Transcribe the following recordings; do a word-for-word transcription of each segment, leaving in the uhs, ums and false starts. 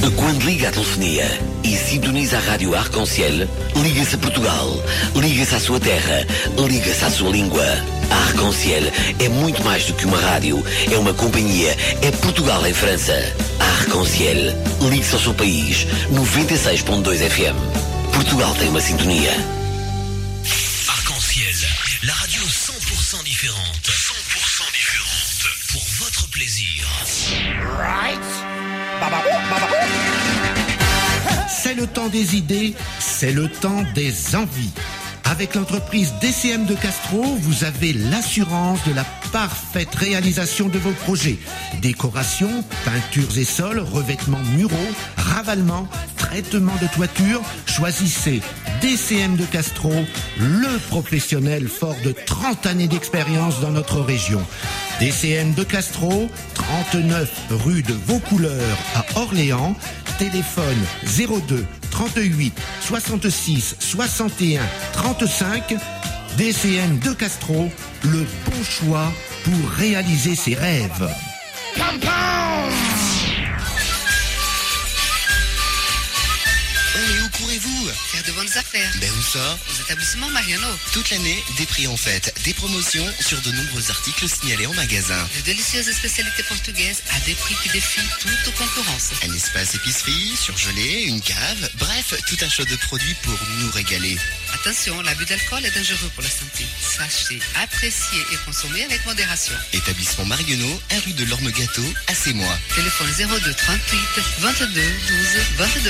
Porque quando liga a telefonia e sintoniza a rádio Arconciel, liga-se a Portugal, liga-se à sua terra, liga-se à sua língua. A Arconciel é muito mais do que uma rádio, é uma companhia, é Portugal em França. A Arconciel, ligue-se ao seu país, noventa e seis ponto dois F M. Portugal tem uma sintonia. Arc-en-ciel, la radio cent pour cent différente. cent pour cent différente. Pour votre plaisir. Right? C'est le temps des idées, c'est le temps des envies. Avec l'entreprise D C M de Castro, vous avez l'assurance de la parfaite réalisation de vos projets. Décoration, peintures et sols, revêtements muraux, ravalement, traitement de toiture. Choisissez D C M de Castro, le professionnel fort de trente années d'expérience dans notre région. D C M de Castro, trente-neuf rue de Vaucouleurs à Orléans. Téléphone zéro deux trente-huit soixante-six soixante et un trente-cinq. D C M de Castro, le bon choix pour réaliser ses rêves. Compound! Oh, et où courez-vous? Faire de bonnes affaires. Ben où ça? Aux établissements Mariano. Toute l'année, des prix en fête, des promotions sur de nombreux articles signalés en magasin. De délicieuses spécialités portugaises à des prix qui défient toute concurrence. Un espace épicerie, surgelé, une cave, bref, tout un choix de produits pour nous régaler. Attention, l'abus d'alcool est dangereux pour la santé. Sachez apprécier et consommer avec modération. Établissement Marionneau, un rue de l'Orme-Gâteau, à Sémois. Téléphone zéro deux trente-huit vingt-deux douze vingt-deux.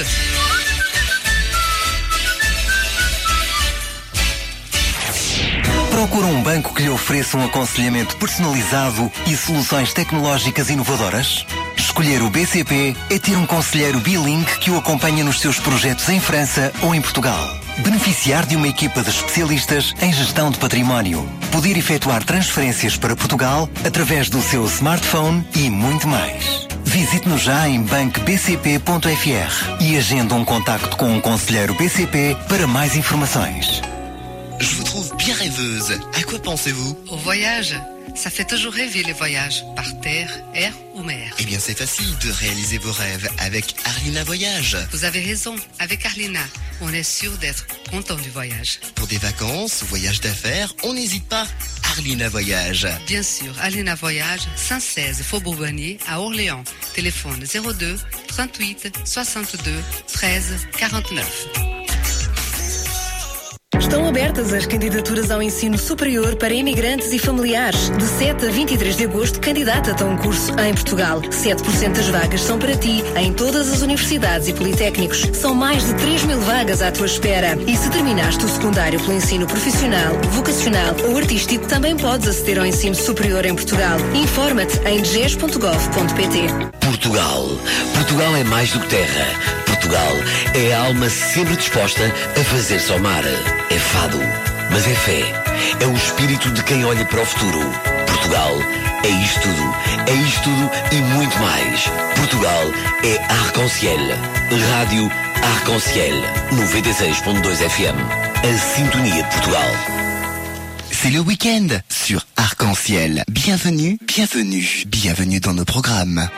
Procura um banco que lhe ofereça um aconselhamento personalizado e soluções tecnológicas inovadoras? Escolher o B C P é ter um conselheiro bilingue que o acompanha nos seus projetos em França ou em Portugal. Beneficiar de uma equipa de especialistas em gestão de património. Poder efetuar transferências para Portugal através do seu smartphone e muito mais. Visite-nos já em banco b c p ponto f r e agende um contacto com um conselheiro B C P para mais informações. Je vous trouve bien rêveuse. À quoi pensez-vous? Au voyage. Ça fait toujours rêver les voyages, par terre, air ou mer. Eh bien, c'est facile de réaliser vos rêves avec Arlina Voyage. Vous avez raison, avec Arlina, on est sûr d'être content du voyage. Pour des vacances, voyages d'affaires, on n'hésite pas. Arlina Voyage. Bien sûr, Arlina Voyage, cent seize Faubourg Bonnier à Orléans. Téléphone zéro deux trente-huit soixante-deux treize quarante-neuf. Estão abertas as candidaturas ao ensino superior para imigrantes e familiares. De sete a vinte e três de agosto, candidata-te a um curso em Portugal. sete por cento das vagas são para ti, em todas as universidades e politécnicos. São mais de três mil vagas à tua espera. E se terminaste o secundário pelo ensino profissional, vocacional ou artístico, também podes aceder ao ensino superior em Portugal. Informa-te em d g e s ponto gov ponto p t. Portugal. Portugal é mais do que terra. Portugal é a alma sempre disposta a fazer-se ao mar. É fado, mas é fé. É o espírito de quem olha para o futuro. Portugal é isto tudo. É isto tudo e muito mais. Portugal é Arc-en-Ciel. Rádio Arc-en-Ciel. noventa e seis ponto dois F M. A sintonia de Portugal. C'est le week-end sur Arc-en-Ciel. Bienvenue, bienvenue, bienvenue dans nos programmes.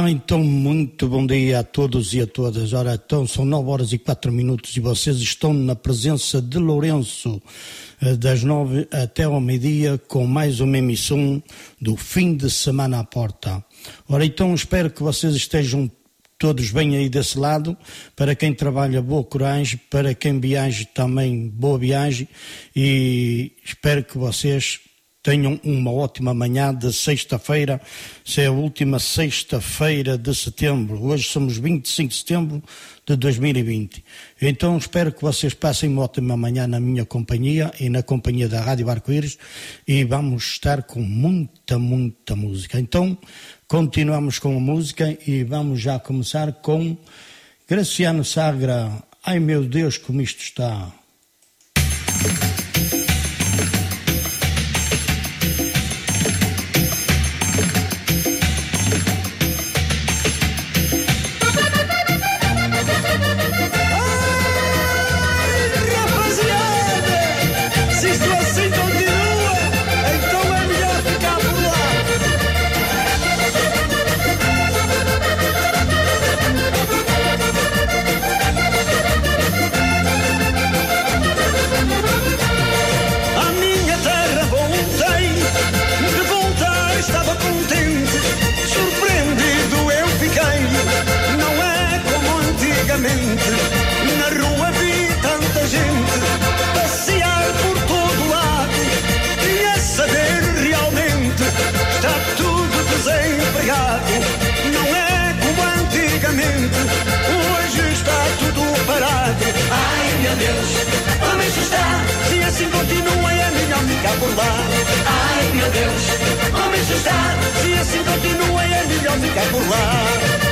Ora, então, muito bom dia a todos e a todas. Ora, então, são nove horas e quatro minutos e vocês estão na presença de Lourenço, das nove até ao meio-dia, com mais uma emissão do fim de semana à porta. Ora, então, espero que vocês estejam todos bem aí desse lado. Para quem trabalha, boa coragem. Para quem viaja também, boa viagem. E espero que vocês tenham uma ótima manhã de sexta-feira. Se é a última sexta-feira de setembro. Hoje somos vinte e cinco de setembro de dois mil e vinte. Então espero que vocês passem uma ótima manhã na minha companhia e na companhia da Rádio Arco-Íris, e vamos estar com muita, muita música. Então continuamos com a música e vamos já começar com Graciano Sagra. Ai meu Deus, como isto está. Na rua vi tanta gente passear por todo lado. Queria saber realmente, está tudo desempregado. Não é como antigamente, hoje está tudo parado. Ai meu Deus, como isso está? Se assim continua é melhor ficar por lá. Ai meu Deus, como isso está? Se assim continua é melhor ficar por lá.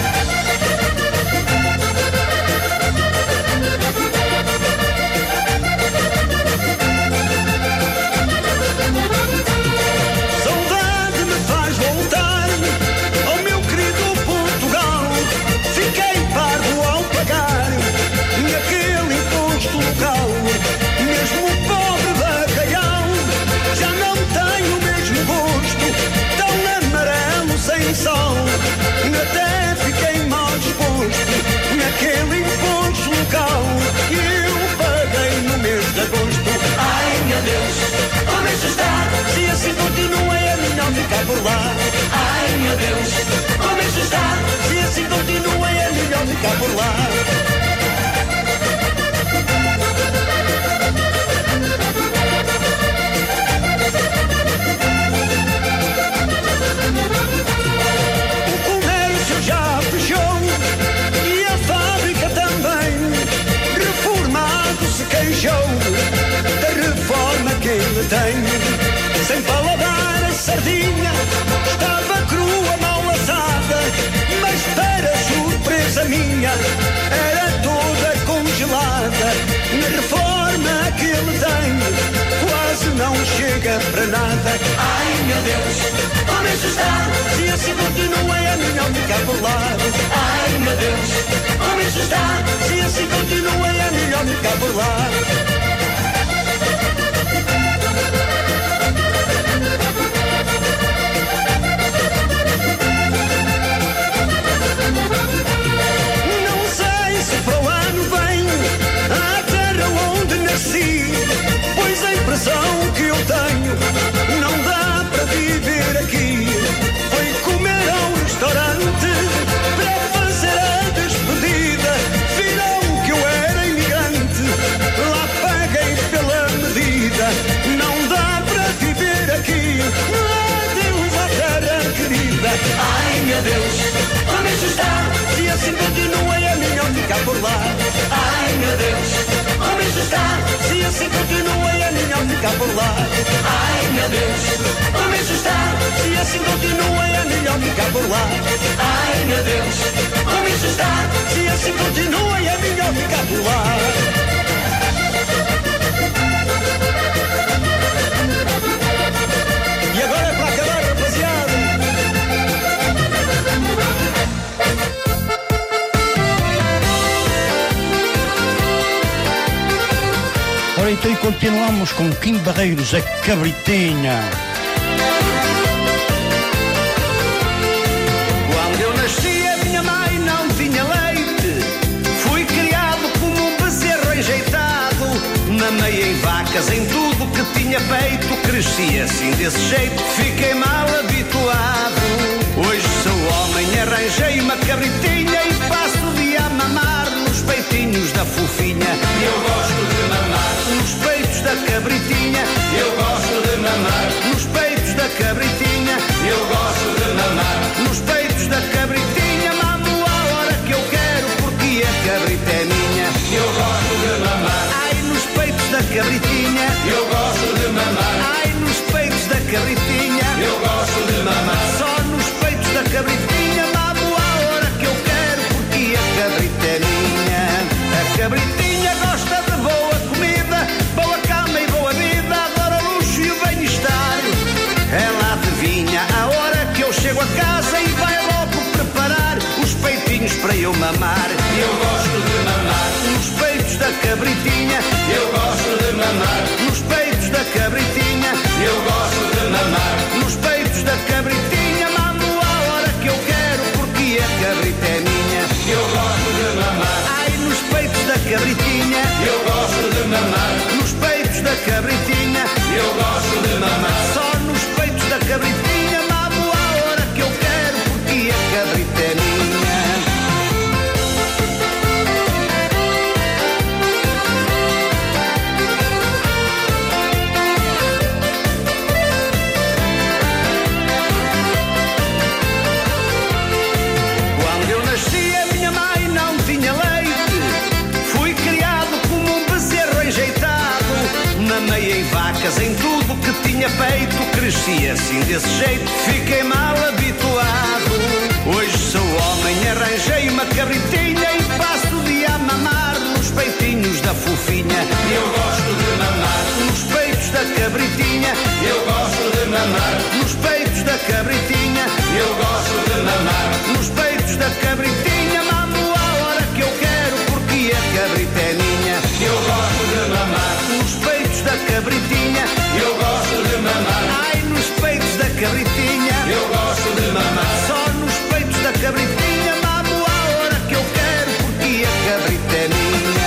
Saudade me faz voltar ao meu querido Portugal. Fiquei parvo ao pagar naquele imposto local. Mesmo o pobre bacalhau já não tem o mesmo gosto, tão amarelo sem sal. Até fiquei mal disposto naquele imposto local que eu paguei no mês de agosto. Ai meu Deus, como isso está? Se assim continua é melhor ficar por lá. Ai meu Deus, como isso está? Se assim continua é melhor ficar por lá. O comércio já fechou e a fábrica também. Reformado se queixou da reforma que ele tem. Sem paladar a sardinha, estava crua, mal assada, mas para surpresa minha, era toda congelada. Na reforma que ele tem, quase não chega para nada. Ai meu Deus, como isso está? Se assim continua é melhor ficar por lá. Ai meu Deus, como isso está? Se assim continua é melhor ficar por lá. Não sei se para o ano vem à terra onde nasci, pois a impressão que eu tenho não dá para viver aqui. Foi comer ao restaurante para fazer a despedida. Viram que eu era imigrante, lá paguei pela medida. Não dá para viver aqui, adeus à terra querida. Ai meu Deus, como isso está? Se assim continua é melhor ficar por lá. Ai meu Deus, como isso está? Se assim continua é melhor ficar por lá. Ai meu Deus, como isso está? Se assim continua é melhor ficar por lá. Ai meu Deus, como isso está? Se assim continua é melhor ficar por lá. E agora é para acabar, rapaziada. Ora, então e continuamos com Kim Barreiros, a Cabritinha. Quando eu nasci nasci a minha mãe não tinha leite. Fui criado como um bezerro enjeitado. Mamei em vacas, em tudo que tinha peito. Cresci assim desse jeito, fiquei mal habituado. Hoje sou homem, arranjei uma cabritinha e passo o dia a mamar nos peitinhos da fofinha. Eu gosto de mamar nos peitos da cabritinha. Eu gosto de mamar nos peitos da cabritinha. Eu gosto de mamar nos peitos da cabritinha. Mamo a hora que eu quero porque a cabrita é minha. Eu gosto de mamar ai nos peitos da cabritinha. Eu gosto de mamar ai nos peitos da cabritinha. Eu gosto de mamar só nos peitos da cabritinha. Mamo a hora que eu quero porque a cabrita é minha. A cabritinha gosta de boa comida, boa cama e boa vida. Adora o luxo e o bem-estar. Ela adivinha a hora que eu chego a casa e vai logo preparar os peitinhos para eu mamar. Eu gosto de mamar nos peitos da cabritinha. Eu gosto de mamar nos peitos da cabritinha. Eu gosto de mamar nos peitos da cabritinha. Mamo a hora que eu quero porque a cabrita é minha. Eu gosto de mamar ai nos peitos da cabritinha. Eu gosto de mamar nos peitos da cabritinha. Eu gosto de mamar só nos peitos da cabritinha. Mamo a hora que eu quero porque a cabrita é minha. Quando eu nasci a minha mãe não tinha leite. Fui criado como um bezerro enjeitado. Mamei em vacas, em tudo que tinha peito. Cresci assim desse jeito, fiquei mal habituado. Hoje sou homem, arranjei uma cabritinha e passo o dia a mamar nos peitinhos da fofinha. Eu gosto de mamar nos peitos da cabritinha. Eu gosto de mamar nos peitos da cabritinha. Eu gosto de mamar nos peitos da cabritinha. Mamo a hora que eu quero porque a cabrita é minha. Eu gosto de mamar nos peitos da cabritinha. Eu gosto de mamar ai nos peitos da cabritinha. Eu gosto de mamar só nos peitos da cabritinha. Mamo a hora que eu quero porque a cabrita é minha.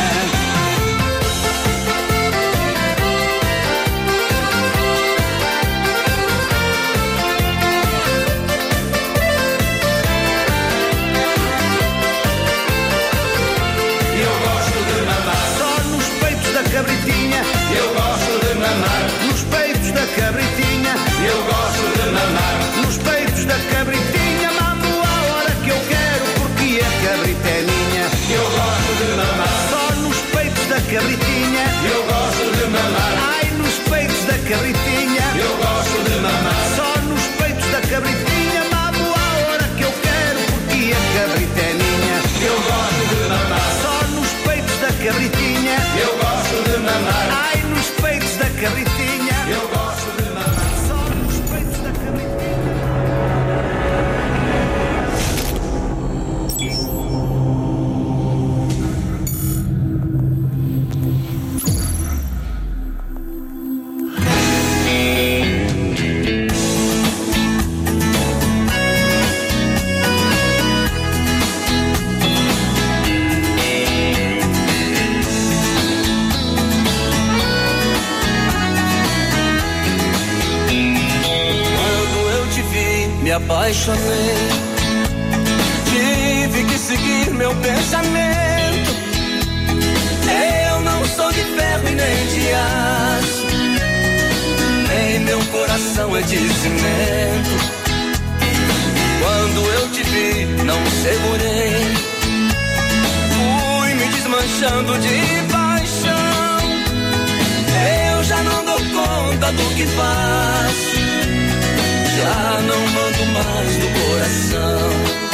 Eu gosto de mamar só nos peitos da cabritinha. Eu gosto de mamar nos peitos da cabritinha. Eu gosto de mamar nos peitos da cabritinha. Mamo a hora que eu quero porque a cabrita é minha. Eu gosto de mamar só nos peitos da cabritinha. Eu gosto de mamar ai nos peitos da cabritinha. Eu gosto de mamar só nos peitos da cabritinha. Mamo a hora que eu quero porque a cabrita é minha. Eu gosto de mamar só nos peitos da cabritinha. Eu gosto de mamar ai nos peitos da cabritinha. Eu gosto de mamar só nos peitos da cabritinha. Me apaixonei, tive que seguir meu pensamento. Eu não sou de ferro e nem de aço, nem meu coração é de cimento. Quando eu te vi, não segurei, fui me desmanchando de paixão. Eu já não dou conta do que faço, já não mando mais do coração.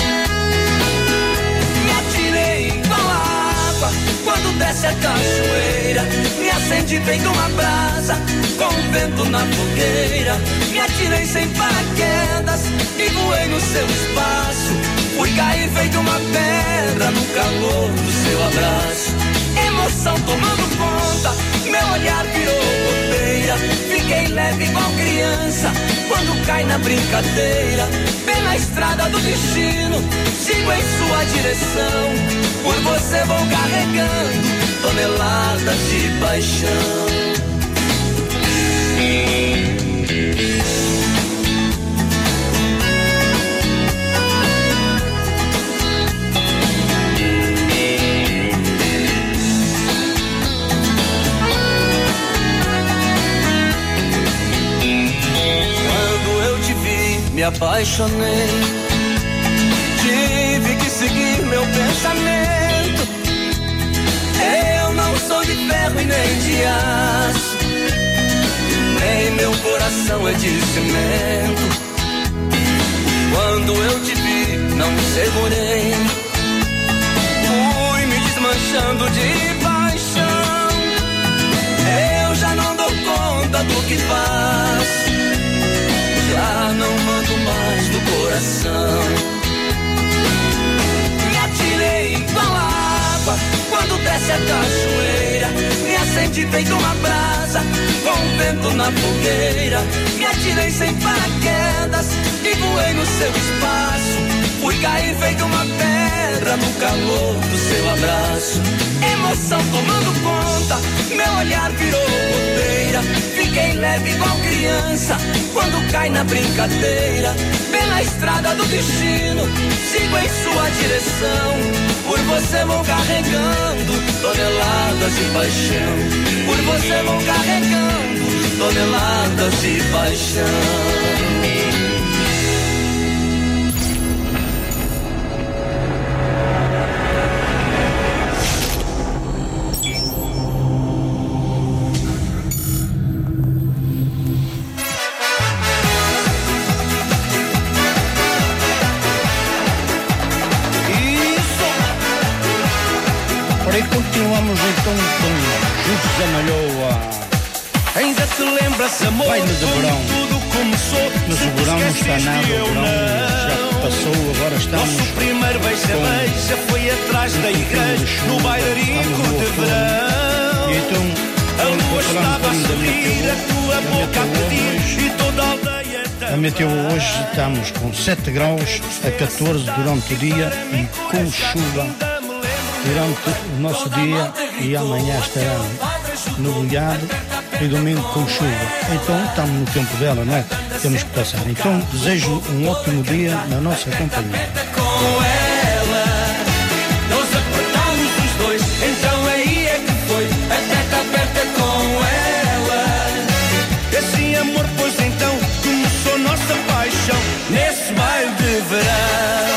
Me atirei igual a água quando desce a cachoeira. Me acendi feito uma brasa com o vento na fogueira. Me atirei sem paraquedas e voei no seu espaço. Fui cair feito uma pedra no calor do seu abraço. Emoção tomando conta, meu olhar virou goteira. Fiquei leve leve igual criança quando cai na brincadeira. Pela estrada do destino, sigo em sua direção. Por você vou carregando toneladas de paixão. Me apaixonei, tive que seguir meu pensamento. Eu não sou de ferro e nem de aço, nem meu coração é de cimento. Quando eu te vi, não segurei, fui me desmanchando de paixão. Eu já não dou conta do que faço, já não mando mais do coração. Me atirei igual a água quando desce a cachoeira. Me acendi feito uma brasa com o vento na fogueira. Me atirei sem paraquedas e voei no seu espaço. Fui cair feito uma pedra no calor do seu abraço. Emoção tomando conta, meu olhar virou goteira. Fiquei leve igual criança quando cai na brincadeira. Pela estrada do destino, sigo em sua direção. Por você vou carregando toneladas de paixão. Por você vou carregando toneladas de paixão. Continuamos então com José Malhoa. Ainda te lembras, amor, Baile de verão. Tudo começou. Mas o verão não está nada, o verão já passou, agora estamos. Nosso primeiro beija-beija foi atrás da igreja, no bailarico de verão. E então, a lua estava a sorrir, a tua boca a pedir e toda a aldeia também. A meteu hoje, estamos com sete graus a catorze durante o dia e com chuva durante o nosso dia, e amanhã estará nublado e domingo com chuva. Então estamos no tempo dela, não é? Temos que passar. Então desejo um ótimo dia na nossa companhia. Com ela, nós apertamos os dois, então aí é que foi, aperta, aperta com ela. Esse amor, pois então, começou nossa paixão, nesse baile de verão.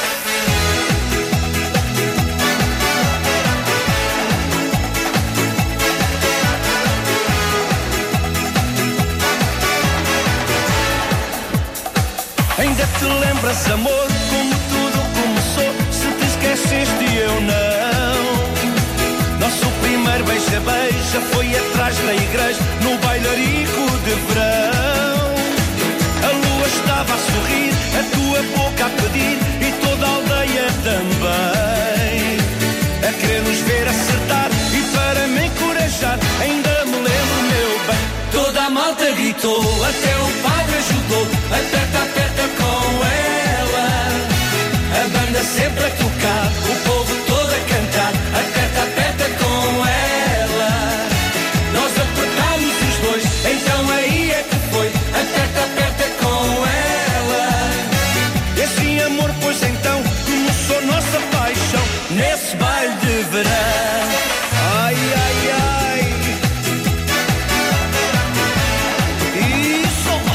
Ainda te lembras, amor, como tudo começou? Se te esqueceste, eu não. Nosso primeiro beija-beija foi atrás da igreja, no bailarico de verão. A lua estava a sorrir, a tua boca a pedir e toda a aldeia também. A querer nos ver acertar e para me encorajar. Ainda me lembro, meu bem, toda a malta gritou, até o padre ajudou. Aperta, aperta com ela. A banda sempre a tocar, o povo todo a cantar. Aperta, aperta com ela. Nós apertámos os dois, então aí é que foi. Aperta, aperta com ela. Esse amor, pois então, começou nossa paixão, nesse baile de verão. Ai, ai, ai. Isso.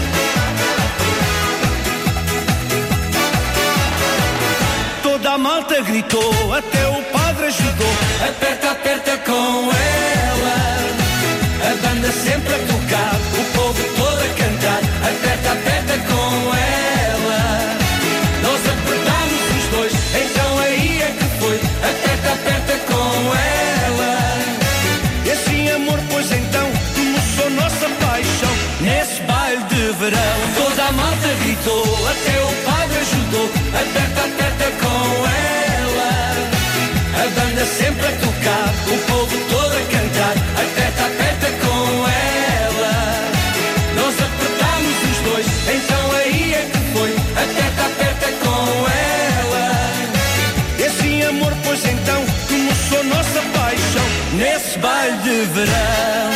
Toda a malta gritou, até o padre ajudou. Aperta, aperta com ela. A banda sempre a tocar, o povo todo a cantar. Aperta, aperta com ela. Nós apertámos os dois, então aí é que foi. Aperta, aperta com ela. Esse amor, pois então, começou nossa paixão, nesse baile de verão. Toda a malta gritou, até o padre ajudou. Aperta, aperta com ela. A banda sempre a tocar, o povo todo a cantar. Aperta, aperta com ela. verão.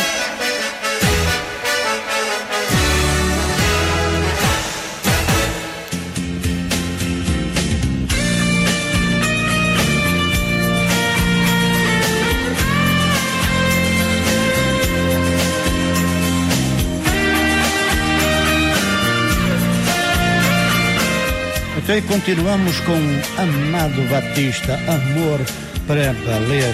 Então, e continuamos com Amado Batista, Amor para Valer.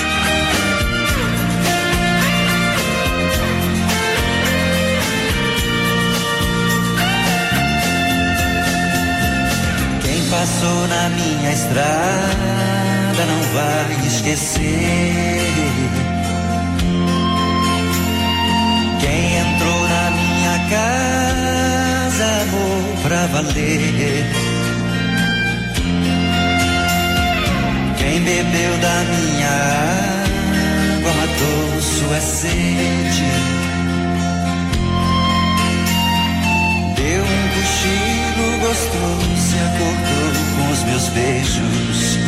Quem passou na minha estrada não vai esquecer. Quem entrou na minha casa, amor pra valer. Quem bebeu da minha água matou sua sede. Deu um cochilo gostoso e acordou com os meus beijos.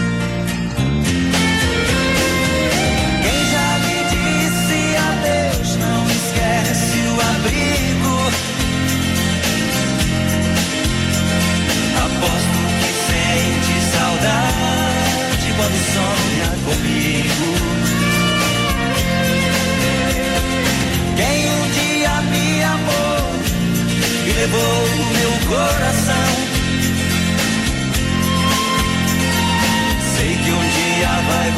Quem já lhe disse adeus não esquece o abrigo. Aposto que sente saudade quando sonha comigo. Quem um dia me amou e levou o meu coração, sei que um dia vai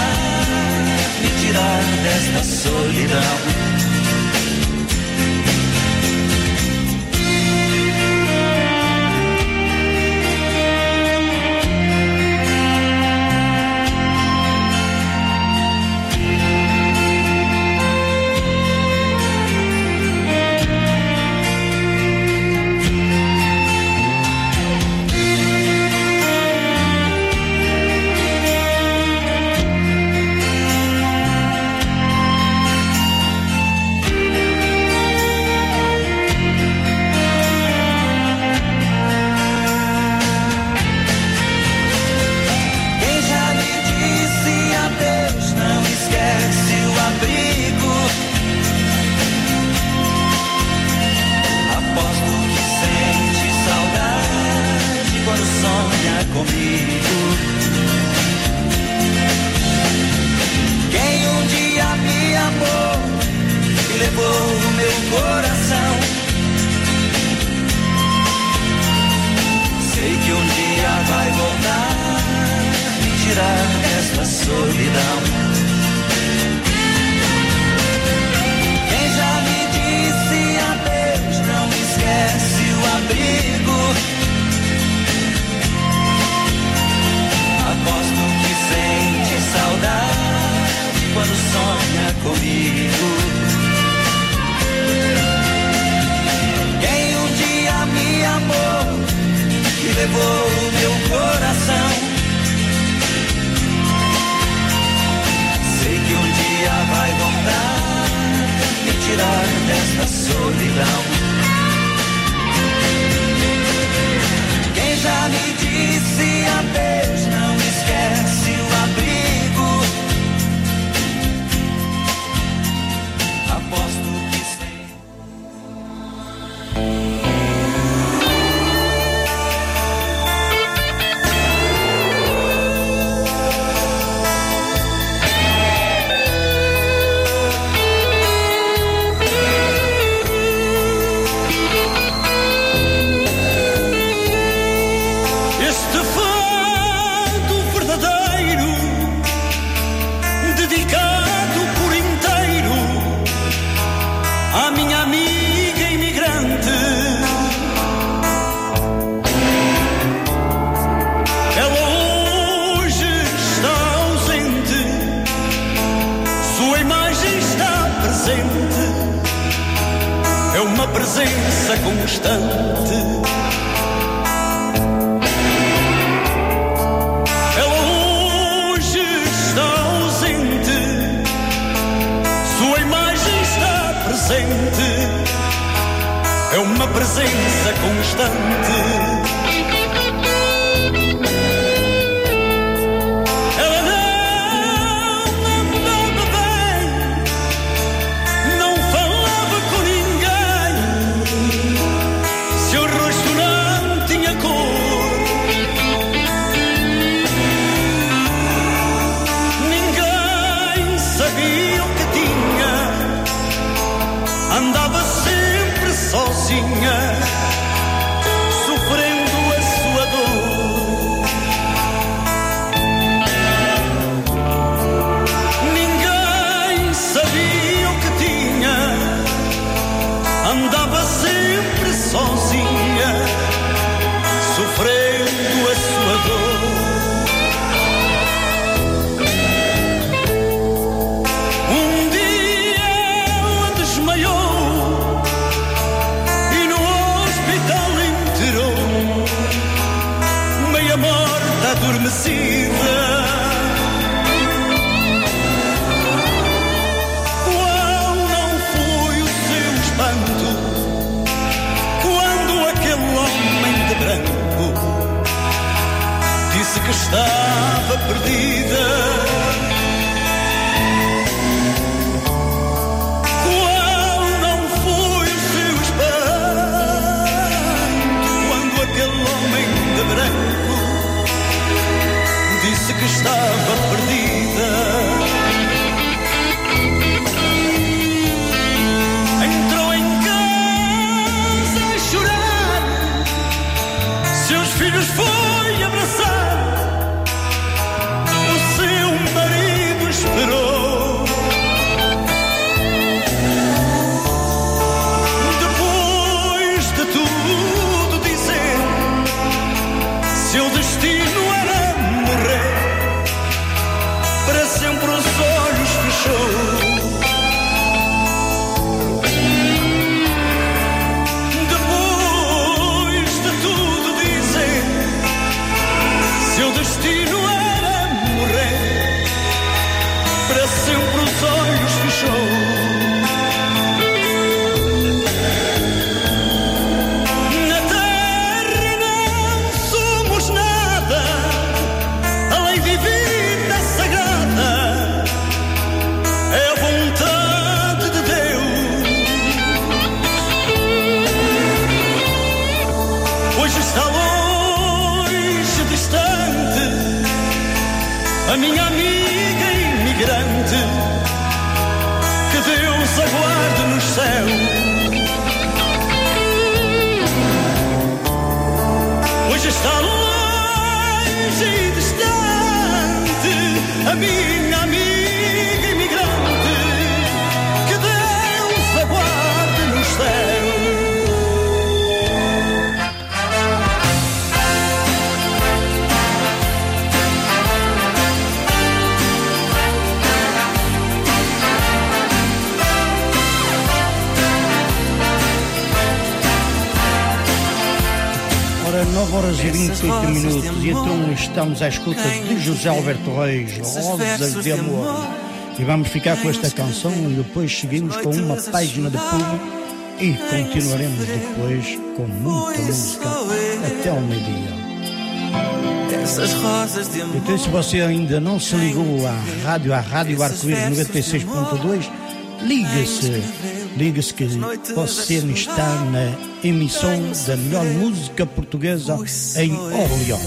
voltar, me tirar desta solidão. Ela não andava bem sozinha, sofrendo a sua dor. Ninguém sabia o que tinha, andava sempre sozinha, sofrendo a sua dor. Um dia ela desmaiou e no hospital enterrou, meia morta adormecida. Qual não foi o seu espanto quando aquele homem de branco disse que estava perdida. Qual não foi o seu espanto quando aquele homem de branco disse que estava perdida. Entrou em casa a chorar, seus filhos foi abraçar, o seu marido esperou. Depois de tudo dizer, seu destino era morrer, para sempre os olhos fechou. Depois de tudo dizer, seu destino era morrer, para sempre os olhos fechou. Na terra não somos nada, a lei divina sagrada é a vontade de Deus. Hoje está longe, distante, a minha amiga imigrante, que Deus aguarde no céu. Hoje está longe e distante, a minha amiga imigrante, que Deus aguarde no céu. Ora, nove horas e vinte e oito minutos, e então estamos à escuta de José Alberto Reis, Rosas de Amor. E vamos ficar com esta canção e depois seguimos com uma página de público e continuaremos depois com muita música até ao meio-dia. Então, se você ainda não se ligou à rádio, à Rádio Arco-Íris noventa e seis ponto dois, ligue-se. Ligue-se que você está na emissão da melhor música portuguesa em Orleão.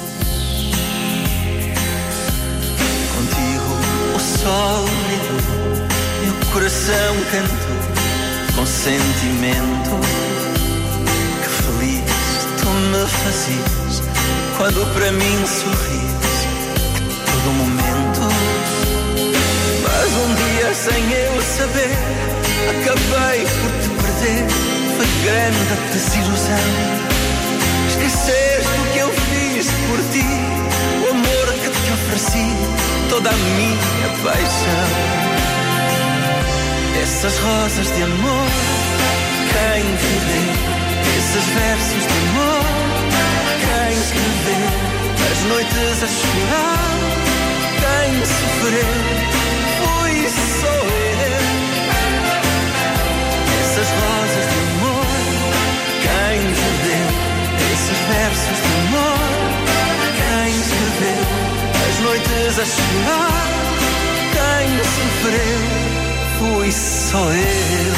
Contigo o sol brilhou e o coração cantou com sentimento. Que feliz tu me fazias quando para mim sorrias todo momento. Mas um dia sem eu saber acabei por te perder. Foi grande a desilusão. Esqueceste o que eu fiz por ti, o amor que te ofereci, toda a minha paixão. Essas rosas de amor, quem viver, esses versos de amor, quem escrever, as noites a chorar, quem sofrer, fui só eu. Essas rosas de amor, quem viver, esses versos de amor, quem escreveu, as noites a chorar, quem sofreu, fui só eu.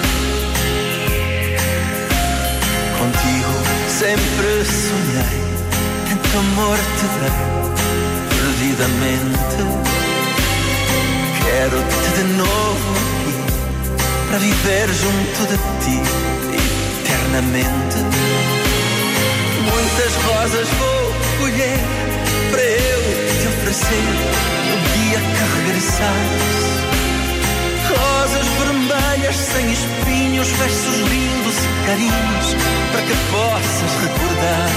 Contigo sempre sonhei, tanto amor te dei, perdidamente. Quero-te de novo aqui, para viver junto de ti e eternamente. Muitas rosas vou colher para eu te oferecer no dia que regressares. Rosas vermelhas sem espinhos, versos lindos e carinhos para que possas recordar.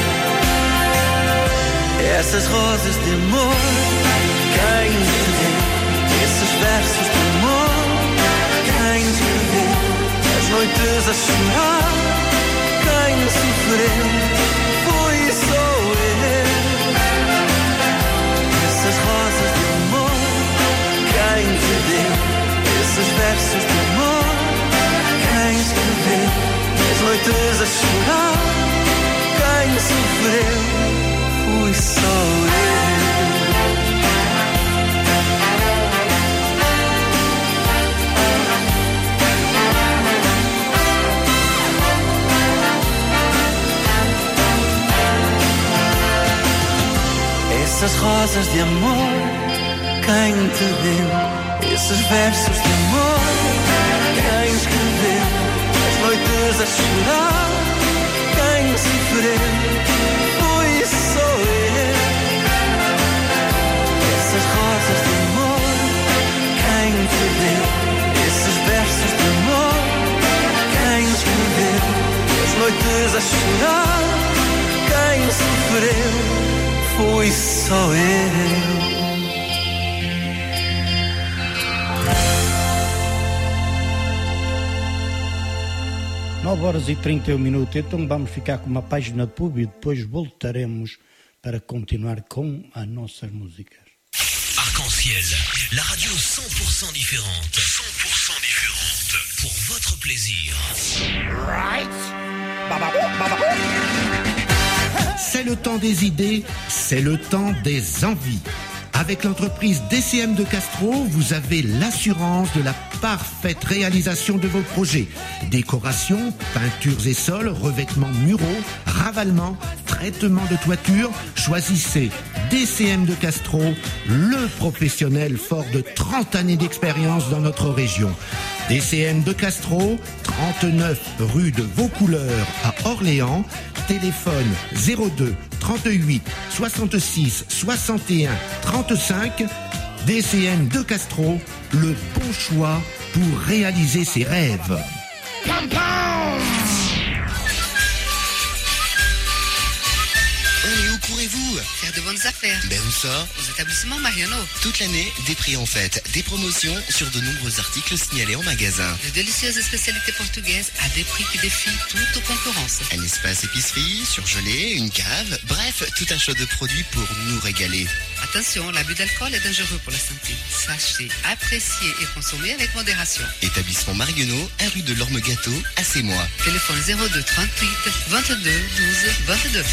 Essas rosas de amor, quem escreveu esses versos de amor? Quem escreveu as noites a chorar? Quem sofreu foi só eu. Essas rosas de amor, quem te deu esses versos de amor? Quem escreveu as noites a chorar? Quem sofreu fui só eu. Essas rosas de amor, quem te deu esses versos de amor? Quem escreveu as noites a chorar? Quem sofreu foi só eu. Essas rosas de amor, quem te deu esses versos de amor? Quem escreveu as noites a chorar? Quem sofreu foi só eu. nove horas e trinta e um minutos, então vamos ficar com uma página de pub e depois voltaremos para continuar com as nossas músicas. Arc-en-ciel, la radio cent pour cent différente. cent pour cent différente. Pour votre plaisir. Right? C'est le temps des idées, c'est le temps des envies. Avec l'entreprise D C M de Castro, vous avez l'assurance de la parfaite réalisation de vos projets. Décoration, peintures et sols, revêtements muraux, ravalement, traitement de toiture. Choisissez D C M de Castro, le professionnel fort de trente années d'expérience dans notre région. D C M de Castro, trente-neuf rue de Vaucouleurs à Orléans. Téléphone zéro deux trente-huit soixante-six soixante et un trente-cinq. D C M de Castro, le bon choix pour réaliser ses rêves. Et où courez-vous? Faire de bonnes affaires. Ben où ça? Aux établissements Mariano. Toute l'année, des prix en fête, des promotions sur de nombreux articles signalés en magasin. De délicieuses spécialités portugaises à des prix qui défient toute concurrence. Un espace épicerie, surgelé, une cave, bref, tout un choix de produits pour nous régaler. Attention, l'abus d'alcool est dangereux pour la santé. Sachez apprécier et consommer avec modération. Établissement Marguenot, un rue de l'Orme Gâteau, à Sémois. Téléphone zéro deux trente-huit vingt-deux douze vingt-deux.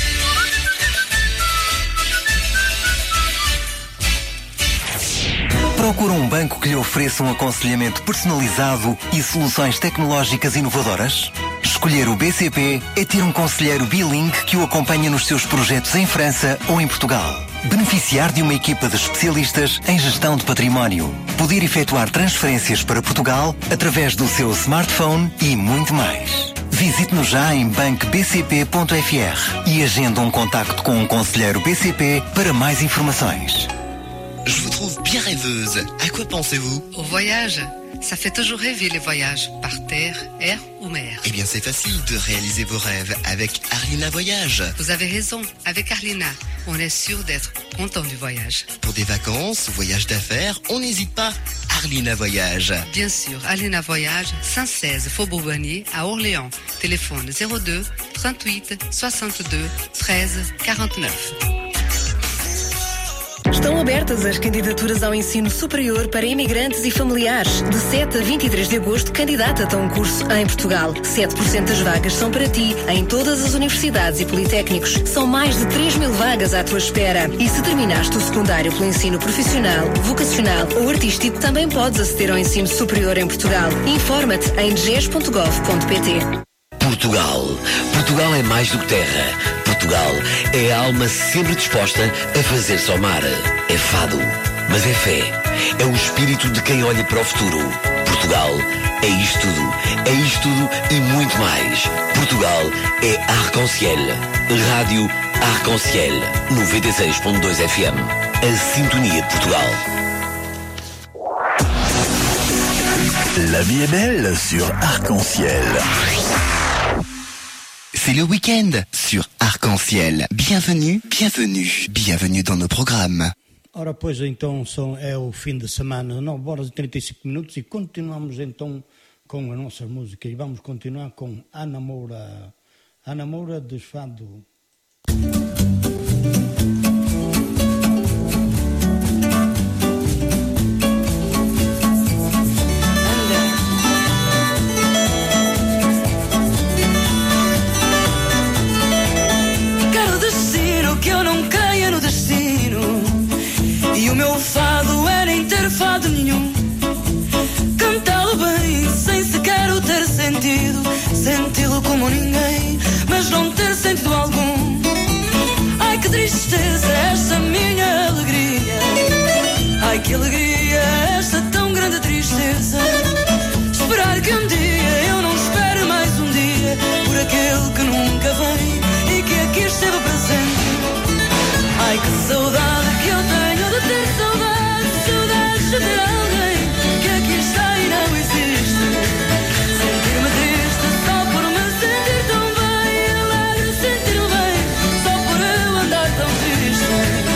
Procura um banco que lhe ofereça um aconselhamento personalizado e soluções tecnológicas inovadoras? Escolher o B C P é ter um conselheiro bilingue que o acompanha nos seus projetos em França ou em Portugal. Beneficiar de uma equipa de especialistas em gestão de património. Poder efetuar transferências para Portugal através do seu smartphone e muito mais. Visite-nos já em banco b c p ponto f r e agenda um contacto com um conselheiro B C P para mais informações. Je vous trouve bien rêveuse. À quoi pensez-vous? Au voyage. Ça fait toujours rêver les voyages, par terre, air ou mer. Eh bien, c'est facile de réaliser vos rêves avec Arlina Voyage. Vous avez raison, avec Arlina, on est sûr d'être content du voyage. Pour des vacances ou voyages d'affaires, on n'hésite pas. Arlina Voyage. Bien sûr, Arlina Voyage, cent seize Faubourg Bonnier à Orléans. Téléphone zéro deux trente-huit soixante-deux treize quarante-neuf. Estão abertas as candidaturas ao ensino superior para imigrantes e familiares. De sete a vinte e três de agosto, candidata-te a um curso em Portugal. sete por cento das vagas são para ti, em todas as universidades e politécnicos. São mais de três mil vagas à tua espera. E se terminaste o secundário pelo ensino profissional, vocacional ou artístico, também podes aceder ao ensino superior em Portugal. Informa-te em d g e s ponto gov ponto p t. Portugal. Portugal é mais do que terra. Portugal é a alma sempre disposta a fazer somar. É fado, mas é fé. É o espírito de quem olha para o futuro. Portugal É isto tudo, é isto tudo e muito mais. Portugal é Arc-en-Ciel. Rádio Arc-en-Ciel, noventa e seis ponto dois F M. A sintonia de Portugal. La vie est belle sur Arc-en-Ciel. C'est le week-end sur Arc-en-Ciel. Bienvenue, bienvenue, bienvenue dans nos programmes. Ora, pois então são, é o fim de semana, nove horas e trinta e cinco minutos, e continuamos então com a nossa música. E vamos continuar com Ana Moura, Ana Moura de Fado. Quero destino que eu não caia no destino. E o meu fado é nem ter fado nenhum. Cantá-lo bem, sem sequer o ter sentido. Senti-lo como ninguém, mas não ter sentido algum. Ai que tristeza esta minha alegria. Ai que alegria esta tão grande tristeza. Esperar que um dia eu não espere mais um dia por aquele que nunca vem e que aqui esteve presente. Ai que saudade que eu tenho de ter saudade, saudades de ter alguém que aqui está e não existe. Sentir-me triste só por me sentir tão bem, alegre sentir-me bem só por eu andar tão triste.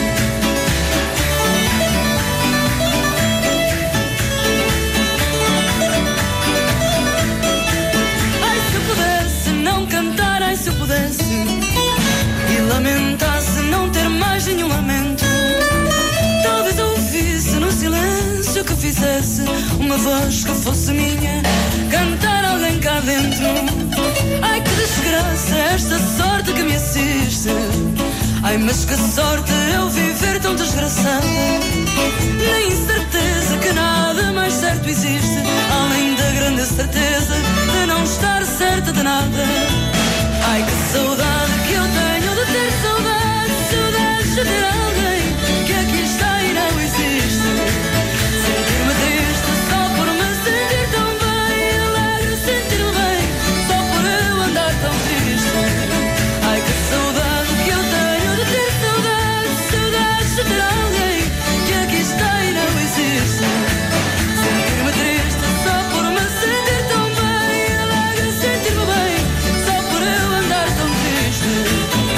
Ai se eu pudesse não cantar, ai se eu pudesse e lamentasse não ter mais nenhum lamento. Talvez eu ouvisse no silêncio que fizesse uma voz que fosse minha, cantar alguém cá dentro. Ai que desgraça esta sorte que me assiste. Ai mas que sorte eu viver tão desgraçada. Na incerteza que nada mais certo existe, além da grande certeza de não estar certa de nada. Ai que saudade que eu tenho de ter saudade, saudades de ter alguém que aqui está e não existe. Sentir-me triste só por me sentir tão bem, alegre sentir-me bem só por eu andar tão triste. Ai que saudade que eu tenho de ter saudade, saudades de ter alguém que aqui está e não existe. Sentir-me triste só por me sentir tão bem, alegre sentir-me bem só por eu andar tão triste.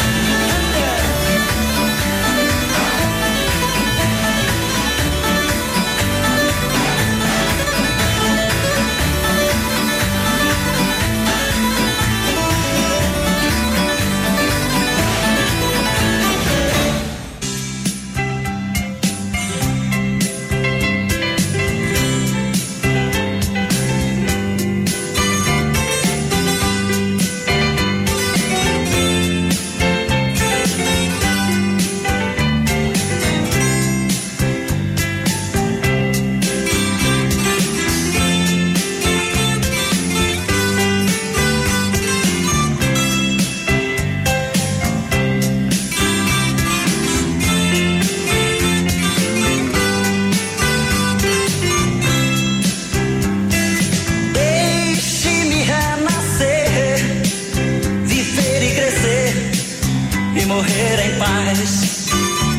Deixe-me renascer, viver e crescer e morrer em paz.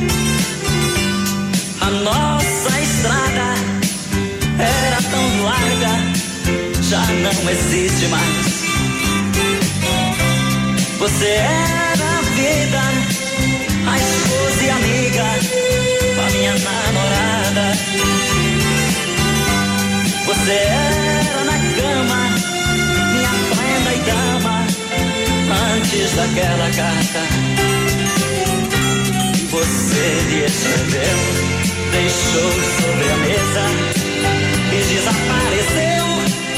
A nossa estrada era tão larga, já não existe mais. Você era a vida, a esposa e amiga, a minha namorada. Você era na cama, minha prenda e dama, antes daquela carta. Você me escreveu, deixou sobre a mesa e desapareceu.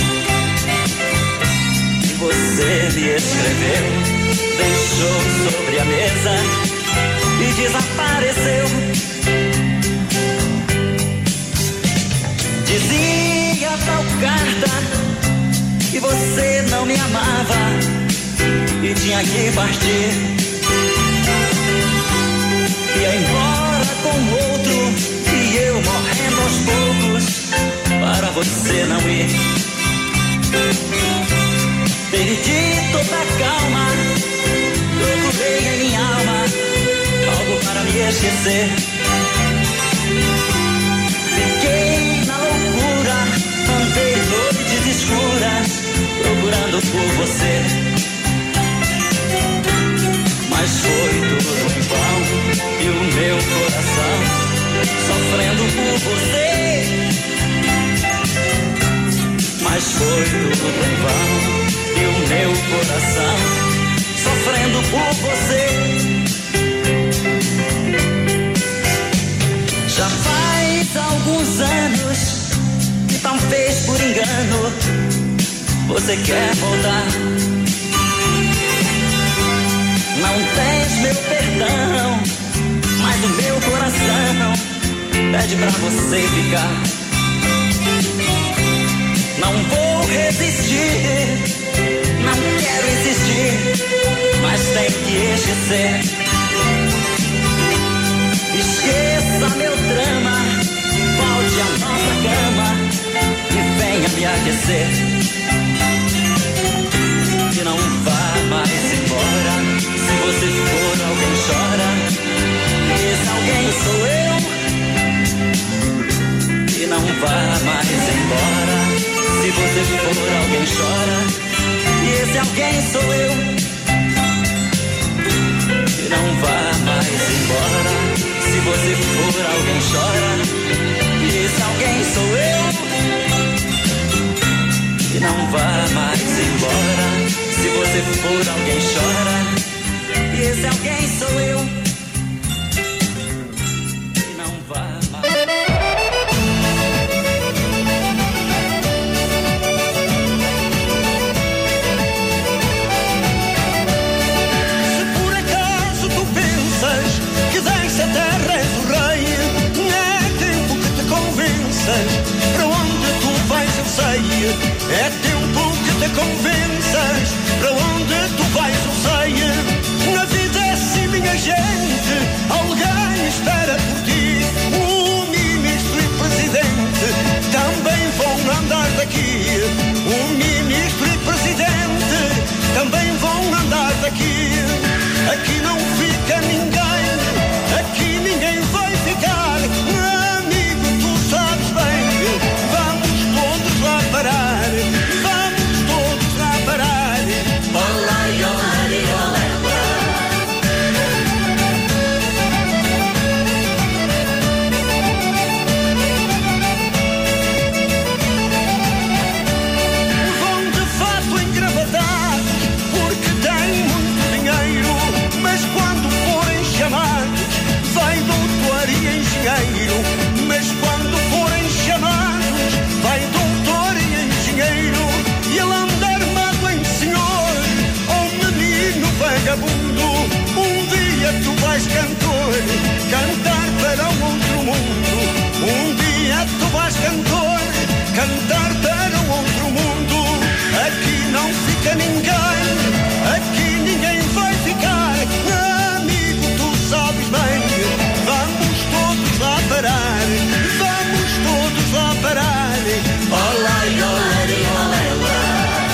Você me escreveu, deixou sobre a mesa e desapareceu. Dizia tal carta que você não me amava e tinha que partir. Ia embora com outro e eu morrendo aos poucos para você não ir. enlouquecer. Fiquei na loucura, andei noites escuras, procurando por você. Mas foi tudo em vão, e o meu coração sofrendo por você. Mas foi tudo em vão, e o meu coração sofrendo por você. Já faz alguns anos que talvez por engano você quer voltar. Não tens meu perdão, mas o meu coração pede pra você ficar. Não vou resistir, não quero insistir, mas tem que esquecer. Esqueça meu drama, volte à nossa cama e venha me aquecer. E não vá mais embora, se você for alguém chora, esse alguém sou eu. E não vá mais embora, se você for alguém chora, e esse alguém sou eu. E não vá mais embora, se você for alguém chora, e esse alguém sou eu. E não vá mais embora, se você for alguém chora, e esse alguém sou eu. E não vá mais. Se por acaso tu pensas que desta terra és o rei, é tempo que te convenças, para onde tu vais eu sei. É tempo que te convenças, para onde tu vais eu sei. Na vida é assim, minha gente, alguém espera por ti. O ministro e presidente também vão andar daqui. O ministro e presidente também vão andar daqui. Aqui não fica ninguém, aqui ninguém vai ficar. Amigo, tu sabes bem, vamos todos lá parar. Vamos todos lá parar. Olá, olá, olá. Vão de fato engravatados porque têm muito dinheiro, mas quando forem chamados vai doutor e engenheiro. Mas quando forem chamados vai doutor e engenheiro. E ele anda armado em senhor, oh menino vagabundo. Um dia tu vais cantor, cantar para um outro mundo. Um dia tu vais cantor, cantar para um outro mundo. Aqui não fica ninguém, aqui ninguém vai ficar. Amigo, tu sabes bem, vamos todos lá parar. Vamos todos lá parar. Olá, olá, olá, olá.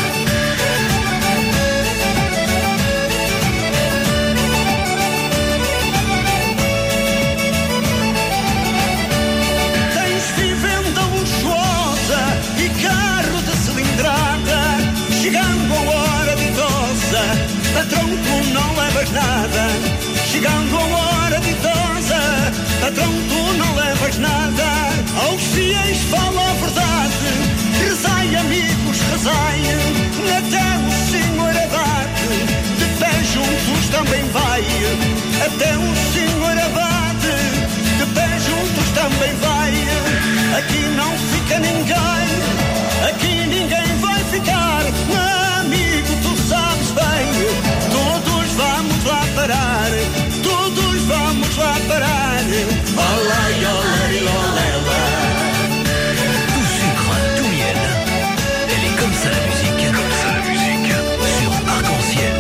Tens vivenda luxuosa e carro de cilindrada. Chegando a hora ditosa, patrão, tu não levas nada. Chegando a hora ditosa, patrão, tu não levas nada. Aos fiéis fala a verdade, rezai amigos, rezai. Até o Senhor abate, de pé juntos também vai. Até o Senhor abate, de pé juntos também vai. Aqui não fica ninguém, aqui ninguém vai ficar. Amigo, tu sabes bem, todos vamos lá parar. Todos vamos lá parar. Olá, olá, olá, olá. Tout sucre, tout miel. Elle est comme ça la musique, comme ça la musique, sur Arc-en-Ciel.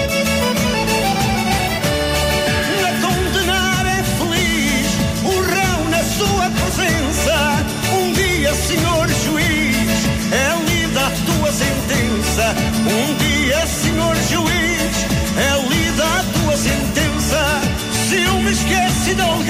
Na condenar é feliz, o réu na sua presença. Um dia, senhor juiz, é lida a tua sentença. Um dia, senhor juiz, é lida a tua sentença. Se eu me esqueci de alguém,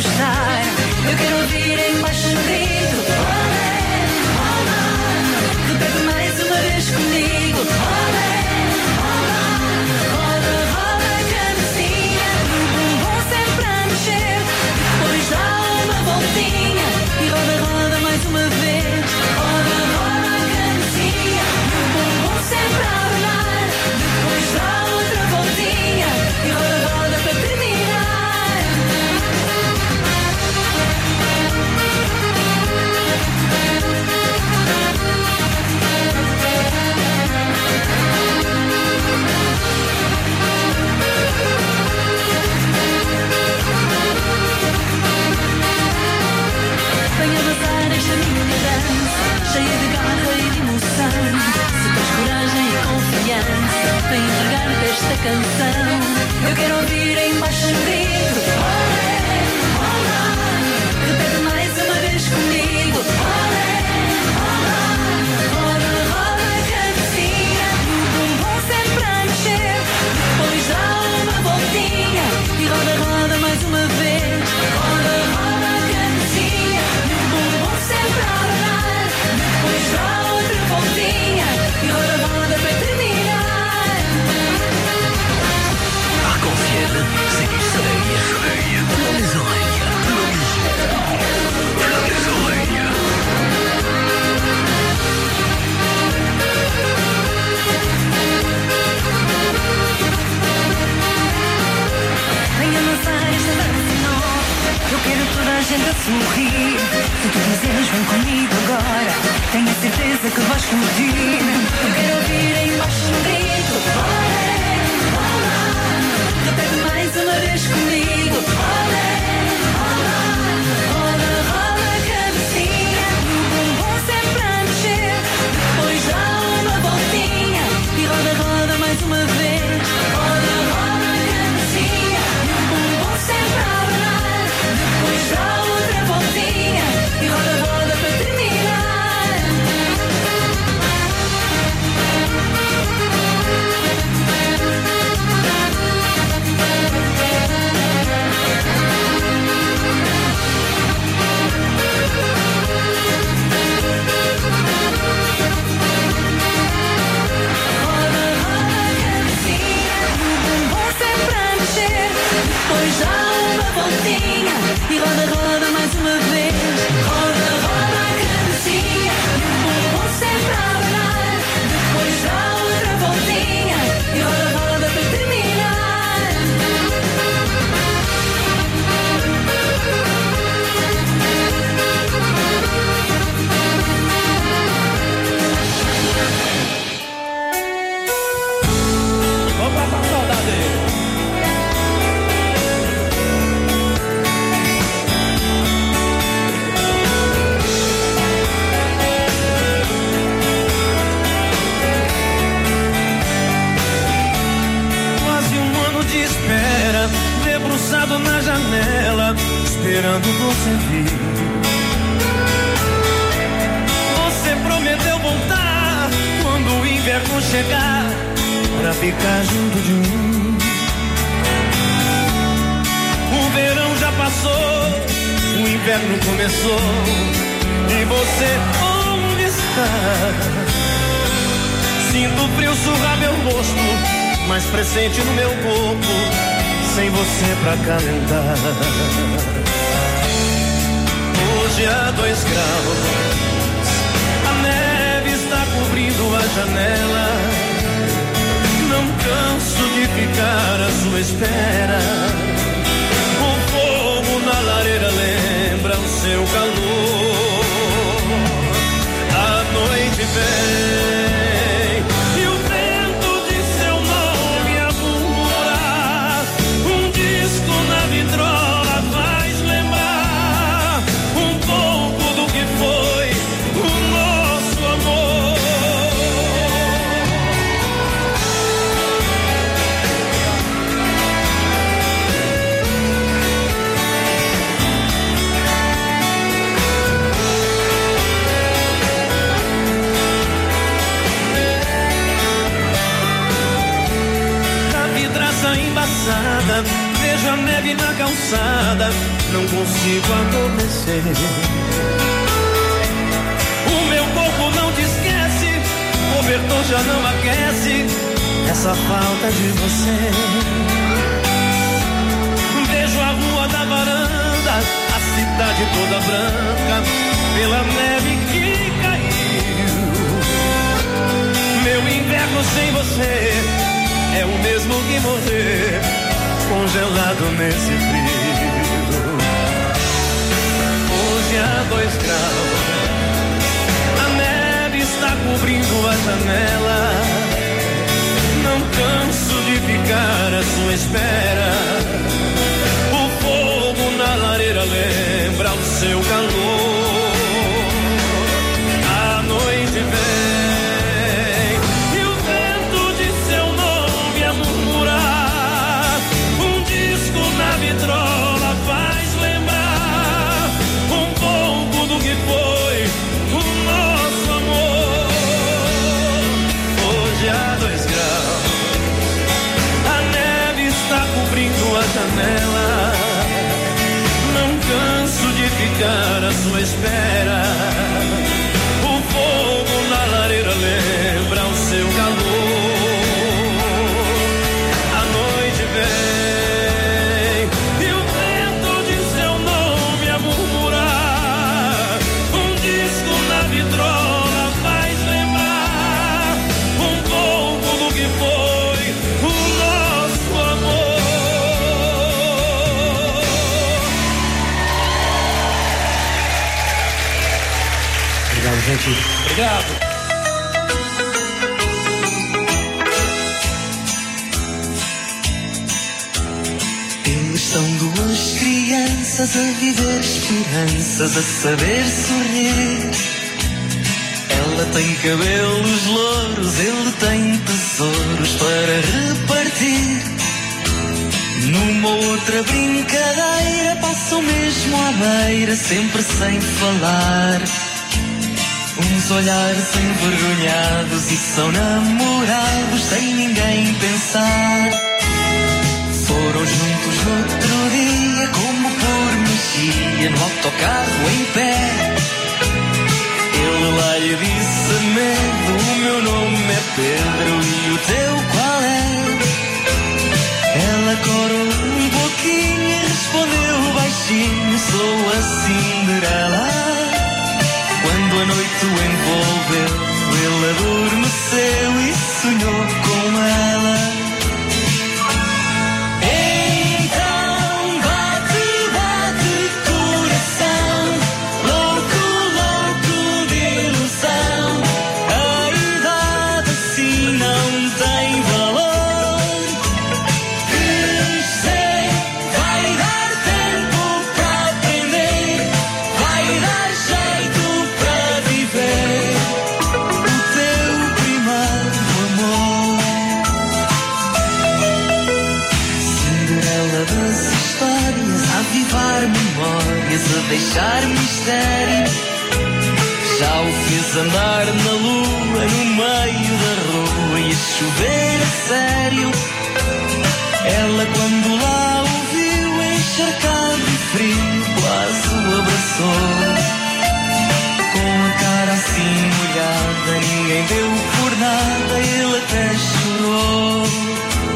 estar. Eu quero ouvir embaixo no grito. Olé, olá. Repete mais uma vez comigo. Olé, olá. Roda, roda a cabecinha. O bumbum sempre a mexer. Depois dá uma voltinha e roda, roda mais uma vez. Roda, roda a cabecinha. O bumbum sempre a rolar. Depois dá outra voltinha e roda, roda para terminar. Venha abraçar esta minha dança, cheia de garra e de emoção. Se tens coragem e confiança, vem entregar-te esta canção. Eu quero ouvir embaixo o grito. Olé, olá. Repete mais uma vez comigo. Olé, olá. Roda, roda a cabecinha. O bumbum sempre a mexer. Depois dá uma voltinha e roda, roda mais uma vez. Roda, roda a cabecinha. O bumbum sempre a rolar. Depois dá outra voltinha e roda, roda para terminar. Arc-en-ciel, c'est du soleil. Plein les oreilles. Plein les oreilles. Venha lançar esta dança nova. Eu quero toda a gente a sorrir. Se tu quiseres, vem comigo agora. Tenho a certeza que vais curtir. Eu quero ouvir embaixo um grito. Olé, olá. Repete mais uma vez comigo. Olé, olá. Roda, roda a cabecinha. O bumbum sempre a mexer. Depois dá uma voltinha e roda, roda mais uma vez. Roda, roda a cabecinha. O bumbum sempre a rolar. Depois dá outra voltinha e roda, roda para terminar. Depois dá uma voltinha e roda, roda mais uma vez. Roda, roda a cabecinha. O bumbum sempre a rolar. Depois dá outra voltinha e roda, roda para terminar. Vamos passar saudade. De espera, debruçado na janela, esperando você vir. Você prometeu voltar quando o inverno chegar, pra ficar junto de mim. O verão já passou, o inverno começou, e você onde está? Sinto o frio surrar meu rosto, mais presente no meu corpo, sem você pra calentar. Hoje há dois graus, a neve está cobrindo a janela. Não canso de ficar à sua espera. O fogo na lareira lembra o seu calor. A noite vem. Vitrola faz lembrar um pouco do que foi o nosso amor. A vidraça embaçada, vejo a neve na calçada, não consigo adormecer. O meu corpo não te esquece, o cobertor já não aquece essa falta de você. Vejo a rua da varanda, a cidade toda branca, pela neve que caiu. Meu inverno sem você é o mesmo que morrer congelado nesse frio. Hoje há dois graus, a neve está cobrindo a janela. Não canso de ficar à sua espera. O fogo na lareira lembra o seu calor. A noite vem e o vento de seu nome a murmurar. Um disco na vitrola faz lembrar um pouco do que foi o nosso amor. Hoje há dois graus, a neve está cobrindo a janela. Não canso de ficar à sua espera. O fogo na lareira lembra o seu calor. A noite vem e o vento de seu nome a murmurar. Um disco na vitrola faz lembrar um pouco do que foi o nosso amor. Obrigado, gente. Obrigado. São duas crianças a viver esperanças, a saber sorrir. Ela tem cabelos louros, ele tem tesouros para repartir. Numa outra brincadeira passam mesmo à beira, sempre sem falar. Uns olhares envergonhados e são namorados sem ninguém pensar. Foram juntos no outro dia, como por magia, no autocarro em pé. Ele lá lhe disse medo, o meu nome é Pedro e o teu qual é? Ela corou um pouquinho e respondeu baixinho, sou a Cinderela. Quando a noite o envolveu, ele adormeceu e sonhou com ela. A deixar mistério, já o fez andar na lua, no meio da rua e a chover a sério. Ela quando lá o viu encharcado e frio, quase o abraçou. Com a cara assim molhada, ninguém deu por nada, ele até chorou.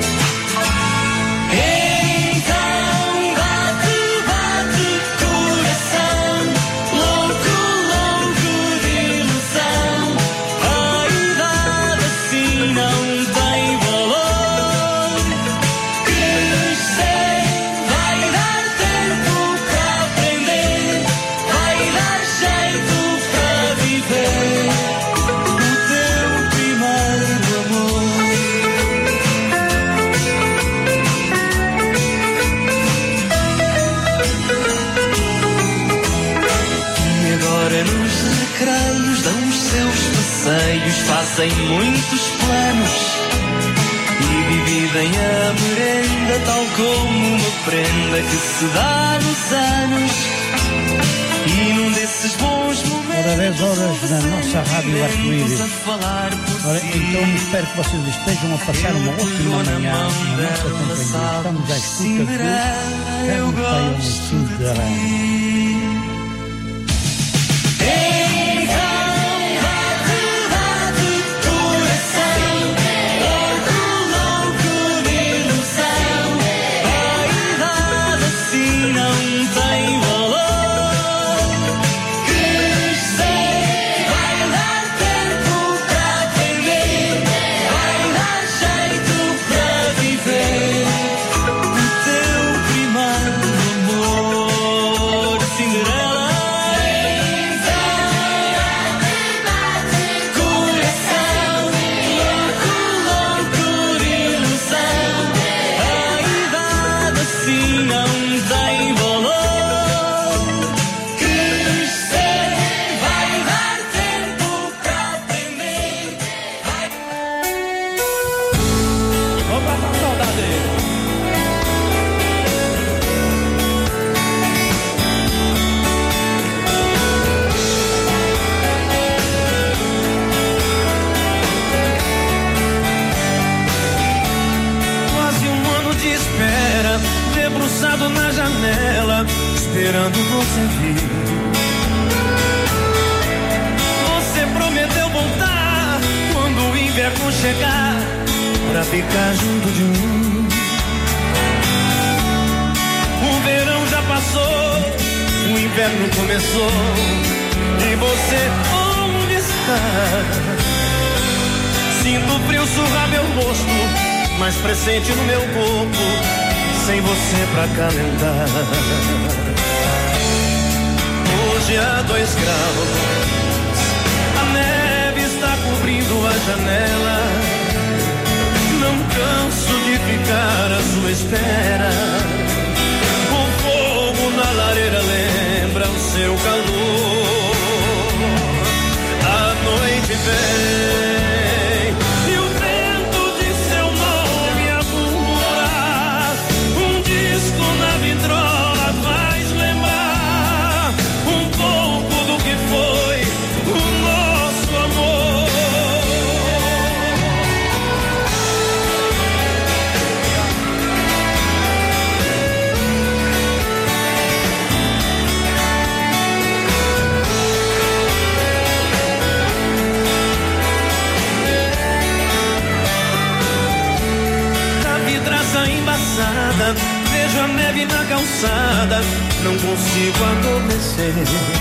Fazem muitos planos e dividem a merenda, tal como uma prenda que se dá nos anos. E num desses bons momentos Ora, dez horas na nossa Rádio Arco-Íris. Ora, então espero que vocês estejam a passar uma ótima manhã na nossa companhia. Estamos à escuta de Carlos Paião e Cinderela. Esperando você vir. Você prometeu voltar quando o inverno chegar, pra ficar junto de mim. O verão já passou, o inverno começou, e você onde está? Sinto frio surrar meu rosto, mais presente no meu corpo, sem você pra calentar. Hoje há dois graus, a neve está cobrindo a janela. Não canso de ficar à sua espera. O fogo na lareira lembra o seu calor. A noite vem e o vento de seu nome a murmurar. Um disco na vitrola faz lembrar um pouco do que foi o nosso amor. Da vidraça embaçada, vejo a neve na calçada, não consigo adormecer.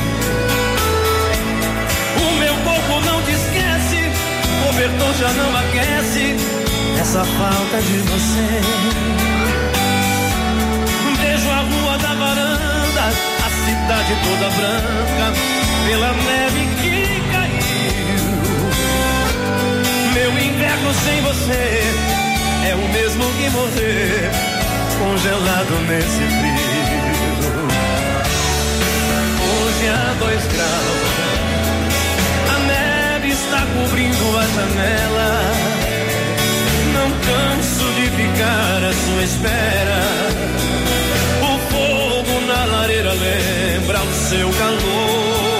O meu corpo não te esquece, o cobertor já não aquece essa falta de você. Vejo a rua da varanda, a cidade toda branca, pela neve que caiu. Meu inverno sem você é o mesmo que morrer congelado nesse frio. Hoje há dois graus, a neve está cobrindo a janela. Não canso de ficar à sua espera. O fogo na lareira lembra o seu calor.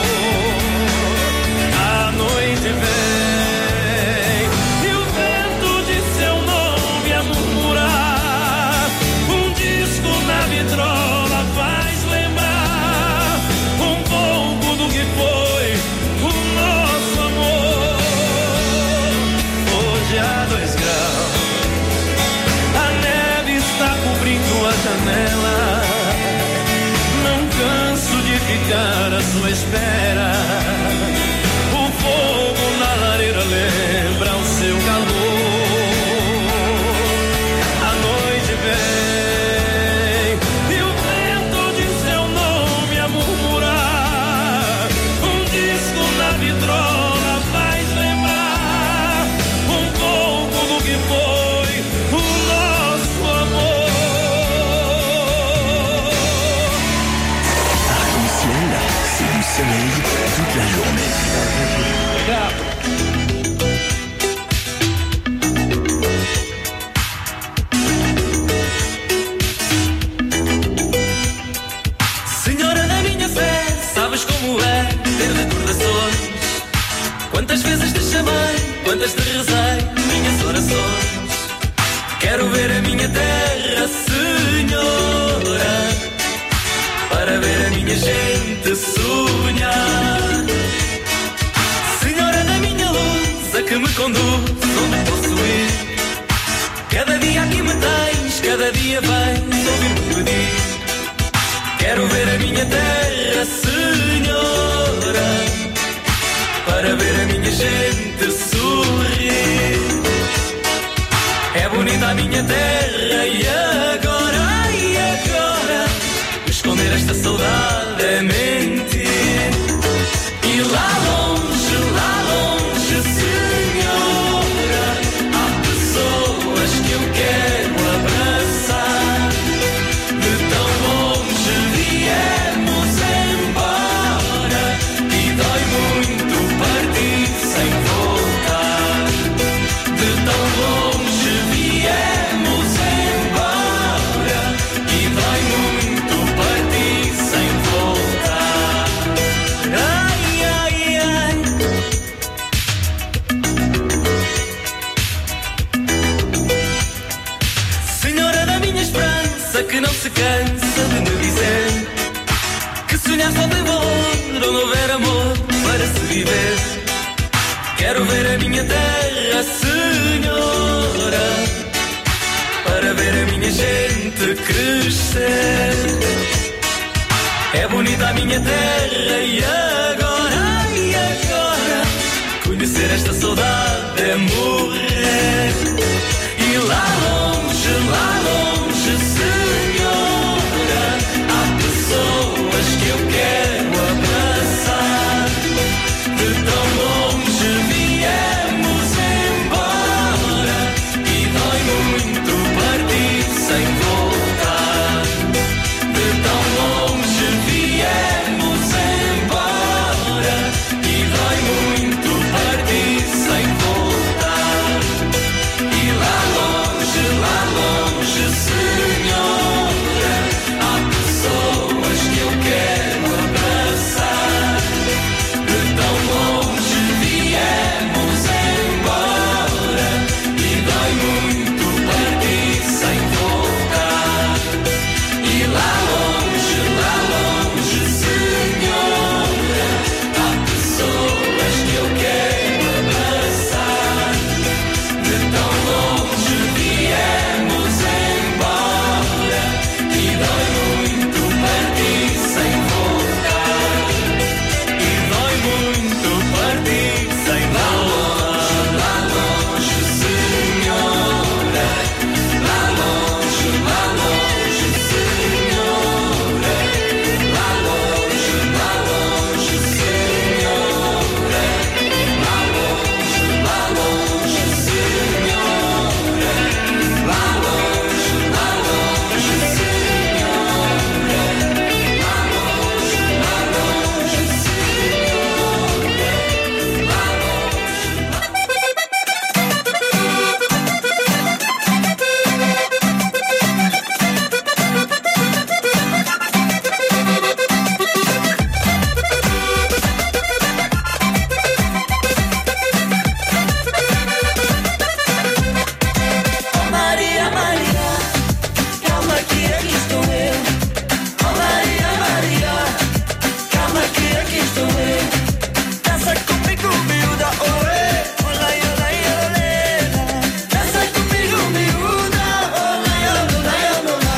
A noite vem e o vento de seu nome a murmurar. Um disco na vitrola faz lembrar um pouco do que foi o nosso amor. Hoje há dois graus, a neve está cobrindo a janela. Não canso de ficar à sua espera. O fogo na lareira lembra o seu calor. A noite vem e o vento de seu nome a murmurar. Um disco na vitrola faz lembrar um pouco do que foi o nosso amor. Arc-en-ciel, c'est du soleil toute la journée. Senhora da minha fé, sabes como é ter recordações. gente sonhar. Senhora da minha luz, a que me conduz onde posso ir. Cada dia aqui me tens, cada dia vens ouvir-me pedir. Quero ver a minha terra, Senhora, para ver a minha gente sorrir. É bonita a minha terra e agora, e agora, esconder esta saudade é mentir. E lá longe, lá longe, Senhora, há pessoas que eu quero abraçar. De tão longe viemos embora e dói muito partir sem voltar. De tão longe viemos embora e dói muito partir sem voltar. Ai, ai, ai. Senhora da minha esperança, que não se cansa de me dizer que sonhar só tem valor ou não houver amor para se viver. Quero ver a minha terra, Senhora, para ver a minha gente crescer. É bonita a minha terra e agora, e agora, conhecer esta saudade é morrer. E lá longe, lá longe, Senhora, há pessoas que eu quero abraçar. De tão longe viemos embora e dói muito partir sem voltar. De tão longe viemos embora e dói muito partir sem voltar. E lá longe, lá longe, Senhora, há pessoas que eu quero abraçar. De tão longe viemos embora e dói muito partir sem voltar. E lá longe, lá longe, Senhora, há pessoas que eu quero abraçar. De tão longe viemos embora e dói muito partir sem voltar. E dói muito partir sem voltar. Lá longe, Senhora, lá longe, lá longe, Senhora, lá longe, lá longe, Senhora, lá longe, lá longe, Senhora, lá longe, lá longe, Senhora, lá longe, lá longe, Oh Maria, Maria, calma que aqui estou eu. Oh Maria, Maria, calma que aqui estou eu. Dança comigo, miúda, oê. Olá, olá, olé. Dança comigo, miúda, olá, olá, olá.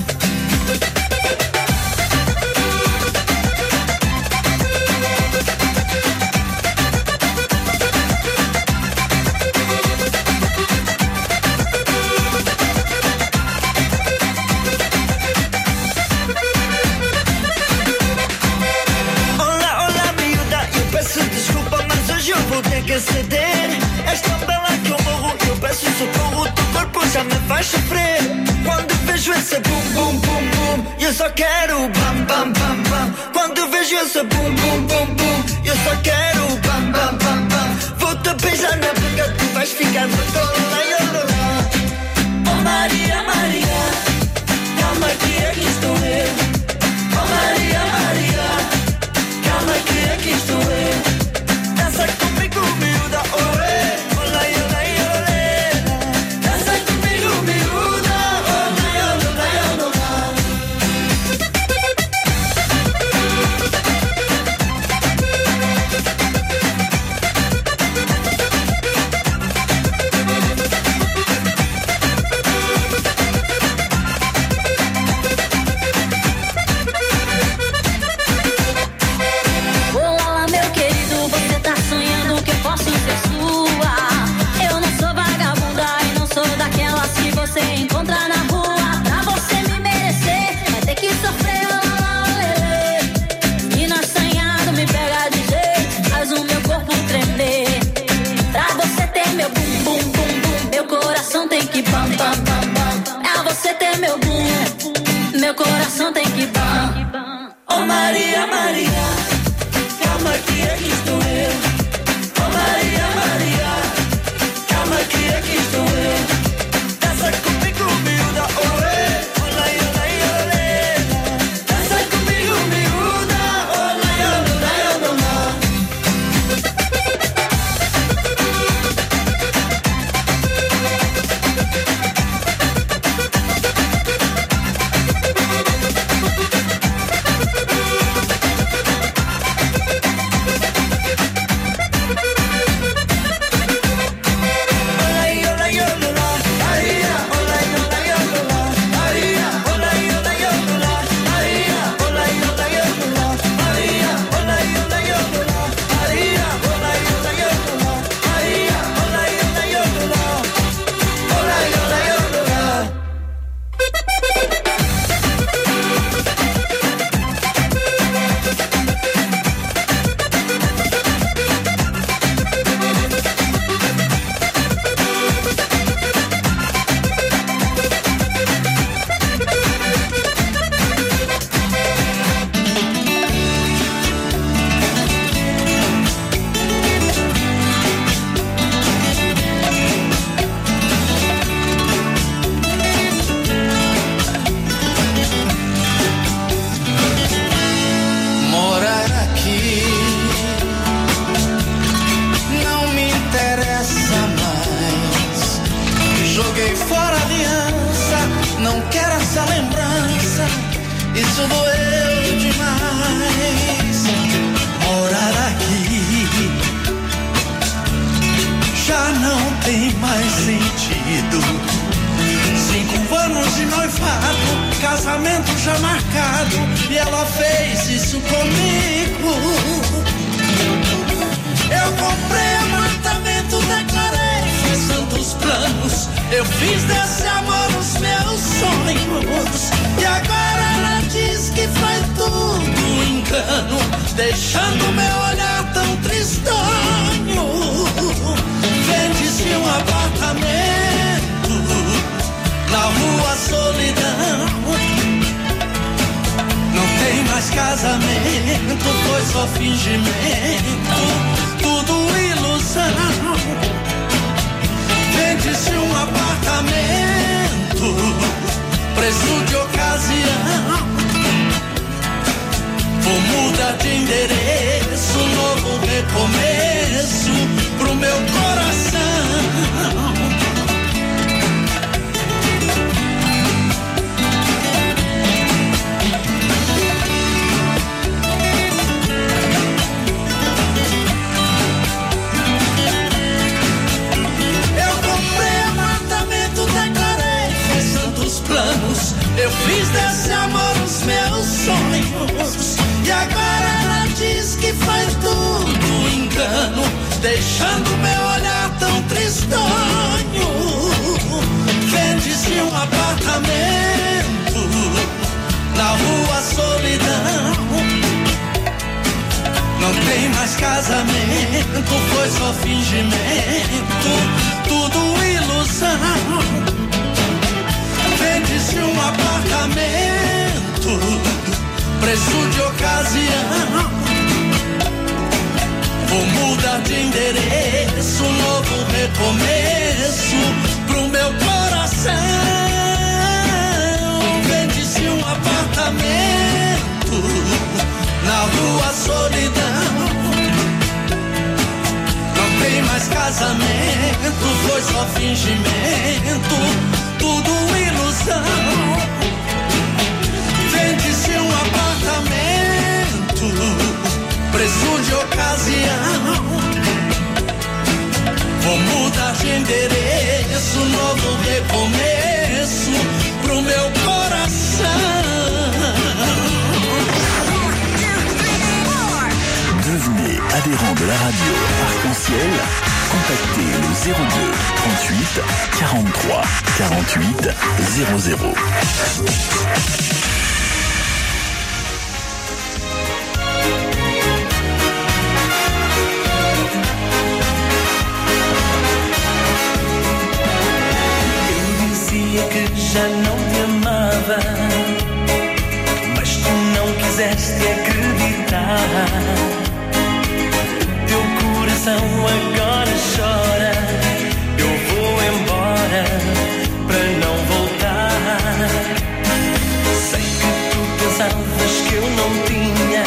Olá, olá, miúda, eu peço desculpa, mas hoje eu vou ter que ceder. És tão bela que eu morro, eu peço socorro, teu corpo já me faz sofrer. Quando vejo esse bum, bum, bum, bum, eu só quero bam, bam, bam, bam. Quando vejo esse bum, bum, bum, bum, eu só quero bam, bam, bam, bam. Vou te beijar na boca, tu vais ficar no colo, lá, lá, lá. Oh Maria, Maria, calma que aqui estou eu. Oh Maria, Maria, calma que aqui estou eu. Dança comigo, miúda, oê. Olá, olá, olé. Dança comigo, miúda, olá, olá, olá. isso doeu demais. Morar aqui já não tem mais sentido. Cinco anos de noivado, casamento já marcado, e ela fez isso comigo. Eu comprei apartamento, declarei, fiz tantos planos, eu fiz desse amor os meus sonhos. E agora ela diz que foi tudo engano, deixando meu olhar tão tristonho. Vende-se um apartamento na rua Solidão. Não tem mais casamento, foi só fingimento, tudo ilusão. Vende-se um apartamento, preço de ocasião. Vou mudar de endereço, novo recomeço pro meu coração. Planos, eu fiz desse amor os meus sonhos. E agora ela diz que foi tudo engano, deixando meu olhar tão tristonho. Vende-se um apartamento na rua Solidão. Não tem mais casamento, foi só fingimento, tudo ilusão. Vende-se um apartamento, preço de ocasião. Vou mudar de endereço, novo recomeço pro meu coração. Vende-se um apartamento na rua Solidão. Não tem mais casamento, foi só fingimento, tudo ilusão. Vende-se um apartamento, preço de ocasião. Vou mudar de endereço, novo recomeço pro meu coração. Devenez adhérent de la radio Arc-en-Ciel. Contactez le zéro deux trente-huit quarante-trois quarante-huit zéro zéro. Eu dizia que já não te amava, mas tu não quiseste acreditar. Teu coração agora chora, eu vou embora para não voltar. Sei que tu pensavas que eu não tinha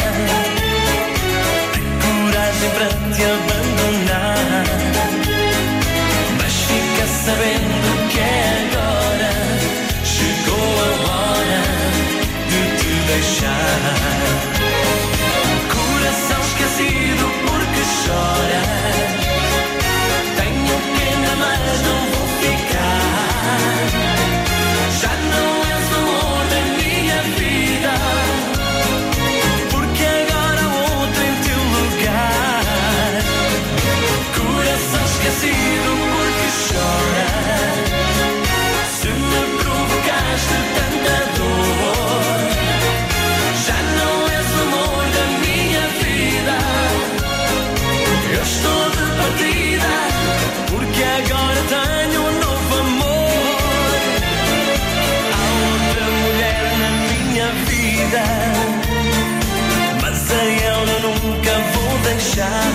a coragem para te abandonar, mas fica sabendo que agora chegou a hora de te deixar. Coração esquecido porque chora, tenho pena mas não vou ficar. Já não és o amor da minha vida, porque agora há outro em teu lugar. Coração esquecido porque chora, se me provocaste tanta dor. Já não és o amor da minha vida, eu estou de partida, porque agora tenho um novo amor. Há outra mulher na minha vida, mas a ela nunca vou deixar.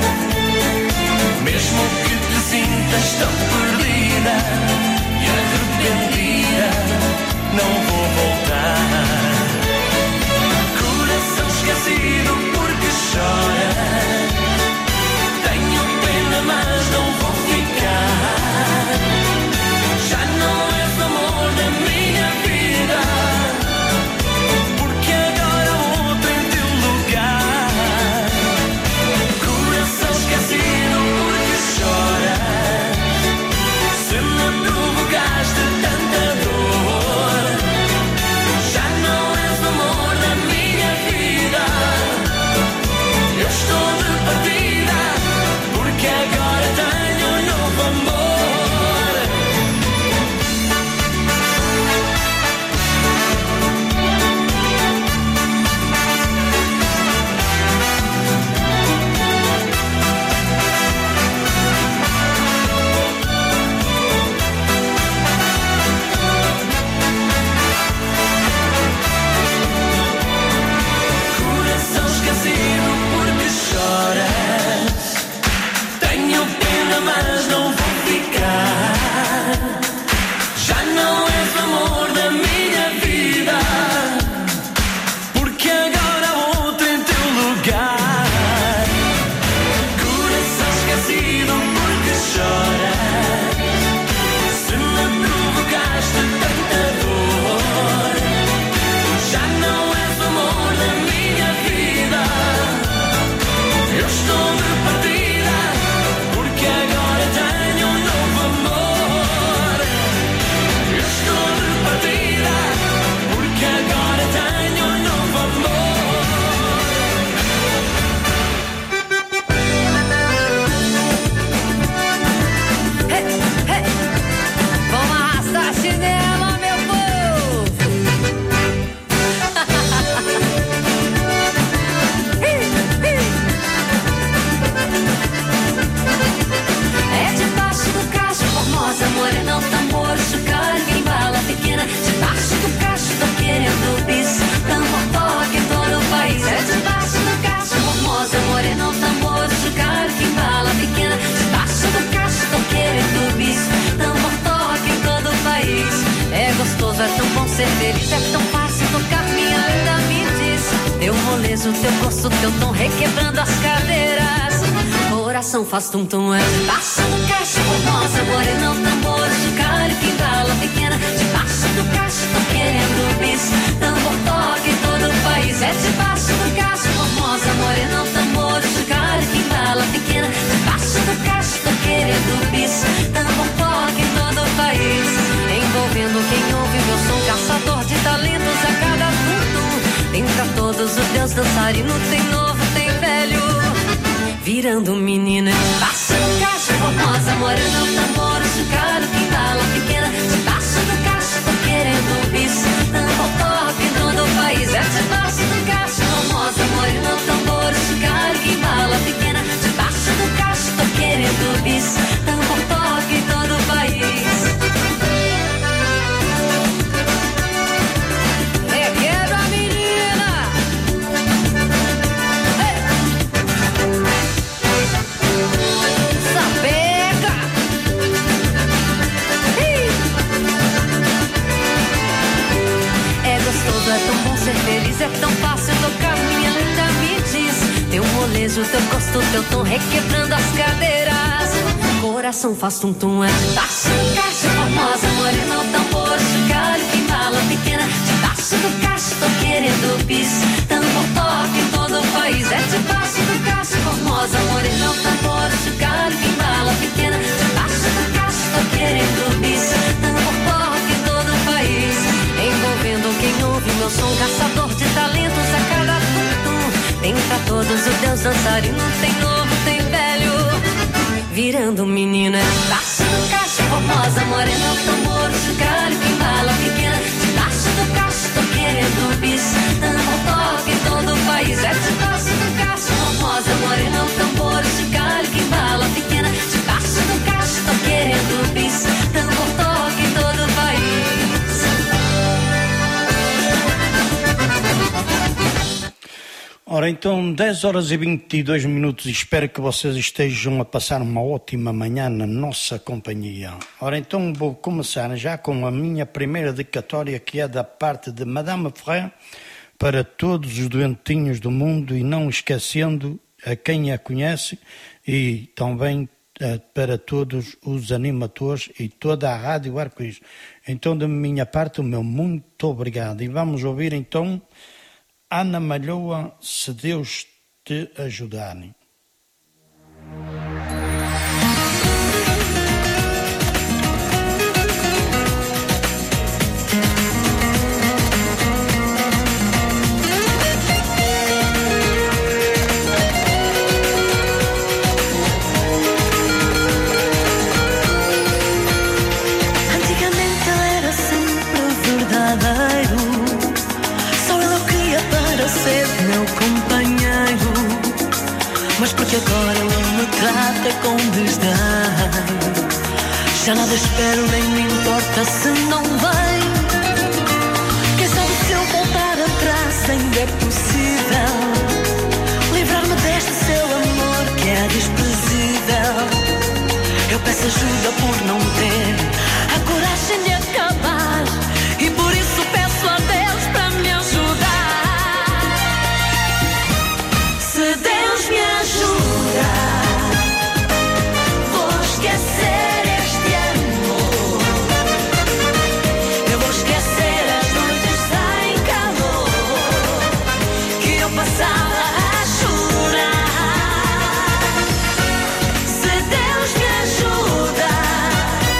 Mesmo que te sintas tão perdida e arrependida, não vou voltar. Coração esquecido porque chora, tenho pena mas não vou ficar. Já não és amor da minha vida, porque gosto do teu tom requebrando as cadeiras. Coração faz tum-tum, é debaixo do cacho, formosa, morena, tambor, chocalho, que embala pequena. Debaixo do cacho, tô querendo bis, tambor toque em todo o país. É debaixo do cacho, formosa, morena, tambor, chocalho, que embala pequena. Debaixo do cacho, tô querendo bis, tambor toque em todo o país. Envolvendo quem ouve meu som, caçador de talentos a cada tum-tum. Tem pra todos, o Deus dançarino, tem novo, tem velho. Virando menina, debaixo do cacho, formosa, morena, tambor, chocalho, que embala pequena. Debaixo do cacho, tô querendo bis, tambor toque em todo o país. É debaixo do cacho, formosa, morena, tambor, chocalho, que embala pequena. Debaixo do cacho, tô querendo bis, tambor toque em todo o país. É tão bom ser feliz, é tão fácil tocar, minha linda, me diz. Teu molejo, teu gosto, teu tom requebrando as cadeiras. Coração faz tum-tum, é debaixo do cacho, formosa, morena, o tambor, chocalho, que embala pequena. Debaixo do cacho, tô querendo bis, tambor toque em todo o país. É debaixo do cacho, formosa, morena, o tambor, chocalho, que embala pequena. Debaixo do cacho, tô querendo bis, tambor toque em todo o país. Envolvendo quem ouve meu som, caçador de talentos a cada tum-tum. Tem pra todos, o Deus dançarino, tem novo, tem velho. Virando menina, debaixo do cacho, formosa, morena, tambor, chocalho, que embala pequena. Debaixo do cacho, tô querendo bis, tambor toque em todo o país. É debaixo do cacho, formosa, morena, tambor, chocalho, que embala pequena. Debaixo do cacho, tô querendo bis, tambor toque em todo o país. Ora, então, dez horas e vinte e dois minutos, espero que vocês estejam a passar uma ótima manhã na nossa companhia. Ora, então, vou começar já com a minha primeira dedicatória, que é da parte de Madame Ferrer, para todos os doentinhos do mundo, e não esquecendo a quem a conhece, e também uh, para todos os animadores e toda a Rádio Arco-Íris. Então, da minha parte, o meu muito obrigado. E vamos ouvir, então, Ana Malhoa, Se Deus Te Ajudar. Antigamente era sempre verdadeiro, ser meu companheiro, mas porque agora ele me trata com desdém. Já nada espero, nem me importa se não vem. Quem sabe se eu voltar atrás ainda é possível livrar-me deste seu amor que é desprezível. Eu peço ajuda por não ter a coragem de acabar, e por isso peço a Deus para me ajudar. Se Deus me ajuda, vou esquecer este amor. Eu vou esquecer as noites sem calor que eu passava a chorar. Se Deus me ajuda,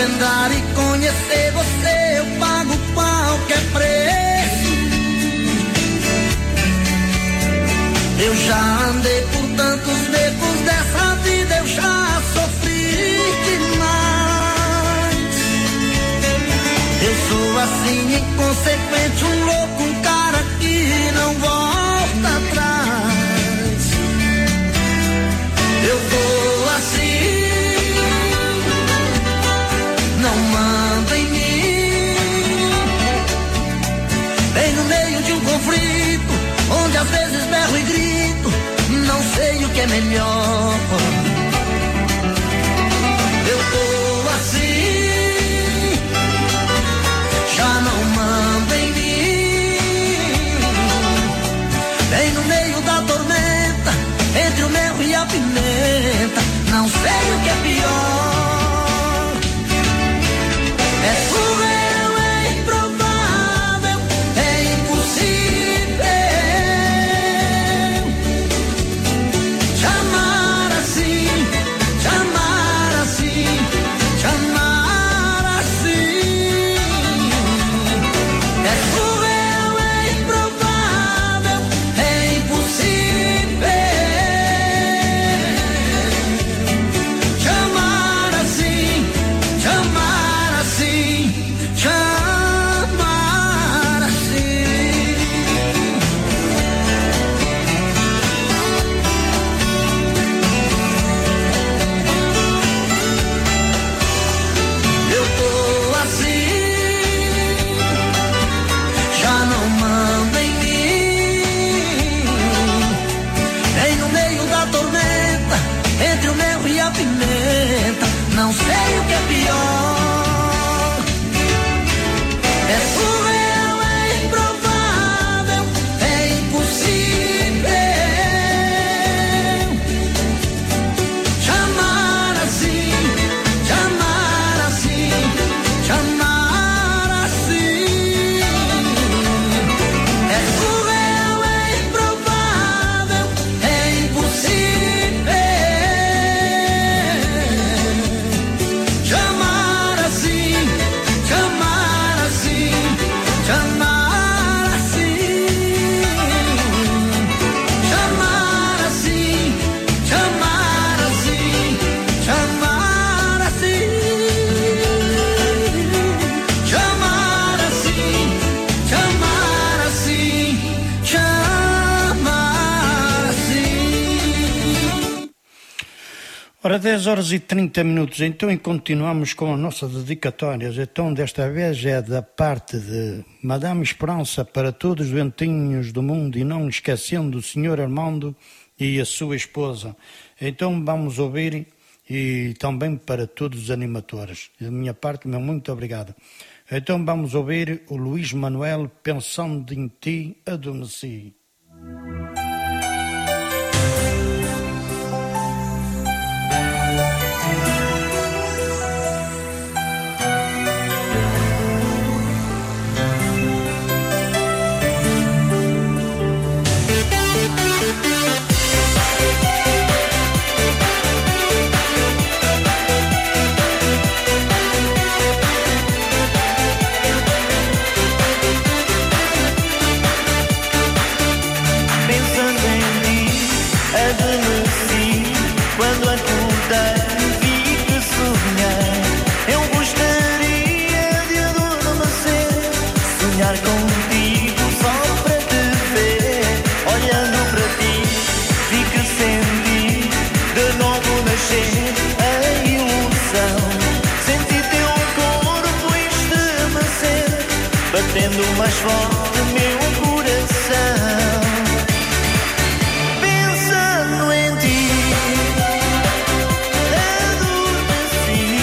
desvendar e conhecer você, eu pago qualquer preço. Eu já andei por tantos becos dessa vida, eu já sofri demais. Eu sou assim, inconsequente, um louco, um cara que não volta atrás. Eu tô assim, não manda em mim. Bem no meio de um conflito, onde às vezes berro e grito, não sei o que é melhor. Eu tô assim, já não manda em mim. Bem no meio da tormenta, entre o mel e a pimenta, não sei o que é pior. É surreal, é improvável, é impossível te amar assim, te amar assim, te amar assim. É surreal, é improvável, é impossível te amar assim, te amar assim, te amar assim. Eu tô assim, já não manda em mim. Bem no meio da tormenta, entre o mel e a pimenta, não sei o que é pior. É surreal, é improvável, é impossível te amar assim, te amar assim, te amar assim. É surreal, é improvável, é impossível te amar assim, te amar assim, te amar assim, te amar assim, te amar assim, te amar assim, te amar assim, te amar assim, te amar assim. Ora, dez horas e trinta minutos, então, e continuamos com as nossas dedicatórias. Então, desta vez é da parte de Madame Esperança para todos os doentinhos do mundo e não esquecendo o senhor Armando e a sua esposa. Então, vamos ouvir, e também para todos os animadores. Da minha parte, meu muito obrigado. Então, vamos ouvir o Luís Manuel, Pensando em Ti, Adormeci. Pensando em ti, adormeci. Quando acordei, vi que sonhei. Eu gostaria de adormecer, sonhar contigo só para te ver. Olhando para ti, vi que senti de novo nascer a ilusão. Senti teu corpo estremecer, batendo mais forte meu coração. Pensando em ti, adormeci.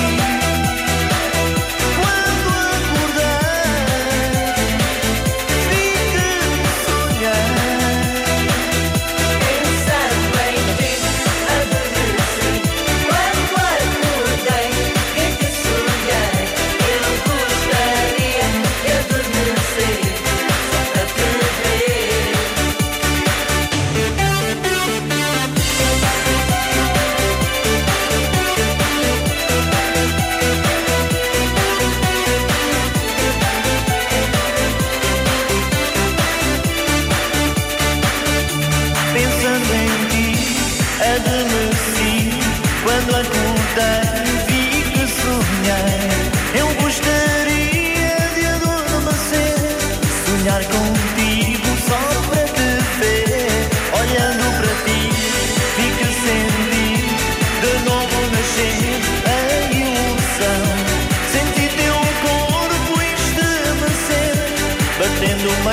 Quando acordei, vi que sonhei. Pensando em ti, adormeci. Quando acordei, vi que sonhei. Eu gostaria de adormecer, só para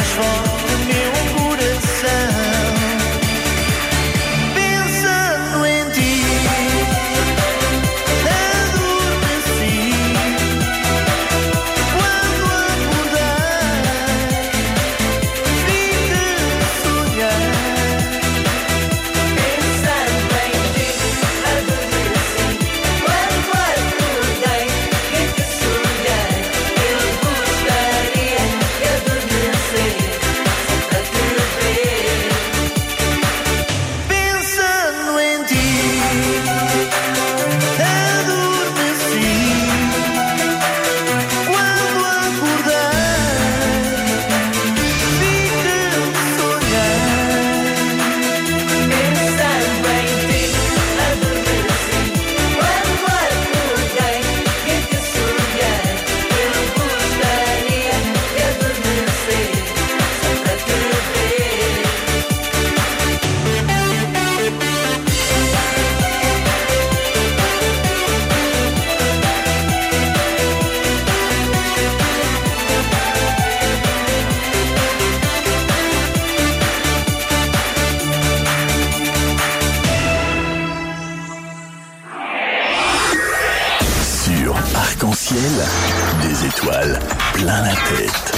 mais forte meu coração. Pensando em ti, adormeci. Quando acordar, fique a sonhar. Pensando em ti, adormeci. Quando acordei, fique a sonhar. Eu gostaria de adormecer só para te ver. Pensando em ti, adormeci. Quando acordar, fique a sonhar. Pensando em ti, adormeci. Quando acordei, fique a sonhar. Eu gostaria de adormecer só para te ver. Sur Arc-en-Ciel, des étoiles plein la tête.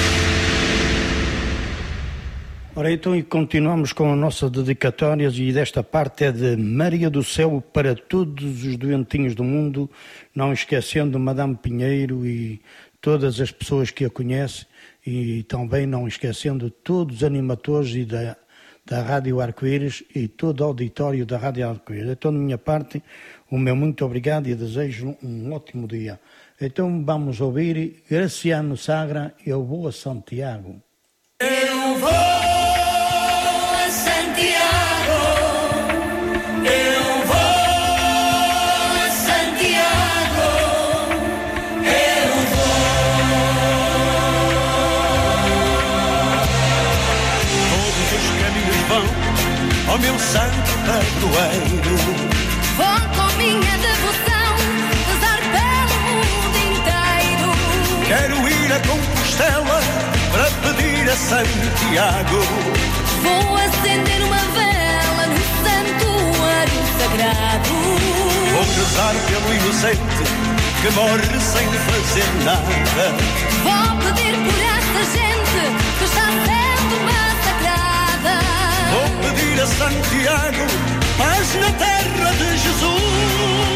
Ora, então, e continuamos com a nossa dedicatórias, e desta parte é de Maria do Céu para todos os doentinhos do mundo, não esquecendo Madame Pinheiro e todas as pessoas que a conhecem, e também não esquecendo todos os animadores e da, da Rádio Arco-Íris e todo o auditório da Rádio Arco-Íris. Então, da minha parte, o meu muito obrigado e desejo um ótimo dia. Então, vamos ouvir Graciano Sagra, Eu Vou a Santiago. Eu vou a Santiago, eu vou a Santiago, eu vou. Todos os caminhos vão ao meu santo padroeiro. Vou com minha devoção rezar pelo mundo inteiro. Quero ir a Compostela para pedir a Santiago. Vou acender uma vela no santuário sagrado. Vou rezar pelo inocente que morre sem fazer nada. Vou pedir por essa gente que está sendo massacrada. Vou pedir a Santiago paz na terra de Jesus.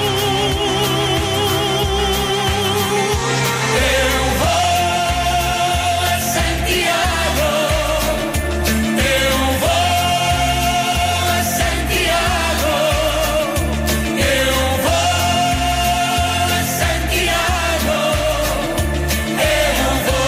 Eu vou a Santiago, eu vou a Santiago, eu vou a Santiago, eu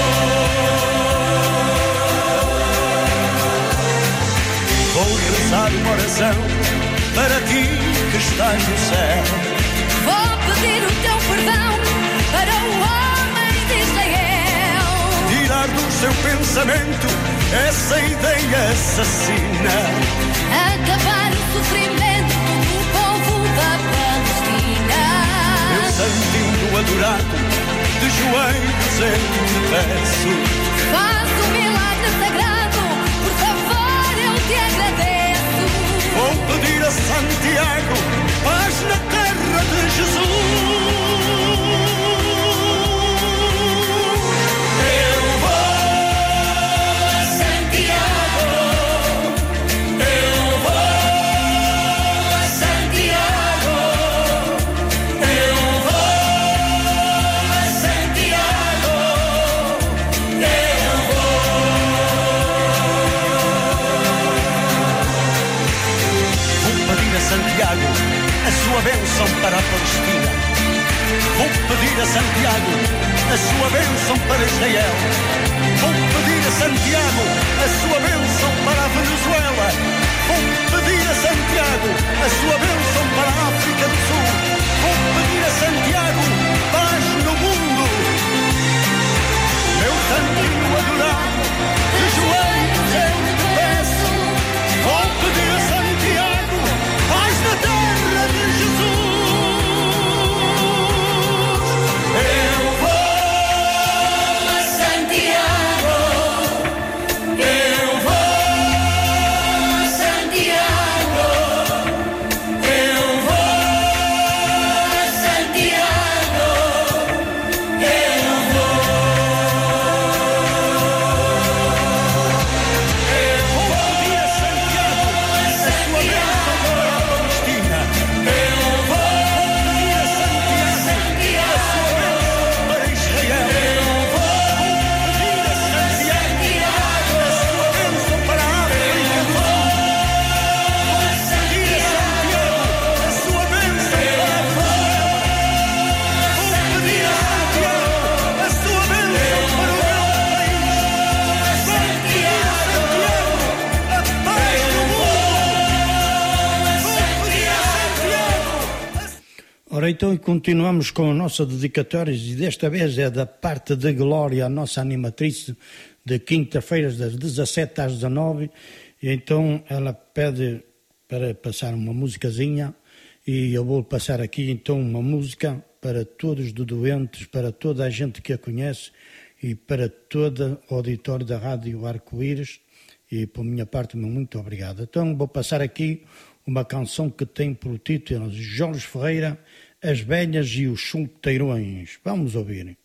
vou. Vou rezar uma oração para ti que estás no céu. Vou pedir o teu perdão para o homem de Israel. Tirar do seu pensamento essa ideia assassina. Acabar o sofrimento do povo da Palestina. Meu santinho adorado, de joelhos eu te peço. Faz um milagre sagrado, por favor eu te agradeço. Vou pedir a Santiago paz na terra de Jesus. Eu vou a Santiago, eu vou a Santiago, eu vou a Santiago, eu Vou pedir a Santiago a sua bênção para a Palestina. Vou pedir a Santiago a sua bênção para Israel. Vou pedir a Santiago a sua bênção para a Venezuela. Vou pedir a Santiago a sua bênção para a África do Sul. Vou pedir a Santiago paz no mundo. Meu santinho adorado, de joelhos eu te peço. Vou pedir a Santiago paz na terra de Jesus. Eu vou a Santiago, Ora, então, e continuamos com a nossa dedicatória, e desta vez é da parte de Glória, a nossa animatriz, de quinta-feiras, das dezassete às dezanove, e então ela pede para passar uma musicazinha, e eu vou passar aqui então uma música para todos os doentes, para toda a gente que a conhece, e para todo o auditório da Rádio Arco-Íris, e por minha parte, muito obrigado. Então vou passar aqui uma canção que tem por título Jorge Ferreira, As Velhas e os Solteirões. Vamos ouvir.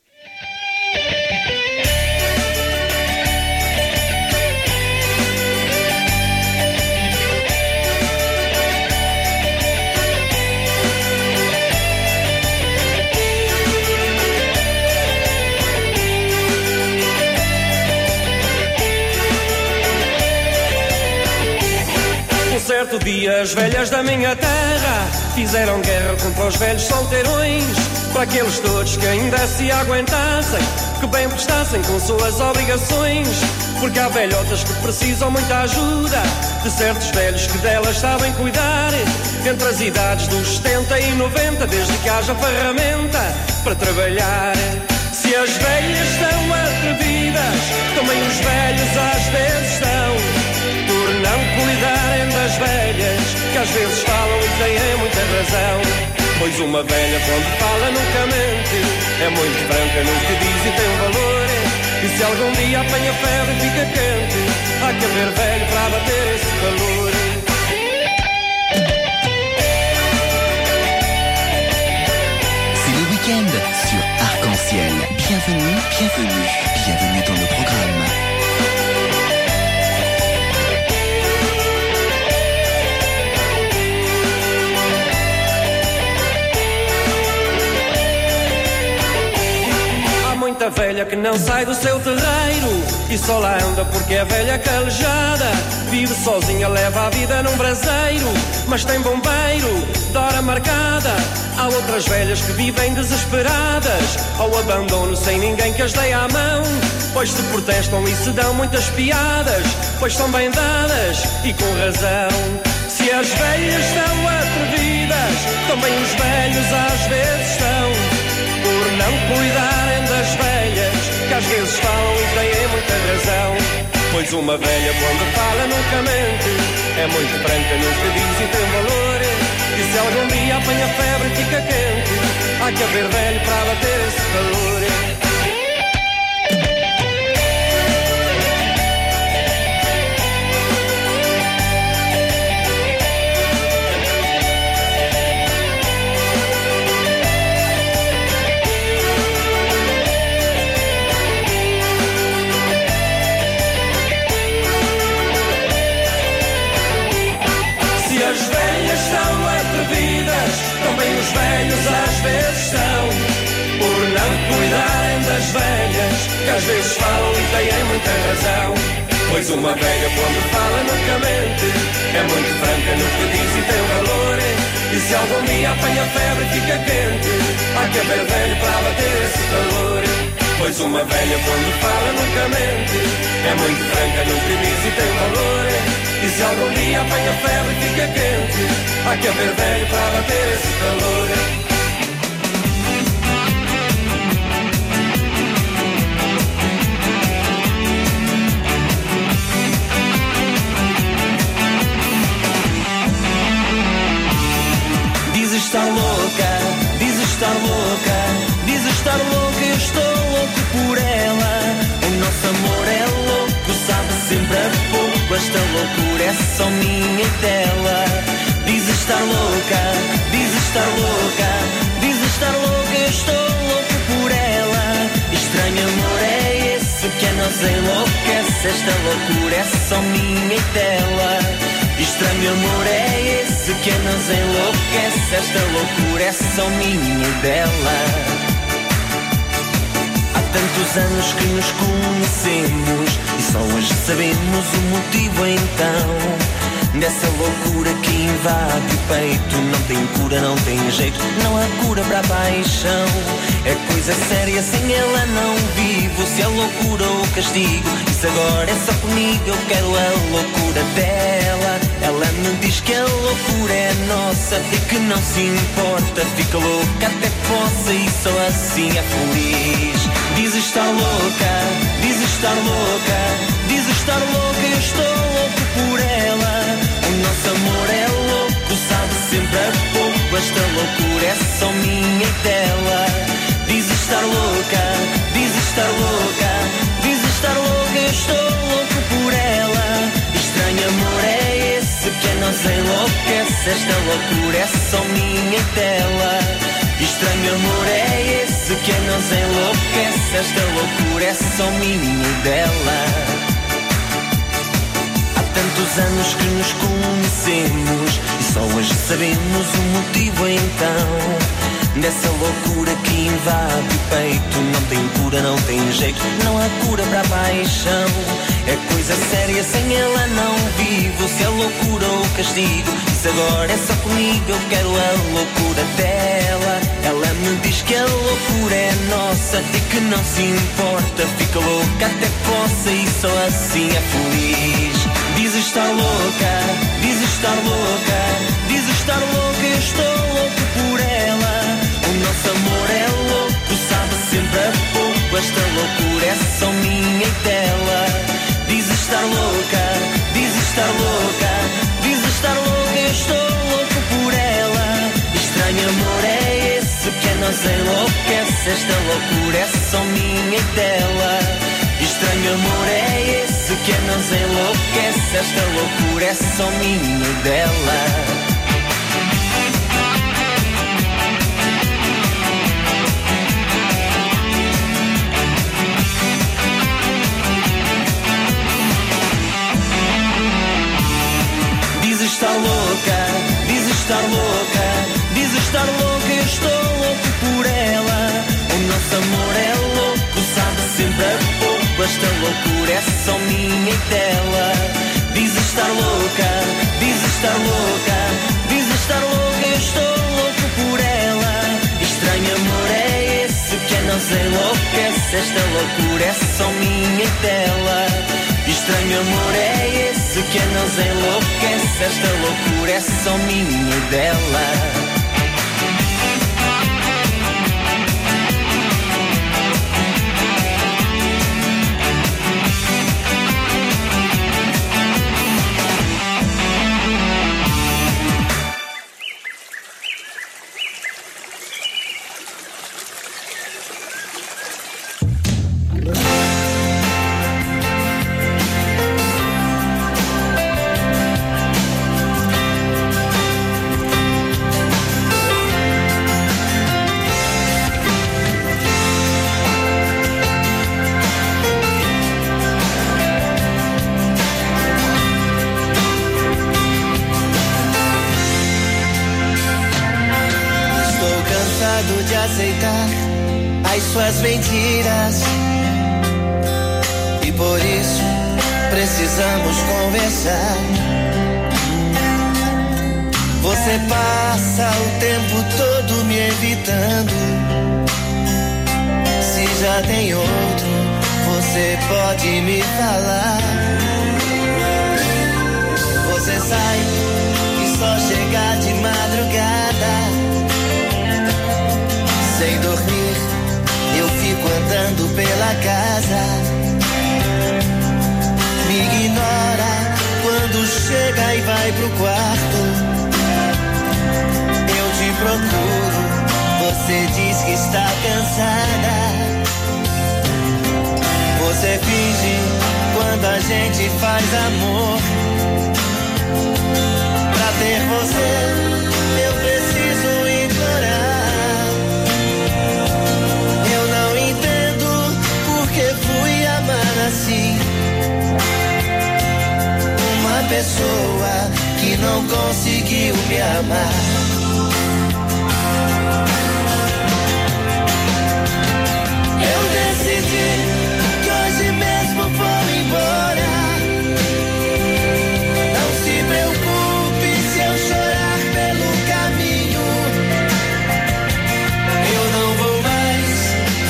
Certo dia as velhas da minha terra fizeram guerra contra os velhos solteirões, para aqueles todos que ainda se aguentassem, que bem prestassem com suas obrigações, porque há velhotas que precisam muita ajuda de certos velhos que delas sabem cuidar, entre as idades dos setenta e noventa, desde que haja ferramenta para trabalhar. Se as velhas estão atrevidas, também os velhos às vezes estão, por não cuidarem das velhas, que às vezes falam e têm muita razão. Pois uma velha quando fala nunca mente, é muito franca no que diz e tem um valor. E se algum dia apanha febre e fica quente, há que haver velho para abater esse calor. C'est le week-end sur Arc-en-Ciel. Bienvenue, bienvenue, bienvenue dans le programme. Muita velha que não sai do seu terreiro e só lá anda porque é velha calejada. Vive sozinha, leva a vida num braseiro, mas tem bombeiro, de hora marcada. Há outras velhas que vivem desesperadas ao abandono sem ninguém que as dê à mão, pois se protestam e se dão muitas piadas, pois são bem dadas e com razão. Se as velhas estão atrevidas, também os velhos às vezes estão, por não cuidarem das velhas, que às vezes falam e têm muita razão. Pois uma velha quando fala nunca mente, é muito franca no que diz e tem valor. E se algum dia apanha febre e fica quente, há que haver velho para bater esse calor. Também os velhos às vezes estão, por não cuidarem das velhas, que às vezes falam e têm muita razão. Pois uma velha quando fala nunca mente, é muito franca no que diz e tem valor. E se algum dia apanha febre e fica quente, há que haver velho para bater esse calor. Pois uma velha quando fala nunca mente, é muito franca no que diz e tem valor. E se algum dia apanha febre e fica quente, há que haver velho para bater esse calor. Diz estar louca, diz estar louca, diz estar louca, eu estou louco por ela. O nosso amor é louco, sabe sempre a pouco. Esta loucura é só minha e dela. Diz estar louca, diz estar louca, diz estar louca, eu estou louco por ela. Estranho amor é esse que a nós enlouquece. Esta loucura é só minha e dela. Estranho amor é esse que a nós enlouquece. Esta loucura é só minha e dela. Há tantos anos que nos conhecemos e só hoje sabemos o motivo então dessa loucura que invade o peito. Não tem cura, não tem jeito, não há cura para a paixão. É coisa coisa séria, sem ela não vivo. Se é loucura ou castigo, isso agora é só comigo. Eu quero a loucura dela. Ela me diz que a loucura é nossa e que não se importa. Fica louca até possa e só assim é feliz. Diz estar louca, diz estar louca, diz estar louca, eu estou louco por ela. O nosso amor é louco, sabe sempre a pouco. Esta loucura é só minha e dela. Diz estar louca, diz estar louca, diz estar louca, eu estou louco por ela. Estranho amor é esse que a nós enlouquece. Esta loucura é só minha e dela. Estranho amor é esse que a nós enlouquece. Esta loucura é só minha e dela. Há tantos anos que nos conhecemos e só hoje sabemos o motivo então dessa loucura que invade o peito. Não tem cura, não tem jeito, não há cura para a paixão. É coisa séria, sem ela não vivo. Se é loucura ou castigo, isso agora é só comigo. Eu quero a loucura dela. Ela me diz que a loucura é nossa e que não se importa. Fica louca até possa e só assim é feliz. Diz estar louca, diz estar louca, diz estar louca, eu estou louco por ela. O nosso amor é louco, sabe sempre a pouco. Esta loucura é só minha e dela. Diz estar louca, diz estar louca, diz estar louca, eu estou louco por ela. Estranho amor é esse que a nós enlouquece. Esta loucura é só minha e dela. Estranho amor é esse que a nós enlouquece. Esta loucura é só minha e dela. Estar louca, diz estar louca, diz estar louca, eu estou louco por ela. O nosso amor é louco, sabe sempre a pouco. Esta loucura é só minha e dela. Diz estar louca, diz estar louca, diz estar louca, eu estou louco por ela. Estranho amor é esse que a nós enlouquece. Esta loucura é só minha e dela. Estranho amor é esse que a nós enlouquece. Esta loucura é só minha e dela. De aceitar as suas mentiras e por isso precisamos conversar. Você passa o tempo todo me evitando. Se já tem outro, você pode me falar. Você sai e só chega de madrugada. Sem dormir, eu fico andando pela casa. Me ignora quando chega e vai pro quarto. Eu te procuro, você diz que está cansada. Você finge quando a gente faz amor. Pra ter você, eu preciso ignorar. Fui amar assim uma pessoa que não conseguiu me amar. Eu decidi que hoje mesmo vou embora. Não se preocupe se eu chorar pelo caminho. Eu não vou mais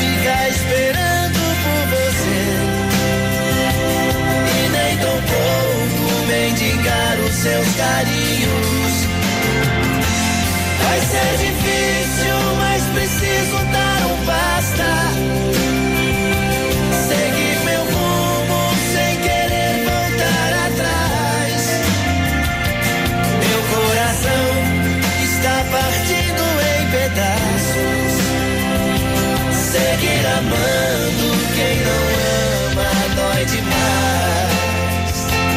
Seguir amando quem não ama dói demais.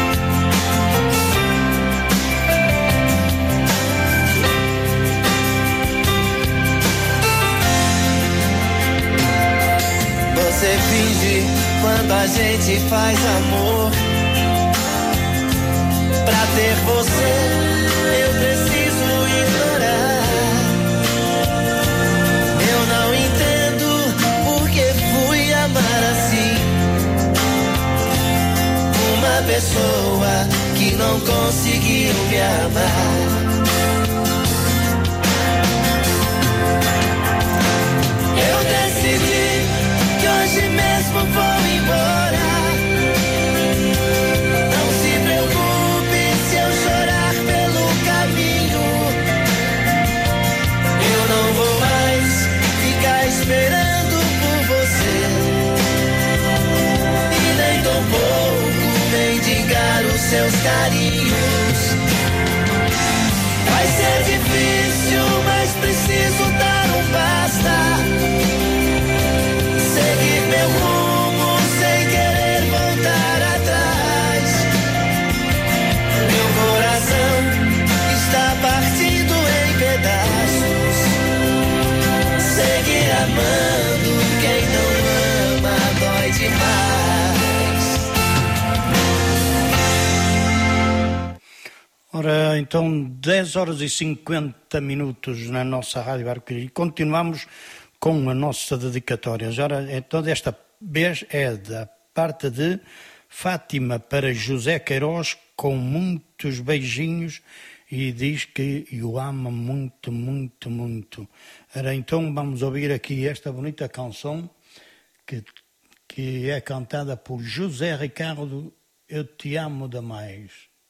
Você finge quando a gente faz amor. Pra ter você eu preciso ignorar. Eu não entendo porque fui amar assim uma pessoa que não conseguiu me amar. Eu decidi que hoje mesmo vou embora. Não se preocupe se eu chorar pelo caminho. Eu não vou mais ficar esperando por você e nem tampouco mendigar os seus carinhos. Vai ser difícil, mas preciso dar um basta. Seguir meu rumo sem querer voltar atrás. Meu coração está partido em pedaços. Seguir amando quem não ama dói demais. Ora, então, dez horas e cinquenta minutos na nossa Rádio Arco-Íris. Continuamos com a nossa dedicatória. Já, então, desta vez é da parte de Fátima para José Queiroz, com muitos beijinhos, e diz que o ama muito, muito, muito. Ora, então vamos ouvir aqui esta bonita canção que, que é cantada por José Ricardo, Eu Te Amo Demais.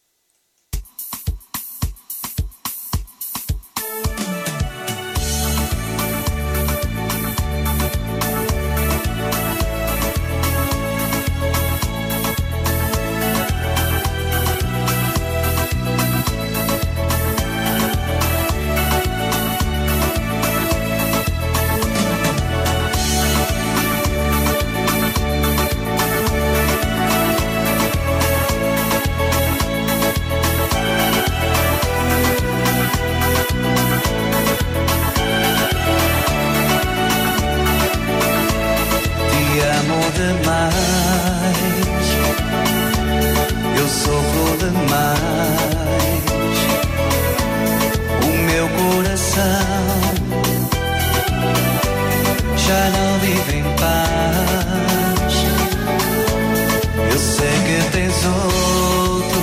Eu sofro demais. O meu coração já não vive em paz. Eu sei que tens outro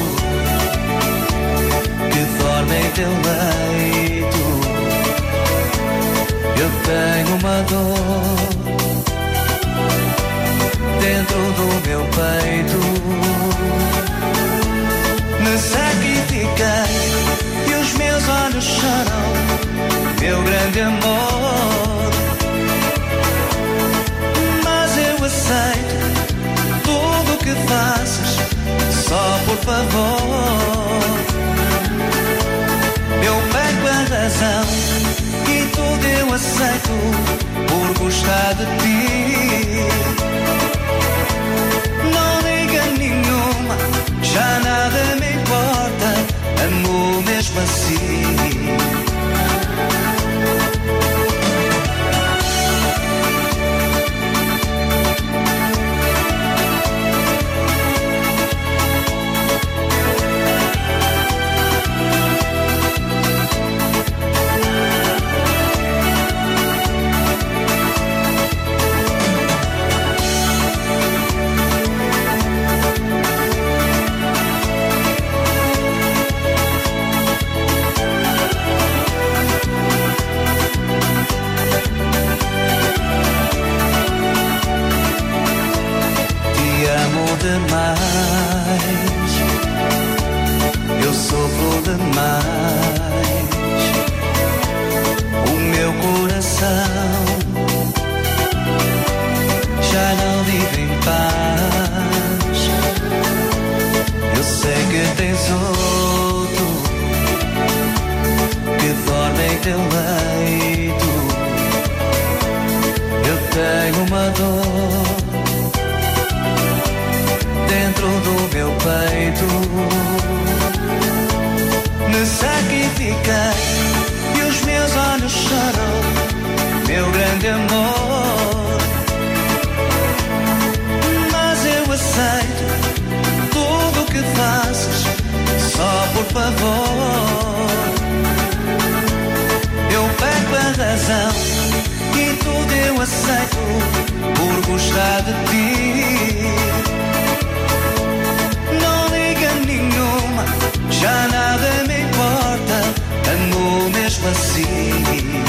que dorme em teu leito. Eu tenho uma dor dentro do meu peito. Me sacrifiquei e os meus olhos choram, meu grande amor. Mas eu aceito tudo o que faças, só por favor. Eu perco a razão e tudo eu aceito por gostar de ti. Não liga nenhuma, já nada me importa, amo mesmo assim. Demais, eu sofro demais. O meu coração já não vive em paz. Eu sei que tens outro que dorme em teu leito. Eu tenho tua dor dentro do meu peito. Me sacrifiquei e os meus olhos choram, meu grande amor. Mas eu aceito tudo o que fazes, só por favor. Eu perco a razão e tudo eu aceito por gostar de ti. Não liga nenhuma, já nada me importa, amo mesmo assim.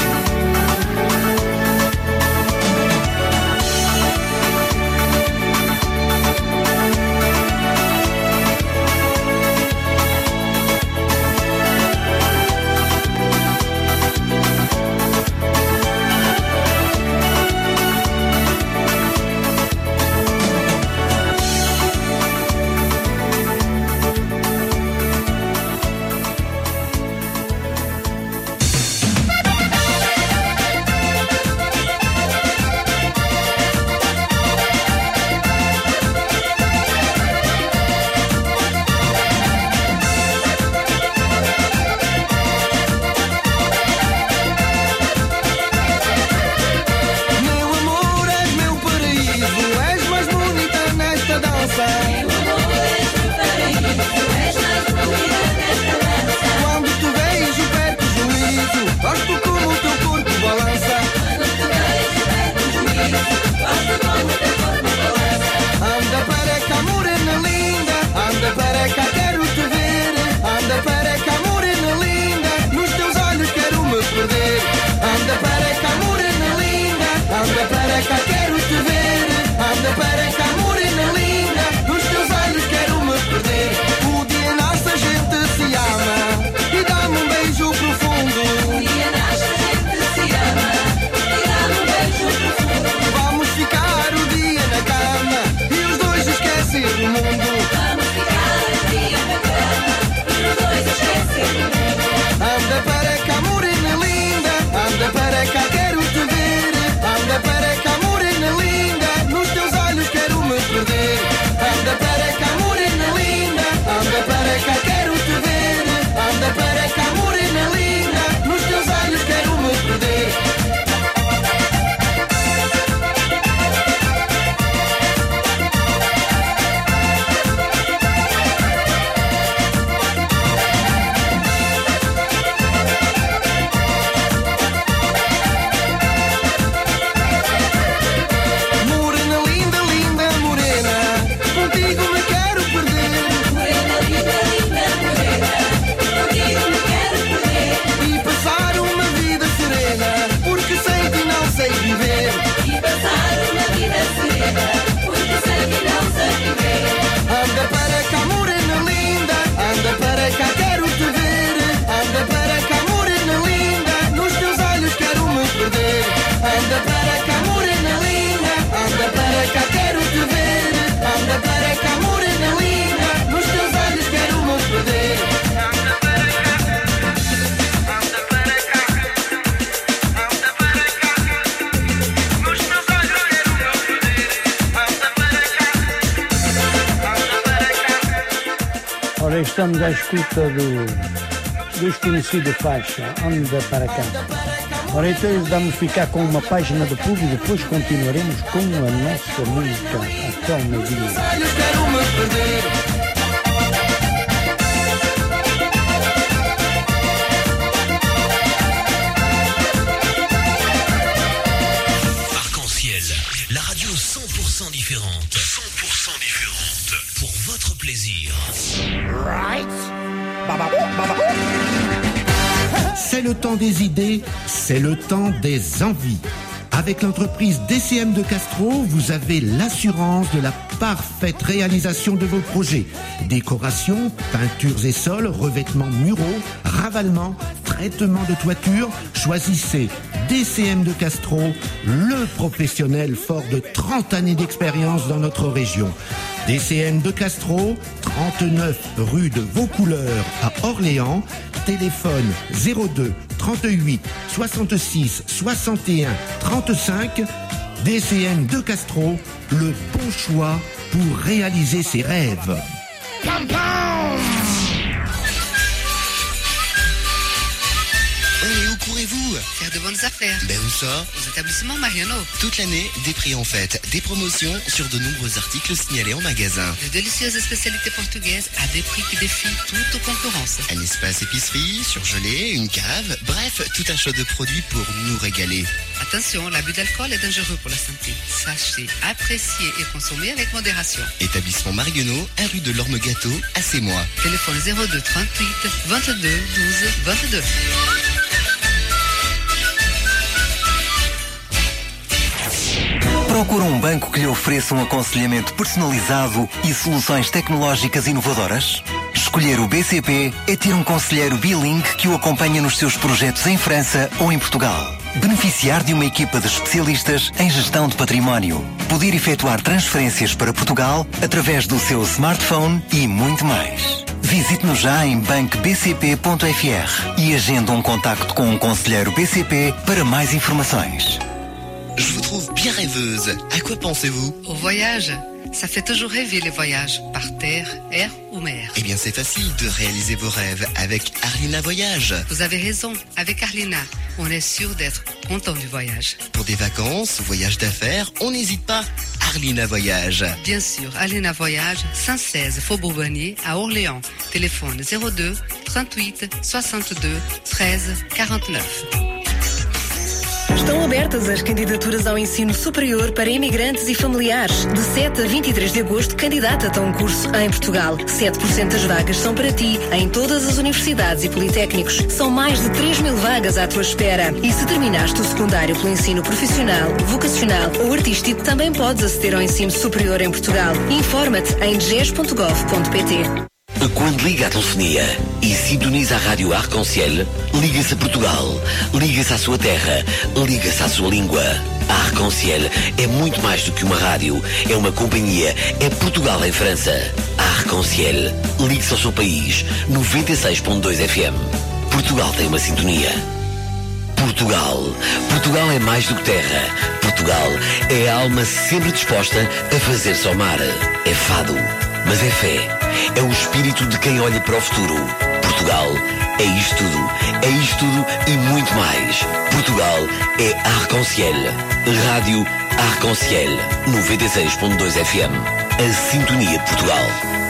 Estamos à escuta do desconhecido faixa Anda para cá. Ora, então vamos ficar com uma página do público e depois continuaremos com a nossa música até o meio-dia. La radio cent pour cent différente. cent pour cent différente. Pour votre plaisir. Right. C'est le temps des idées, c'est le temps des envies. Avec l'entreprise D C M de Castro, vous avez l'assurance de la parfaite réalisation de vos projets. Décoration, peintures et sols, revêtements muraux, ravalement, traitement de toiture. Choisissez D C M de Castro, le professionnel fort de trente années d'expérience dans notre région. D C M de Castro, trente-neuf rue de Vaucouleurs à Orléans. Téléphone zéro deux trente-huit soixante-six soixante et un trente-cinq. D C M de Castro, le bon choix pour réaliser ses rêves. Et où courez-vous? Faire de bonnes affaires. Ben où ça? Aux établissements Mariano. Toute l'année, des prix en fête, des promotions sur de nombreux articles signalés en magasin. De délicieuses spécialités portugaises à des prix qui défient toute concurrence. Un espace épicerie, surgelé, une cave, bref, tout un choix de produits pour nous régaler. Attention, l'abus d'alcool est dangereux pour la santé. Sachez apprécier et consommer avec modération. Établissement Marguenot, un rue de l'Orme Gâteau, à Sémois. Téléphone zéro deux trente-huit vingt-deux douze vingt-deux. Procura um banco que lhe ofereça um aconselhamento personalizado e soluções tecnológicas inovadoras? Escolher o B C P é ter um conselheiro bilingue que o acompanha nos seus projetos em França ou em Portugal. Beneficiar de uma equipa de especialistas em gestão de património. Poder efetuar transferências para Portugal através do seu smartphone e muito mais. Visite-nos já em banco b c p ponto f r e agende um contacto com um conselheiro B C P para mais informações. Je vous trouve bien rêveuse. À quoi pensez-vous? Au voyage. Ça fait toujours rêver les voyages, par terre, air ou mer. Eh bien, c'est facile de réaliser vos rêves avec Arlina Voyage. Vous avez raison, avec Arlina, on est sûr d'être content du voyage. Pour des vacances, voyages d'affaires, on n'hésite pas. Arlina Voyage. Bien sûr, Arlina Voyage, cent seize Faubourg Bonnier, à Orléans. Téléphone zéro deux trente-huit soixante-deux treize quarante-neuf. Estão abertas as candidaturas ao ensino superior para imigrantes e familiares. De sete a vinte e três de agosto, candidata-te a um curso em Portugal. sete por cento das vagas são para ti, em todas as universidades e politécnicos. São mais de três mil vagas à tua espera. E se terminaste o secundário pelo ensino profissional, vocacional ou artístico, também podes aceder ao ensino superior em Portugal. Informa-te em d g e s ponto gov ponto p t. Quando liga a telefonia e sintoniza a rádio Arc-en-Ciel, liga-se a Portugal, liga-se à sua terra, liga-se à sua língua. A Arc-en-Ciel é muito mais do que uma rádio, é uma companhia, é Portugal em França. A Arc-en-Ciel, ligue-se ao seu país, noventa e seis ponto dois F M. Portugal tem uma sintonia. Portugal. Portugal é mais do que terra. Portugal é a alma sempre disposta a fazer-se ao mar. É fado, mas é fé. É o espírito de quem olha para o futuro. Portugal é isto tudo. É isto tudo e muito mais. Portugal é Arc-en-Ciel. Rádio Arc-en-Ciel. noventa e seis ponto dois F M. A sintonia de Portugal.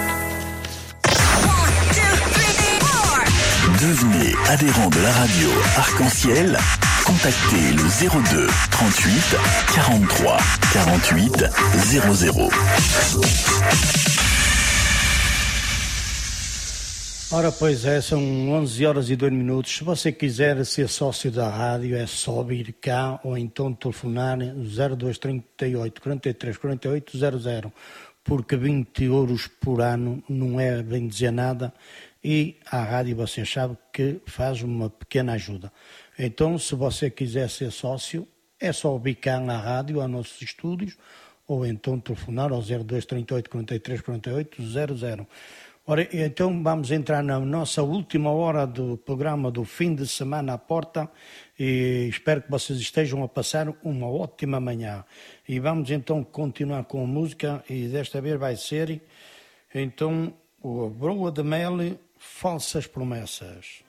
Devenez adhérent de la radio Arc-en-Ciel. Contactez le zéro deux trente-huit quarante-trois quarante-huit zéro zéro. Ora, pois é, são onze horas e dois minutos. Se você quiser ser sócio da rádio, é só vir cá ou então telefonar zero dois trinta e oito quarenta e três quarenta e oito zero zero, porque vinte euros por ano não é bem dizer nada e a rádio você sabe que faz uma pequena ajuda. Então, se você quiser ser sócio, é só vir cá na rádio, aos nossos estúdios, ou então telefonar ao zero dois trinta e oito quarenta e três quarenta e oito zero zero. Ora, então vamos entrar na nossa última hora do programa do fim de semana à porta e espero que vocês estejam a passar uma ótima manhã. E vamos então continuar com a música e desta vez vai ser então o Broa de Mel, Falsas Promessas.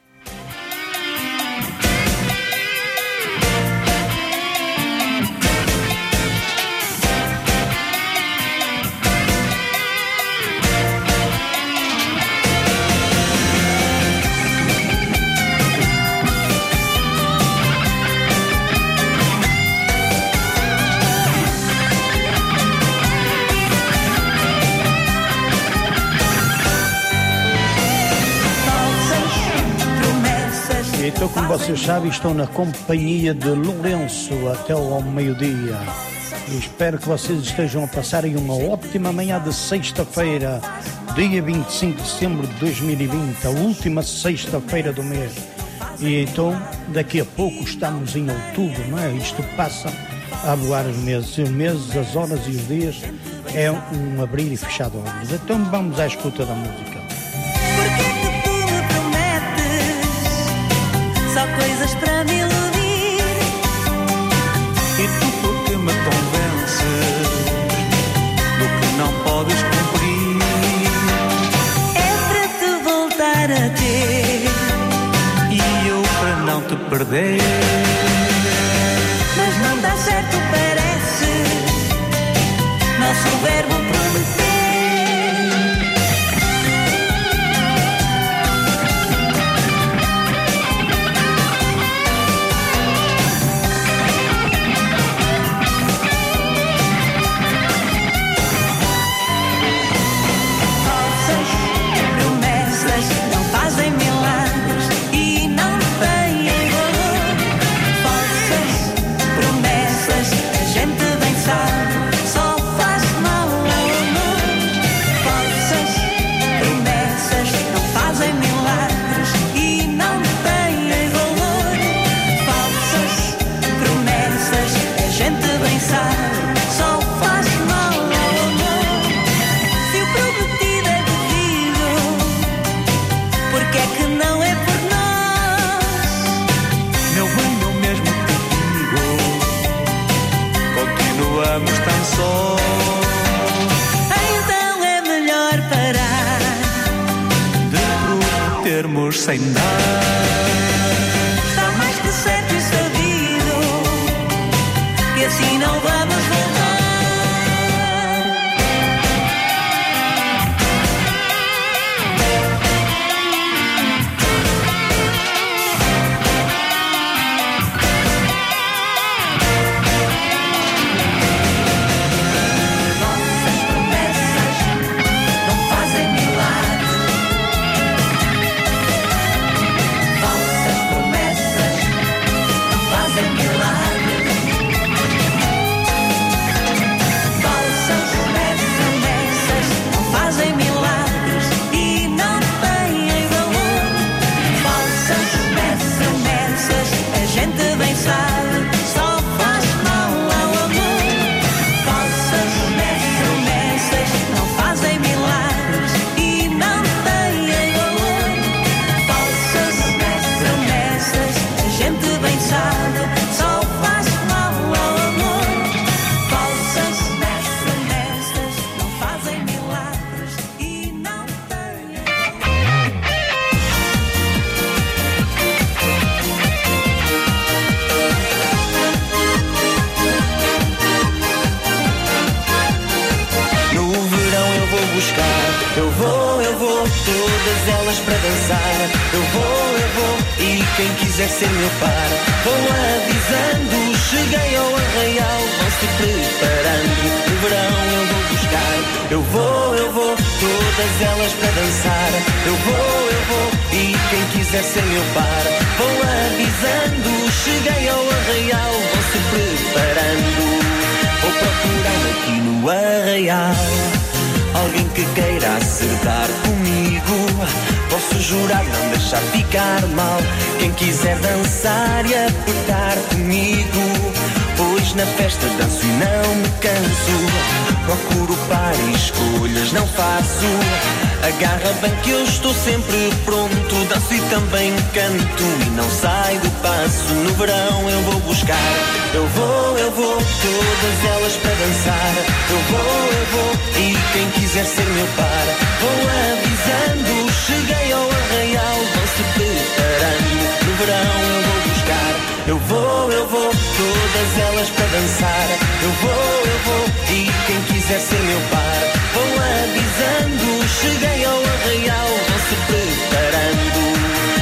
Então, como vocês sabem, estou na companhia de Lourenço até ao meio-dia. E espero que vocês estejam a passarem uma ótima manhã de sexta-feira, dia vinte e cinco de setembro de dois mil e vinte, a última sexta-feira do mês. E então, daqui a pouco estamos em outubro, não é? Isto passa a voar os meses. Os meses, as horas e os dias é um abrir e fechar de olhos. Então vamos à escuta da música. Só coisas para me iludir. E tu porque me convence perder. Mas não dá certo, parece. Nosso verbo prometer. Sem dar. Está mais que certo e sabido que assim não vamos voltar. Eu vou, eu vou, todas elas para dançar. Eu vou, eu vou, e quem quiser ser meu par, vou avisando, cheguei ao arraial, vão-se preparando, no verão eu vou buscar. Eu vou, eu vou, todas elas para dançar. Eu vou, eu vou, e quem quiser ser meu par, vou avisando, cheguei ao arraial, vão-se preparando. Vou procurar aqui no arraial alguém que queira acertar comigo. Posso jurar não deixar ficar mal quem quiser dançar e apertar comigo. Pois na festa danço e não me canso. Procuro par e escolhas não faço. Agarra bem que eu estou sempre pronto. Danço e também canto e não saio do passo. No verão eu vou buscar. Eu vou, eu vou, todas elas para dançar. Eu vou, eu vou, e quem quiser ser meu par, vou avisando, cheguei ao arraial, vão-se preparando, no verão eu vou buscar. Eu vou, eu vou, todas elas para dançar. Eu vou, eu vou, e quem quiser ser meu par, vou avisando, cheguei ao arraial, vão-se preparando.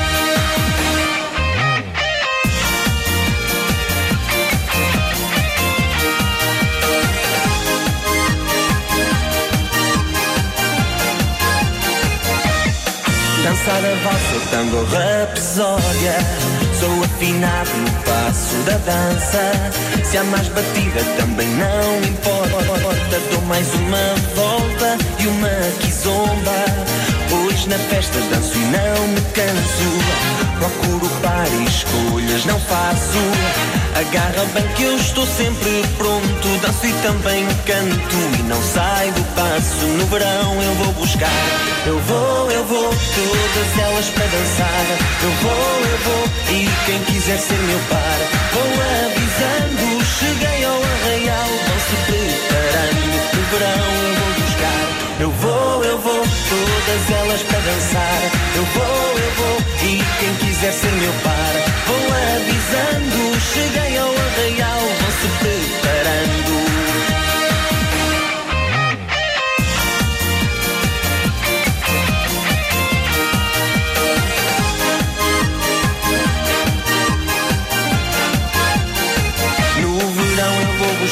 Dançar a valsa, tango ou rapsódia, sou afinado no passo da dança. Se há mais batida também não importa, dou mais uma volta e uma quizomba. Pois na festa danço e não me canso. Procuro par e escolhas não faço. Agarra bem que eu estou sempre pronto. Danço e também canto e não saio do passo. No verão eu vou buscar. Eu vou, eu vou, todas elas para dançar. Eu vou, eu vou, e quem quiser ser meu par, vou avisando, cheguei ao arraial, vão-se preparando. No verão eu vou buscar. Eu vou, eu vou, todas elas para dançar. Eu vou, eu vou, e quem quiser ser meu par, vou avisando.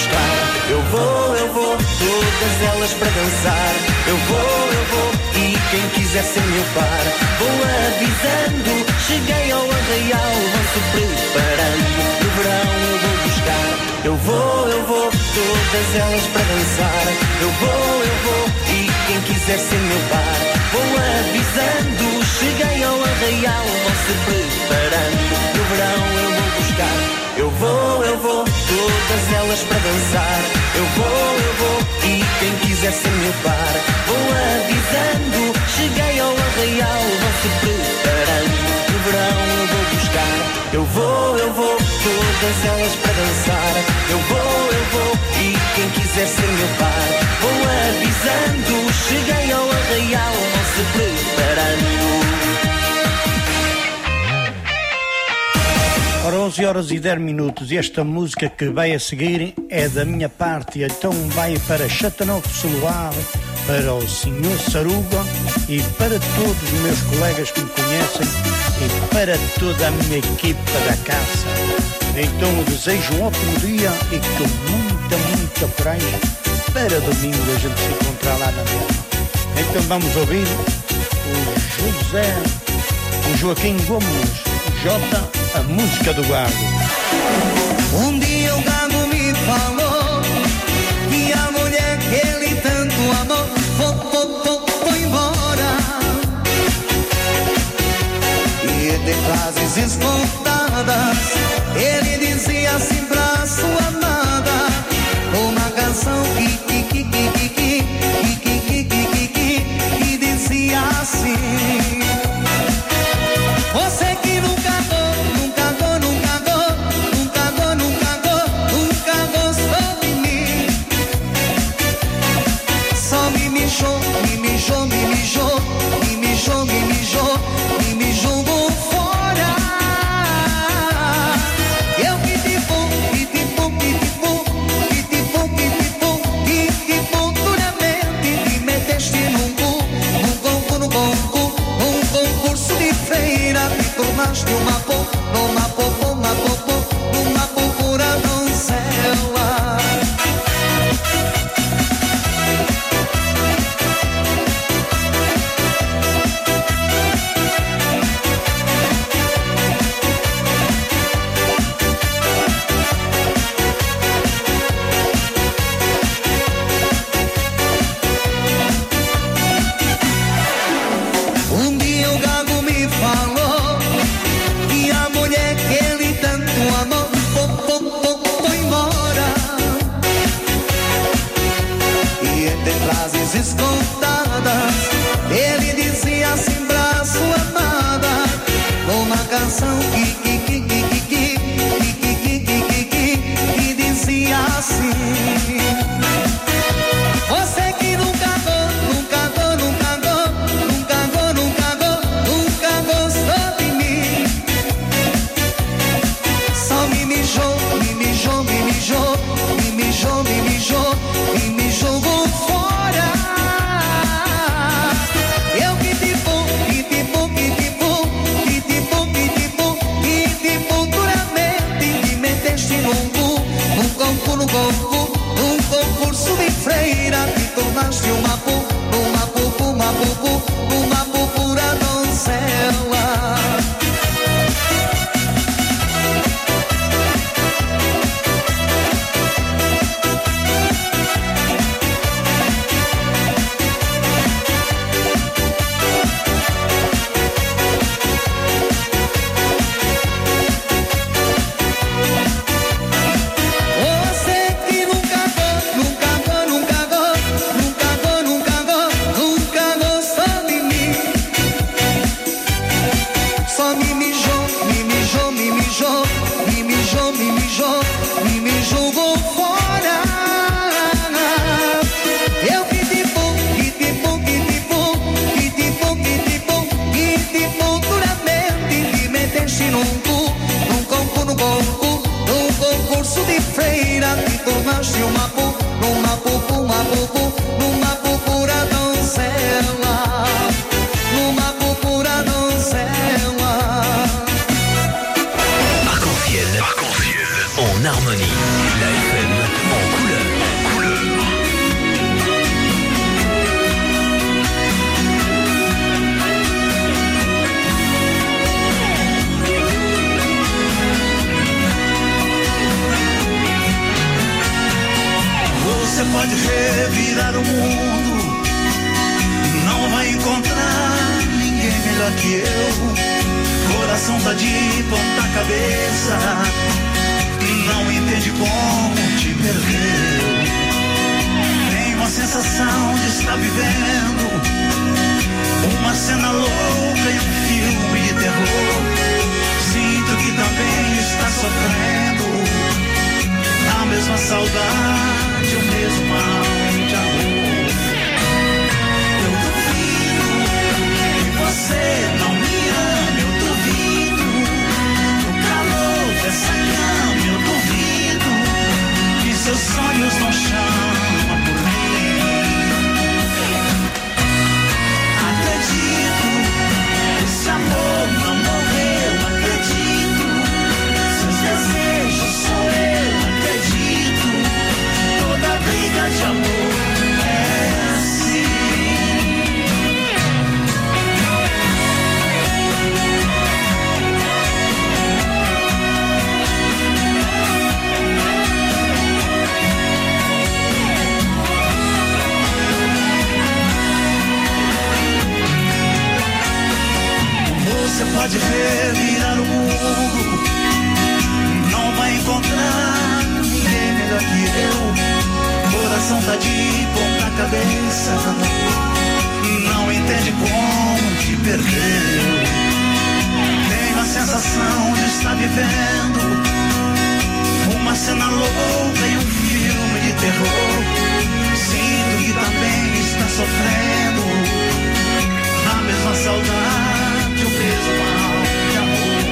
buscar. Eu vou, eu vou, todas elas para dançar. Eu vou, eu vou, e quem quiser ser meu par, vou avisando. Cheguei ao arraial, vão-se preparando. No verão eu vou buscar. Eu vou, eu vou, todas elas para dançar. Eu vou, eu vou, e quem quiser ser meu par, vou avisando. Cheguei ao arraial, vão-se preparando. No verão eu vou buscar. Eu vou, eu vou, todas elas para dançar. Eu vou, eu vou, e quem quiser ser meu par, vou avisando. Cheguei ao arraial, vão-se preparando. No verão eu vou buscar. Eu vou, eu vou, todas elas para dançar. Eu vou, eu vou, e quem quiser ser meu par, vou avisando. Cheguei ao arraial, vão-se preparando. Ora, onze horas e dez minutos, e esta música que vai a seguir é da minha parte, então vai para Chatanovo Solar, para o senhor Saruga e para todos os meus colegas que me conhecem e para toda a minha equipa da caça. Então eu desejo um ótimo dia e com muita, muita coragem para domingo a gente se encontrar lá na mesma. Então vamos ouvir o José, o Joaquim Gomes, Jota, a música do Gago. Um dia o Gago me falou que a mulher que ele tanto amou foi, foi, foi, foi embora. E de frases escontadas ele dizia assim pra sua amada, uma canção que que que que que que que que que que dizia assim: você que nunca me mijou, me mijou, me mijou, me mijou, me mijou fora. Eu pitipum, pitipum, pitipum, pitipum, pitipum, pitipum, duramente me meteste num cu, num concurso, num concurso, num concurso de feira, te tornaste uma pô, uma popô, uma popô, uma pura donzela. Escontadas, ele dizia assim pra sua amada, uma canção que que que que que que que que que que que dizia assim: você que nunca gostou, nunca gostou, nunca gostou, nunca gostou, nunca gostou, nunca gostou de mim, só me mijou, me mijou, me mijou, me mijou, me mijou, me mijou fora. Eu pitipum, pitipum, pitipum, pitipum, pitipum, pitipum, duramente me meteste num cu, num concurso, num concurso, num concurso de freira, te tornaste uma pu, uma pupu, uma pupu, uma pupura donzela. Tornaste uma pu, uma pupu, uma pupu, numa pupura donzela, numa pupura donzela. Arc-en-ciel, arc-en-ciel, en harmonie, la F M en Você pode revirar o mundo, não vai encontrar ninguém melhor que eu. Coração tá de ponta cabeça, não entende como te perdeu. Tem uma sensação de estar vivendo uma cena louca e um filme de terror. Sinto que também está sofrendo a mesma saudade, o mesmo mal de amor. Eu duvido que você não me ame, eu duvido. No calor dessa cama, eu duvido que seus sonhos não chamam por mim. Acredito, esse amor não morreu, acredito. Seus desejos sou eu, acredito. Toda briga de amor é assim. Você pode revirar o mundo, não vai encontrar ninguém melhor que eu. Coração tá de ponta cabeça, não entende como te perdeu. Tem a sensação de estar vivendo uma cena louca e um filme de terror. Sinto que também está sofrendo a mesma saudade, o mesmo mal de amor.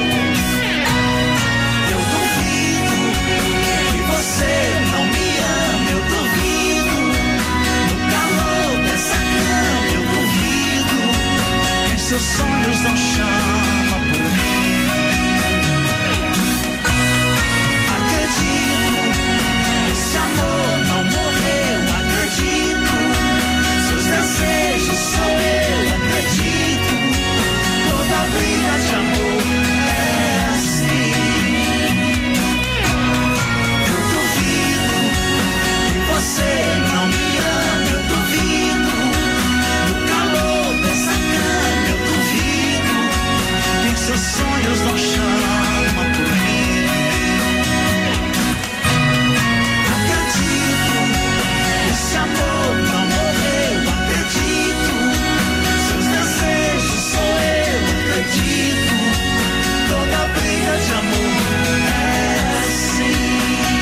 Eu duvido que você não me ama, eu duvido. No calor dessa cama, eu duvido que seus sonhos não chamam por mim. Acredito, esse amor não morreu, acredito. Seus desejos sou eu, acredito. Toda briga de amor é assim. Eu duvido que você não me ama, eu duvido. No calor dessa cama, eu duvido que seus sonhos não chamam por mim. Acredito, esse amor não morreu, acredito. Seus desejos sou eu, acredito. Toda briga de amor é assim.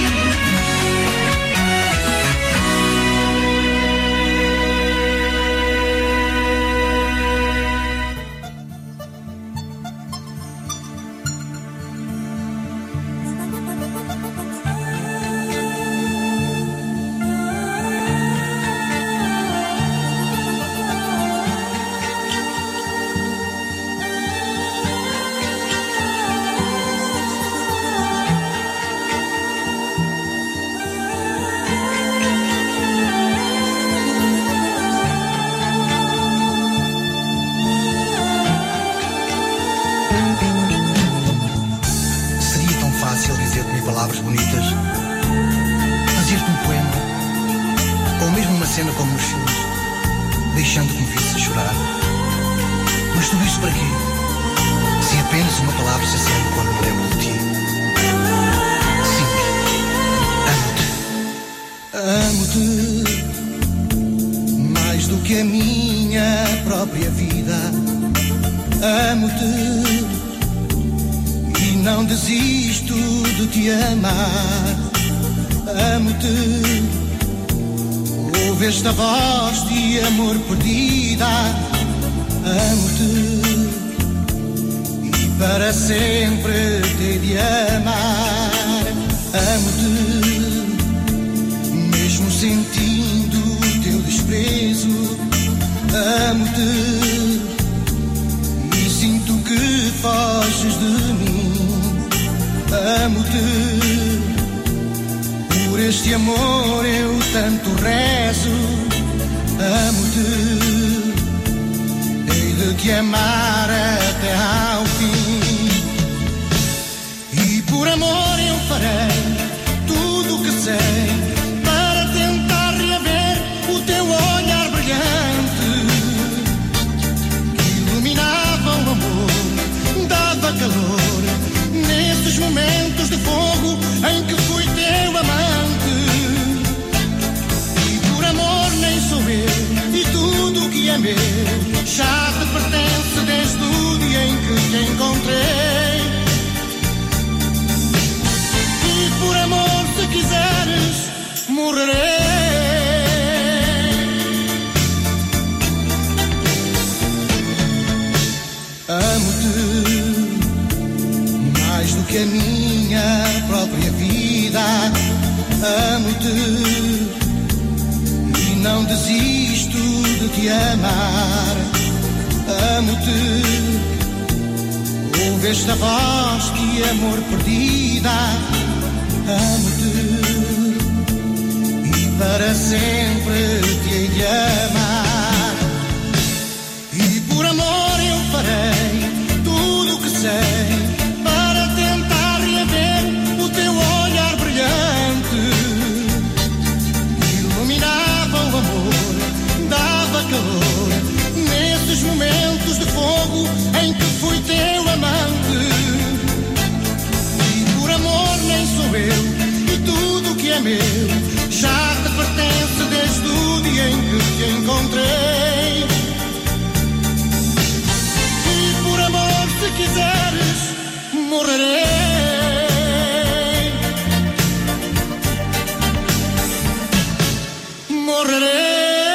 Seria tão fácil dizer-te palavras bonitas, fazer-te um poema, ou mesmo uma cena como nos filmes, deixando que me visse chorar. Mas tudo isso para quê? Se apenas uma palavra se acende quando me lembro de ti. Sim, amo-te. Amo-te mais do que a minha própria vida. Amo-te e não desisto de te amar. Amo-te. Ouve esta voz de amor perdida. Amo-te e para sempre te de amar. Amo-te mesmo sentindo o teu desprezo. Amo-te e sinto que foges de mim. Amo-te, por este amor eu tanto rezo. Amo-te, hei de te amar até ao fim. E por amor eu farei tudo o que sei para tentar e não desisto de te amar. Amo-te, ouve esta voz de amor perdida. Amo-te e para sempre te hei de amar. E por amor eu farei tudo o que sei para tentar reaver o teu olhar brilhante. Iluminava o amor, dava calor nesses momentos de fogo em que fui teu amante. E por amor nem sou eu, e tudo que é meu já te pertence desde o dia em que te encontrei. E por amor, se quiseres, morrerei. Morrerei.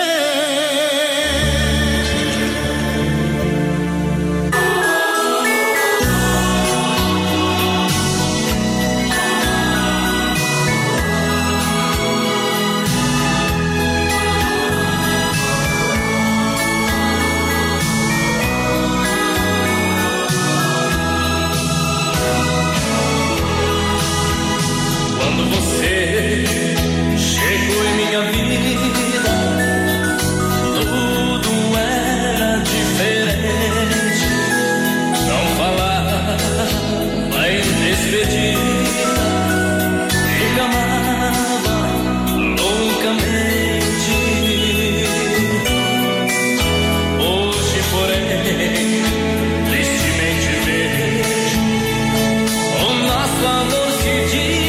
Chegou em minha vida, tudo era diferente. Não falava em despedida e me amava loucamente. Hoje, porém, tristemente vejo o nosso amor se diz.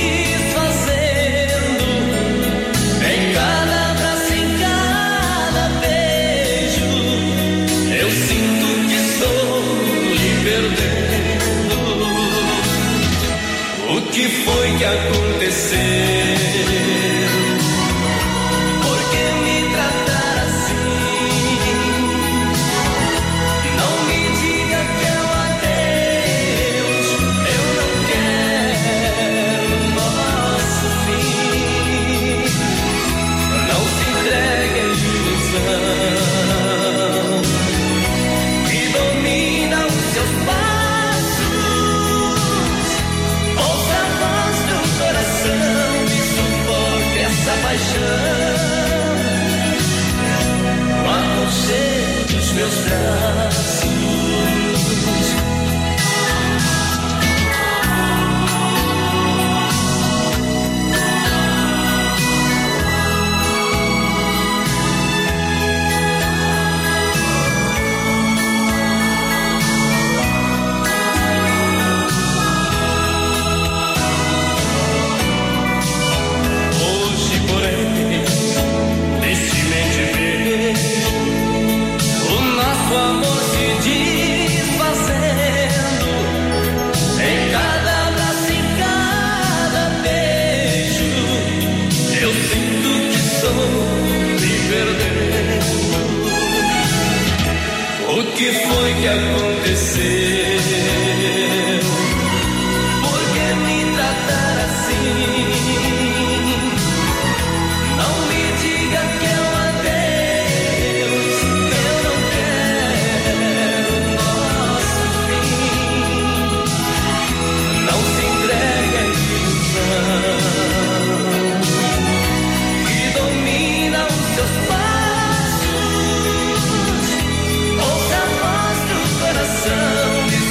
O que foi que aconteceu? Por que me tratar assim? Não me diga que é um adeus. Eu não quero nosso fim. Não se entregue à ilusão que domina os seus passos. O aconchego dos meus braços. O amor se desfazendo em cada abraço, em cada beijo. Eu sinto que estou me perdendo. O que foi que aconteceu? Por que me tratar assim? Não me diga que é um adeus. Eu não quero nosso fim. Não se entregue à ilusão que domina os seus passos. Ouça a voz do coração.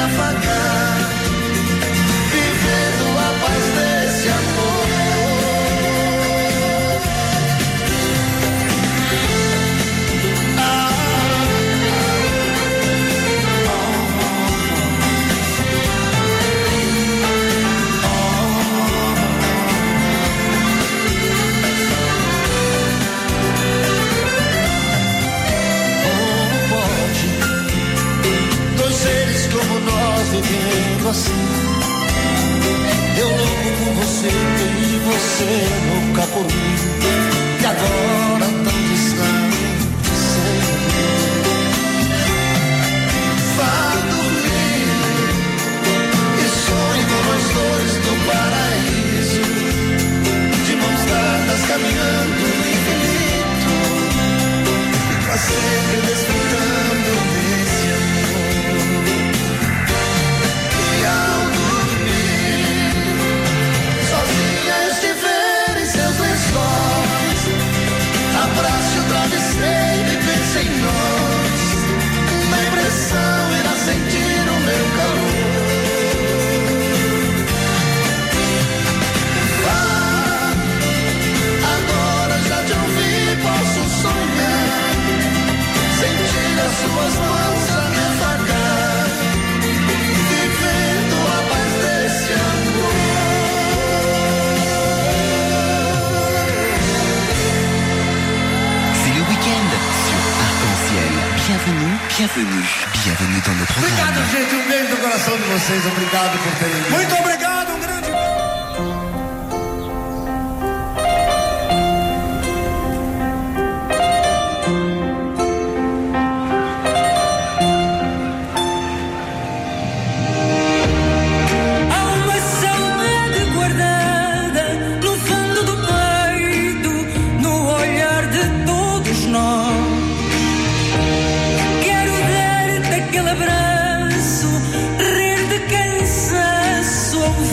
afagar, vivendo a paz desse amor. Vivendo assim, eu louco por você e você louca por mim, e agora tão distante sem mim. Vá dormir e sonhe com nós dois no paraíso, de mãos dadas caminhando no infinito, pra sempre desfrutando desse amor. Ao dormir, sozinha estiver em seus lençóis, abrace o travesseiro e pense em nós. Na impressão irá sentir o meu calor. Vá, agora já te ouvi, posso sonhar, sentir as suas mãos a me afagar, vivendo a paz desse amor. C'est le week-end sur Arc-en-Ciel. Bienvenue, bienvenue, bienvenue dans nos programmes. Obrigado, gente. Um beijo no coração de vocês. Obrigado por terem vindo. Muito obrigado, um grande abraço, rir de cansaço,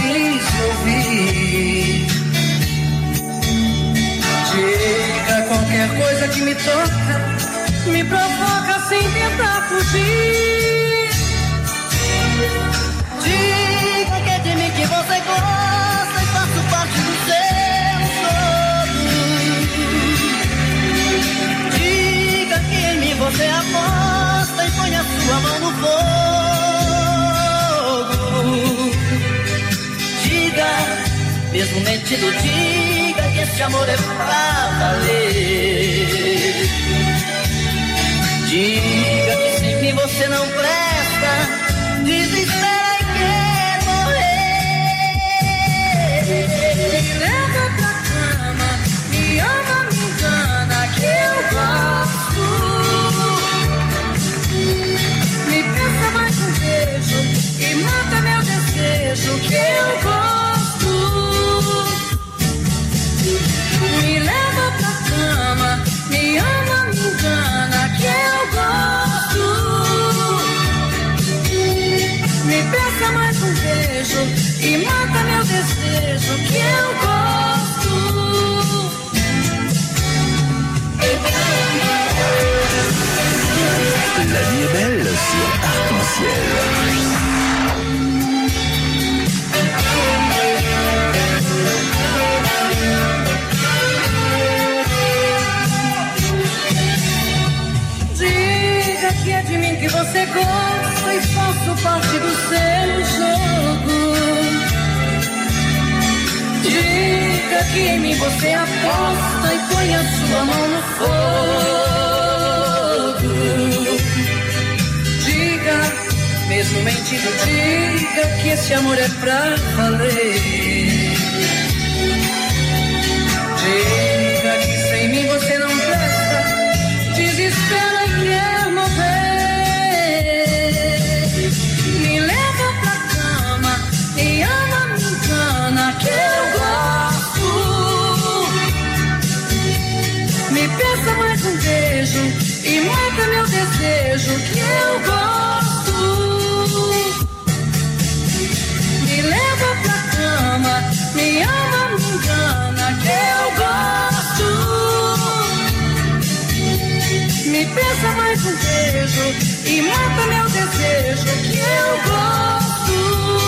feliz de ouvir. Diga qualquer coisa que me toca, me provoca sem tentar fugir. Diga que é de mim que você gosta e faço parte do seu jogo. Diga que em mim você aposta e põe a sua mão no fogo. Diga, mesmo mentindo, diga que esse amor é pra valer. Diga que sem mim você não presta, desespera e quer morrer. Me leva pra cama, me ama, me engana, que eu gosto. Me pensa mais um beijo e mata meu desejo, que eu gosto. Me leva pra cama, me ama, me engana, que eu gosto. Me peça mais um beijo e mata meu desejo, que eu gosto. La vie est belle sur Arc-en-Ciel. Diga que é de mim que você gosta e faço parte do seu jogo. Diga que em mim você aposta e põe a sua mão no fogo. Diga, mesmo mentindo, diga que esse amor é pra valer. Diga que sem mim você não presta, desespera e quer morrer. Me leva pra cama, me ama, me engana, que eu gosto. Me peça mais um beijo e mata meu desejo, que eu gosto. Me leva pra cama, me ama, me engana, que eu gosto. Me peça mais um beijo e mata meu desejo, que eu gosto.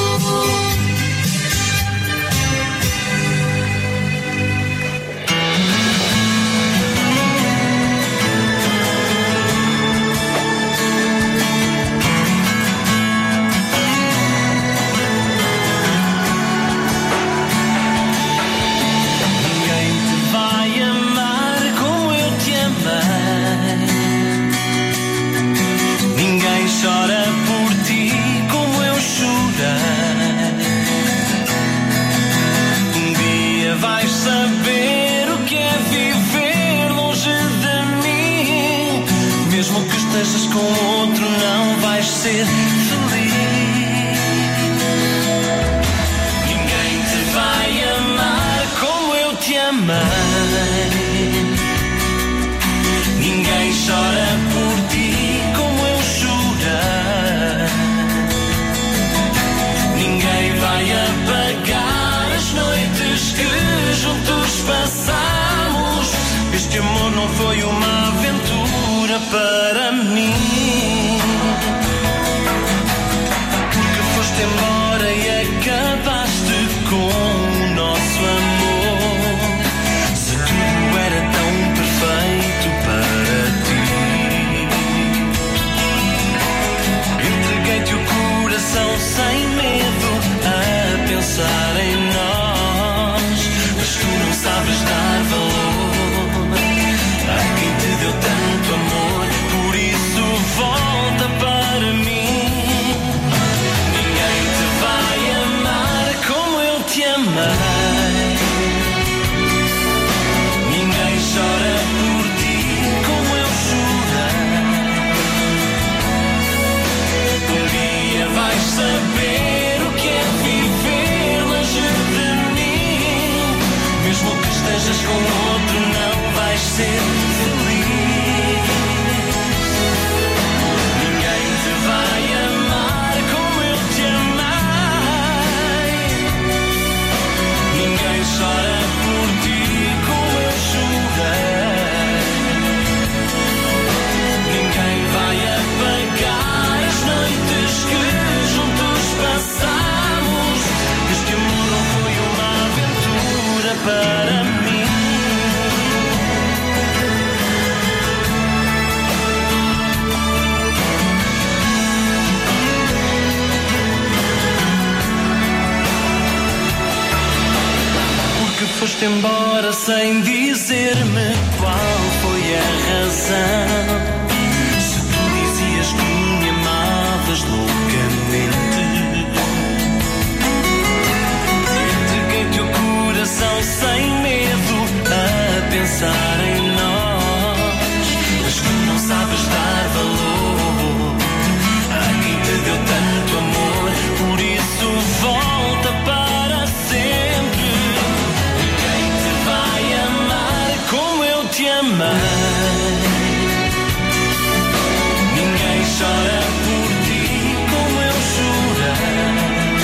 Ninguém te vai amar como eu te amei. Ninguém chora por ti como eu chorei. Um dia vais saber o que é viver longe de mim. Mesmo que estejas com outro, não vais ser feliz. Ninguém te vai amar como eu te amei. Ninguém chora por ti como eu chorei. Ninguém vai apagar as noites que juntos passamos. Este amor não foi uma aventura para mim. Porque foste embora e acabaste com o nosso amor. Se tudo era tão perfeito para ti, entreguei-te o coração sem medo a pensar em nós. Mas tu não sabes dar valor a quem te deu tanto amor. Por isso volta para mim. Ninguém te vai amar como eu te amei. Ninguém chora por ti como eu chorei. Um dia vais saber o que é viver longe de mim. Mesmo que estejas com outro, não vais ser feliz. Ninguém te vai amar como eu te amei. foste embora sem dizer-me qual foi a razão. Se tu dizias que me amavas loucamente, entreguei-te o coração sem medo a pensar em nós. Mas tu não sabes dar valor a quem te deu tanto amor, por isso volta para sempre. Ninguém te vai amar como eu te amei. Ninguém chora por ti como eu chorei.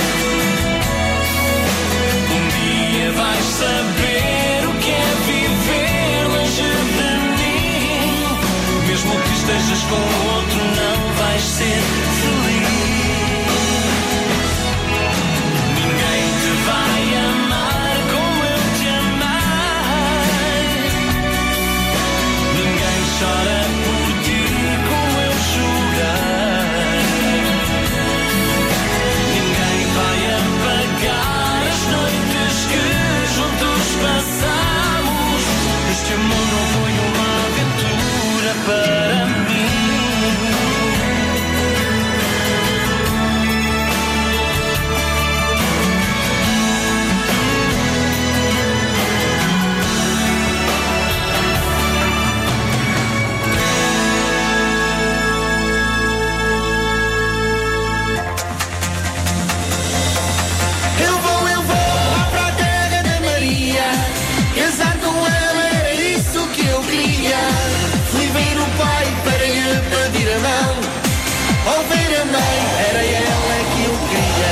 Um dia vais saber o que é viver longe de mim. Mesmo que estejas com outro, não vais ser feliz. Ninguém te vai amar como eu te amei. Ninguém chora por ti como eu chorei. Ninguém vai apagar as noites que juntos passamos. Este amor não foi uma aventura para mim. Eu vou, eu vou lá para a terra da Maria. Casar com ela era isso que eu queria. Fui ver o pai para lhe pedir a mão. Ao ver a mãe, era ela que eu queria.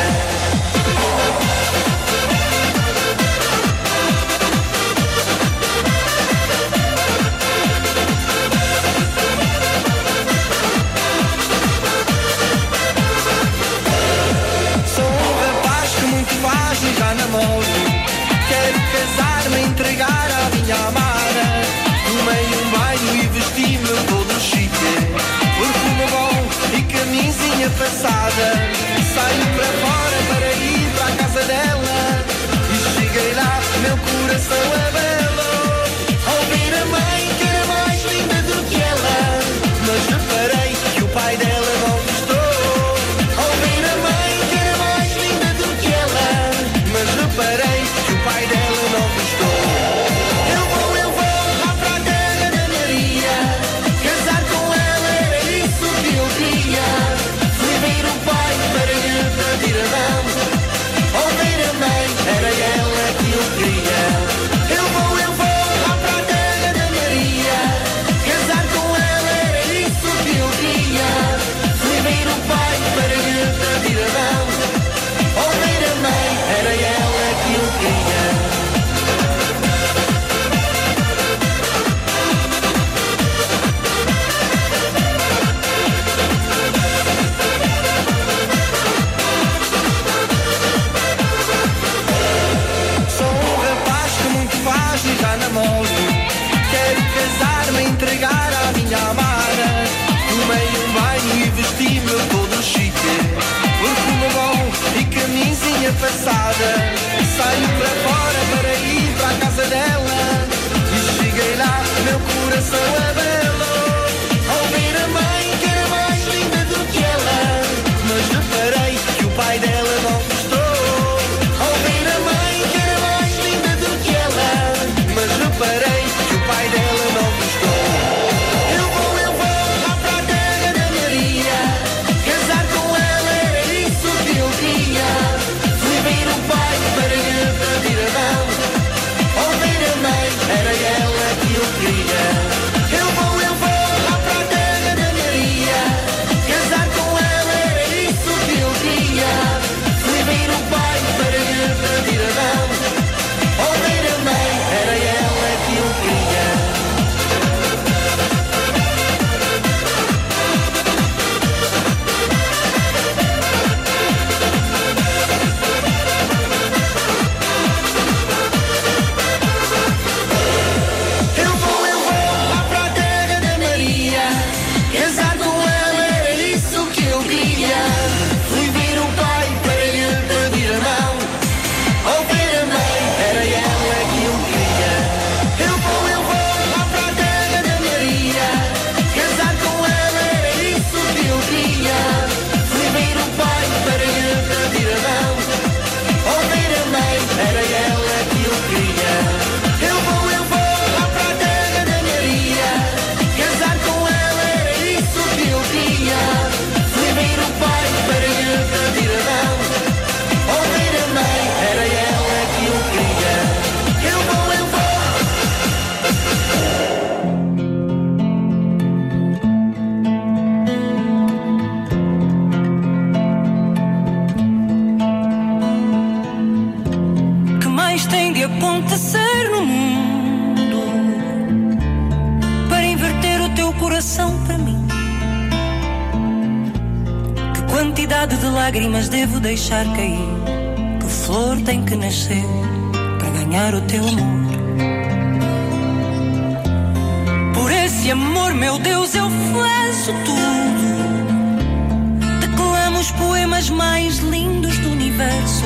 Sou um rapaz que muito faz e já namoro. Quero casar-me, entregar à minha amada. Tomei um banho e vesti-me todo chique. Perfume bom e camisinha passada. Saio para fora para ir para a casa dela. E cheguei lá, meu coração abelou. Ao ver a mãe que era mais linda do que ela. Mas reparei que o pai dela não gostou. Ao ver a mãe que era mais linda do que ela. Mas reparei que o pai dela não gostou. Eu vou, eu vou lá para a terra da Maria. Casar com ela era isso que eu queria. Fui ver o pai para lhe pedir a mão. Ao ver a mãe, era ela que eu queria. Eu vou, eu vou lá para a terra da Maria. Casar com ela era isso que eu queria. Fui ver o pai para lhe pedir a mão. Ao ver a mãe, era ela que eu queria. Sou um rapaz que muito faz e já namoro. Quero casar-me, entregar à minha amada. Tomei um banho e vesti-me todo chique. Perfume bom e camisinha passada. Saio para fora para ir para a casa dela. E cheguei lá, meu coração abelou. Ao ver a mãe que era mais linda do que ela. Mas reparei que o pai dela não gostou. Ao ver a mãe que era mais linda do que ela. Mas reparei que o pai dela não gostou. Eu vou, eu vou lá para a terra da Maria. Casar com ela era isso que eu queria. Fui ver o pai para lhe pedir a mão. Ao ver a mãe, era ela que eu queria. Eu vou, mais tem de acontecer no mundo para inverter o teu coração para mim? Que quantidade de lágrimas devo deixar cair? Que flor tem que nascer para ganhar o teu amor? Por esse amor, meu Deus, eu faço tudo. Declamo os poemas mais lindos do universo,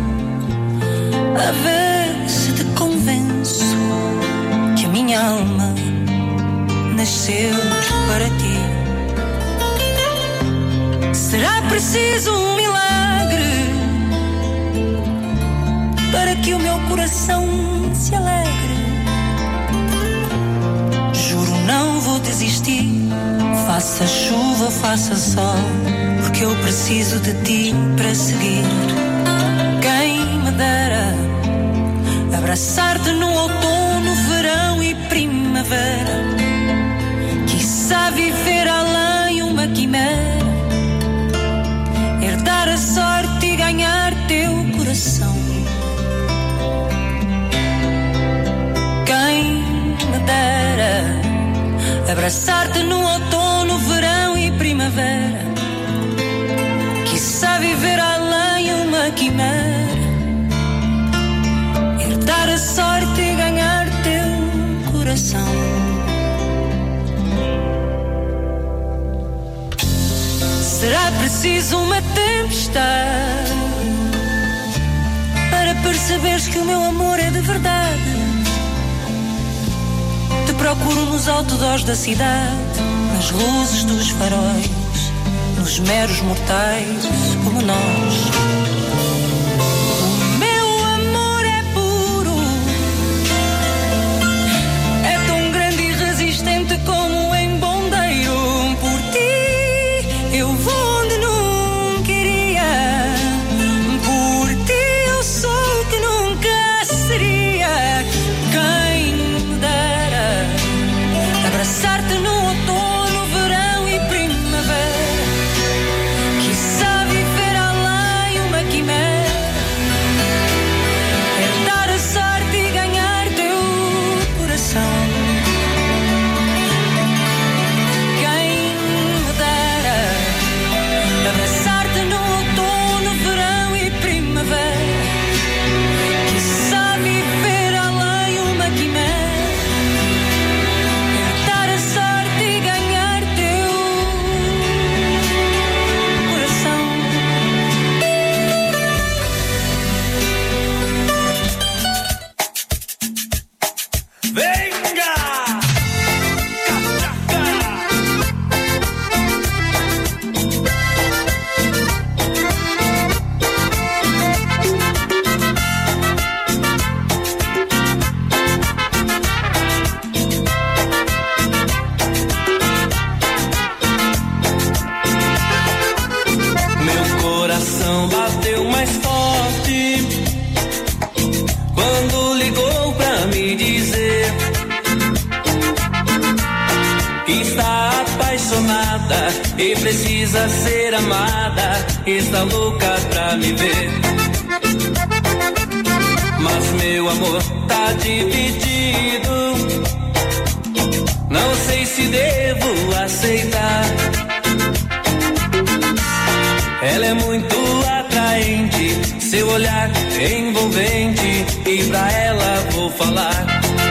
a ver se te convenço que a minha alma nasceu para ti. Será preciso um milagre para que o meu coração se alegre. Juro, não vou desistir, faça chuva, faça sol, porque eu preciso de ti para seguir. Quem me dera abraçar-te no outono, verão e primavera. Quiçá viver além uma quimera, herdar a sorte e ganhar teu coração. Quem me dera abraçar-te no outono, verão e primavera. Quiçá viver além uma quimera, herdar a sorte e ganhar teu coração. Será preciso uma tempestade para perceberes que o meu amor é de verdade. Te procuro nos outdoors da cidade, nas luzes dos faróis, nos meros mortais como nós. O meu amor é puro, é tão grande e resistente como um embondeiro. Por ti eu vou onde nunca iria, por ti eu sou o que nunca seria. Quem me dera abraçar-te no outono, verão e primavera. Quiçá viver além uma quimera, herdar a sorte e ganhar teu coração. Quem me dera abraçar-te no outono, verão e primavera. Quiçá viver além uma quimera, herdar a sorte e ganhar teu coração. Venga! Meu coração bateu mais forte quando ligou pra me dizer que está apaixonada e precisa ser amada. Está louca pra me ver, mas meu amor tá dividido. Não sei se devo aceitar. Ela é muito atraente, seu olhar é envolvente, e pra ela vou falar.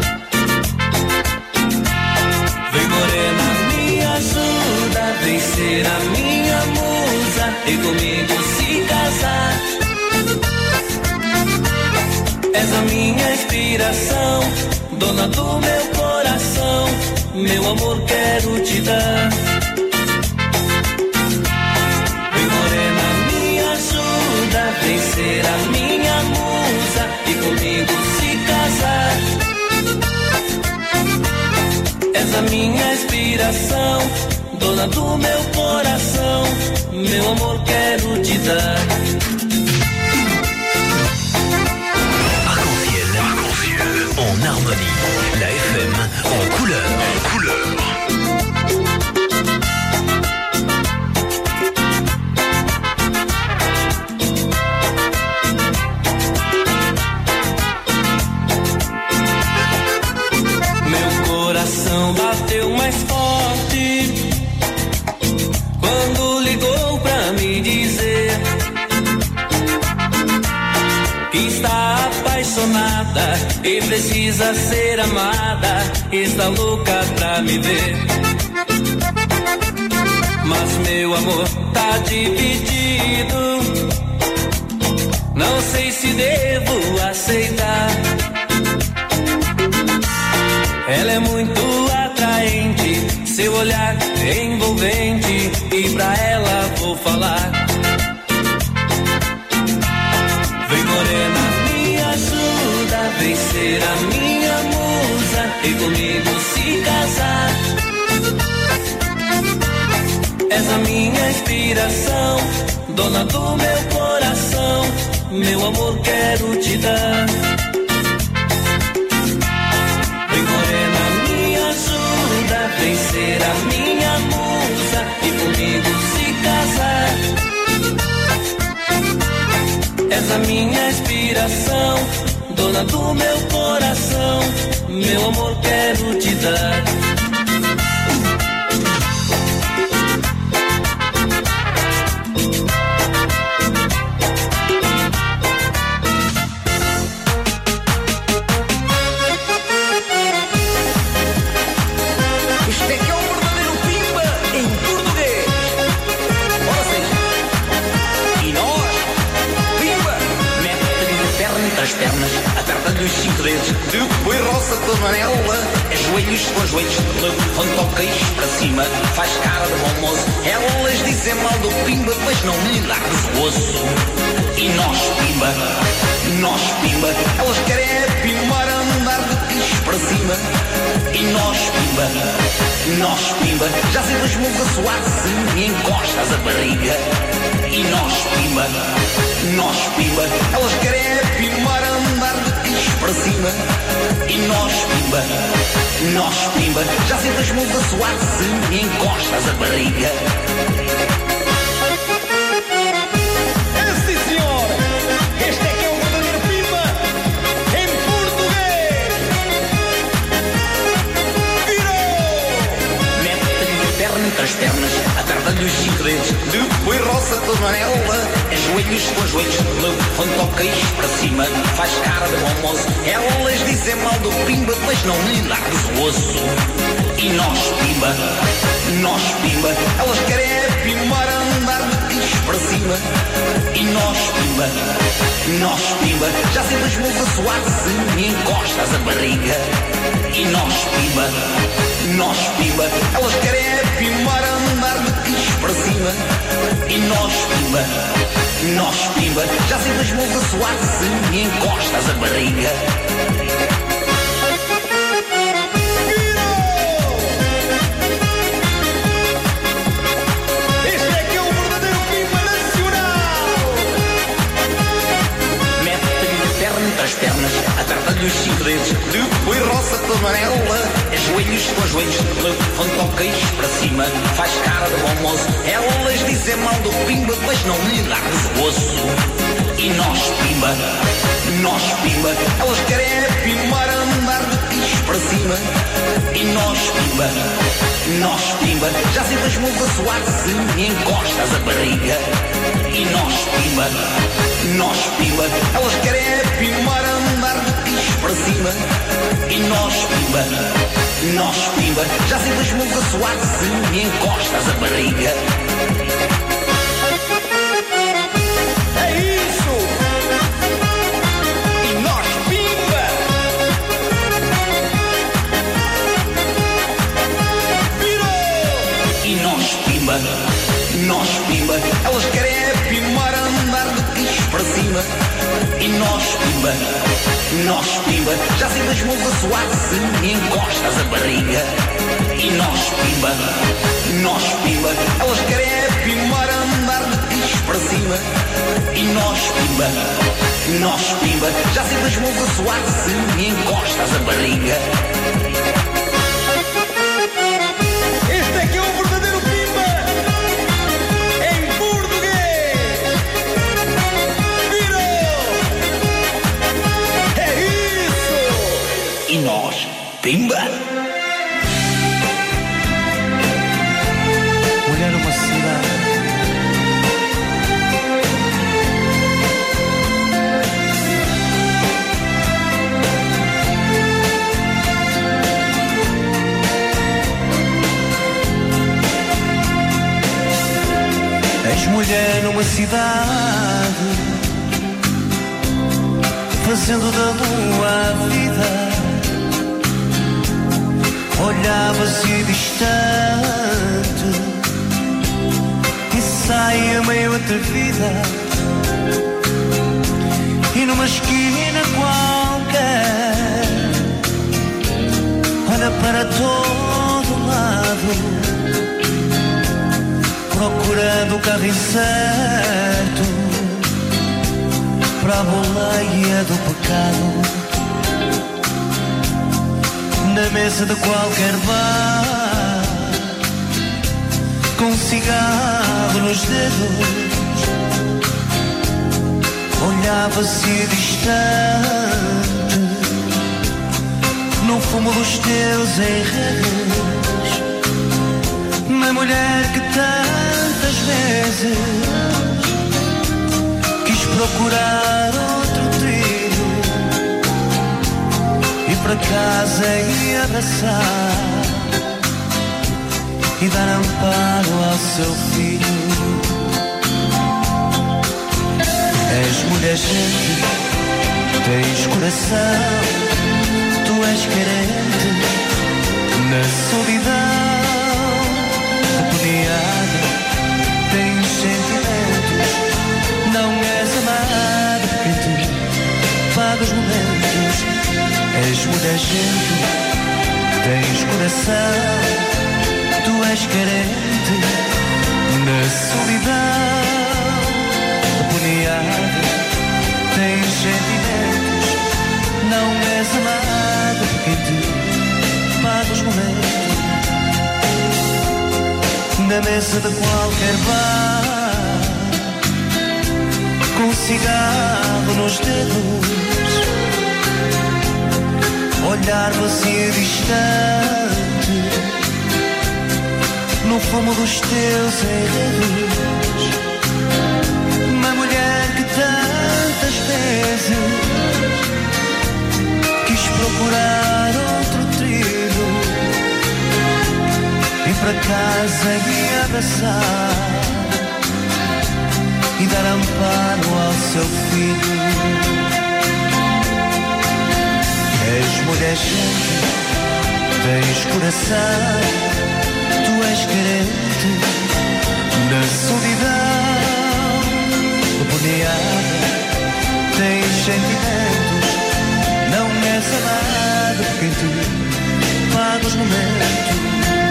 Vem morena, me ajuda, vem ser a minha musa e comigo se casar. És a minha inspiração, dona do meu coração, meu amor quero te dar. Vem morena, me ajuda, vem ser a minha musa e comigo se casar. És a minha inspiração, dona do meu coração, meu amor quero te dar. Arc-en-ciel, arc-en-ciel, en harmonie. La F M en couleur, en couleur. apaixonada e precisa ser amada, está louca pra me ver. Mas meu amor tá dividido, não sei se devo aceitar. Ela é muito atraente, seu olhar é envolvente, e pra ela vou falar. Vem morena, me ajuda, vem ser a minha musa e comigo se casar. És a minha inspiração, dona do meu coração, meu amor quero te dar. Vem morena, me ajuda, vem ser a minha musa e comigo se casar. És a minha inspiração, dona do meu coração, meu amor quero te dar. Os cinco dedos, depois roça toda nela, ajoelhos com joelhos, levanta o queixo para cima, faz cara de bom moço. Elas dizem mal do pimba, mas não lhe dá osso. E nós pimba, nós pimba, elas querem é pimbar, andar de queixo para cima. E nós pimba, nós pimba, já sempre as mãos a suar-se e encostas a barriga. E nós pimba, nós pimba, elas querem é pimbar, andar de para cima. E nós pimba, nós pimba, já sempre as mãos a suar-se e encostas a barriga. É sim senhor, este é que é o verdadeiro pimba em português. Virou! Mete-lhe perna entre as pernas, atarda-lhe os cinco dedos, depois roça toda nela, ajoelhos com joelhos, levanta o queixo para cima, faz cara de bom moço. Elas dizem mal do pimba, mas não lhe dá osso. E nós pimba, nós pimba, elas querem é pimbar, andar de queixo para cima. E nós pimba, nós pimba, já sempre as mãos a suar-se e encostas a barriga. E nós pimba, nós pimba, elas querem é pimbar, andar de queixo para cima. E nós pimba, nós pimba, já sempre as mãos a suar-se e encostas a barriga. Este é que é o verdadeiro pimba nacional. Mete-lhe perna entre as pernas, atarda-lhe os cinco dedos, depois roça toda nela, ajoelhos com joelhos, levanta o queixo para cima, faz cara de bom moço. Elas dizem mal do pimba, mas não lhe dá osso. E nós pimba, nós pimba, elas querem é pimbar, andar de queixo para cima. E nós pimba, nós pimba, já sempre as mãos a suar-se e encostas a barriga. E nós pimba, nós pimba, elas querem é pimbar, andar de queixo para cima. E nós pimba, nós pimba, já sempre as mãos a suar-se e encostas a barriga. É isso! E nós pimba! Virou! E nós pimba, nós pimba, elas querem é pimbar, andar de queixo para cima. E nós pimba, nós pimba, já sempre as mãos a suar-se e encostas a barriga. E nós pimba, nós pimba, elas querem é pimbar, andar de queixo para cima. E nós pimba, nós pimba, já sempre as mãos a suar-se e encostas a barriga. Este é que é o verdadeiro pimba em português. Virou! É isso! E nós pimba. Mulher numa cidade, mulher numa cidade, fazendo da lua a vida. Olhava-se distante e saía meio atrevida. E numa esquina qualquer olha para todo lado, procurando o carro incerto para a boleia do pecado. Na mesa de qualquer bar, com um cigarro nos dedos, olhava-se distante no fumo dos teus enredos. Uma mulher que tantas vezes quis procurar outro trilho, ir para casa e abraçar e dar amparo ao seu filho. És mulher gente, tens coração, tu és querente na solidão, repudiada, tens sentimentos, não és amada porque tu paga os momentos. És mulher gente, tens coração, tu és querente na solidão, repudiada, tens sentimentos, não és amada porque te paga os momentos. Na mesa de qualquer bar, com um cigarro nos dedos, olhar você distante no fumo dos teus enredos. Uma mulher que tantas vezes quis procurar outro trilho, ir para casa e abraçar e dar amparo ao seu filho. És mulher gente, tens coração, tu és querente na solidão, repudiada, tens sentimentos, não és amada por quem te paga os momentos.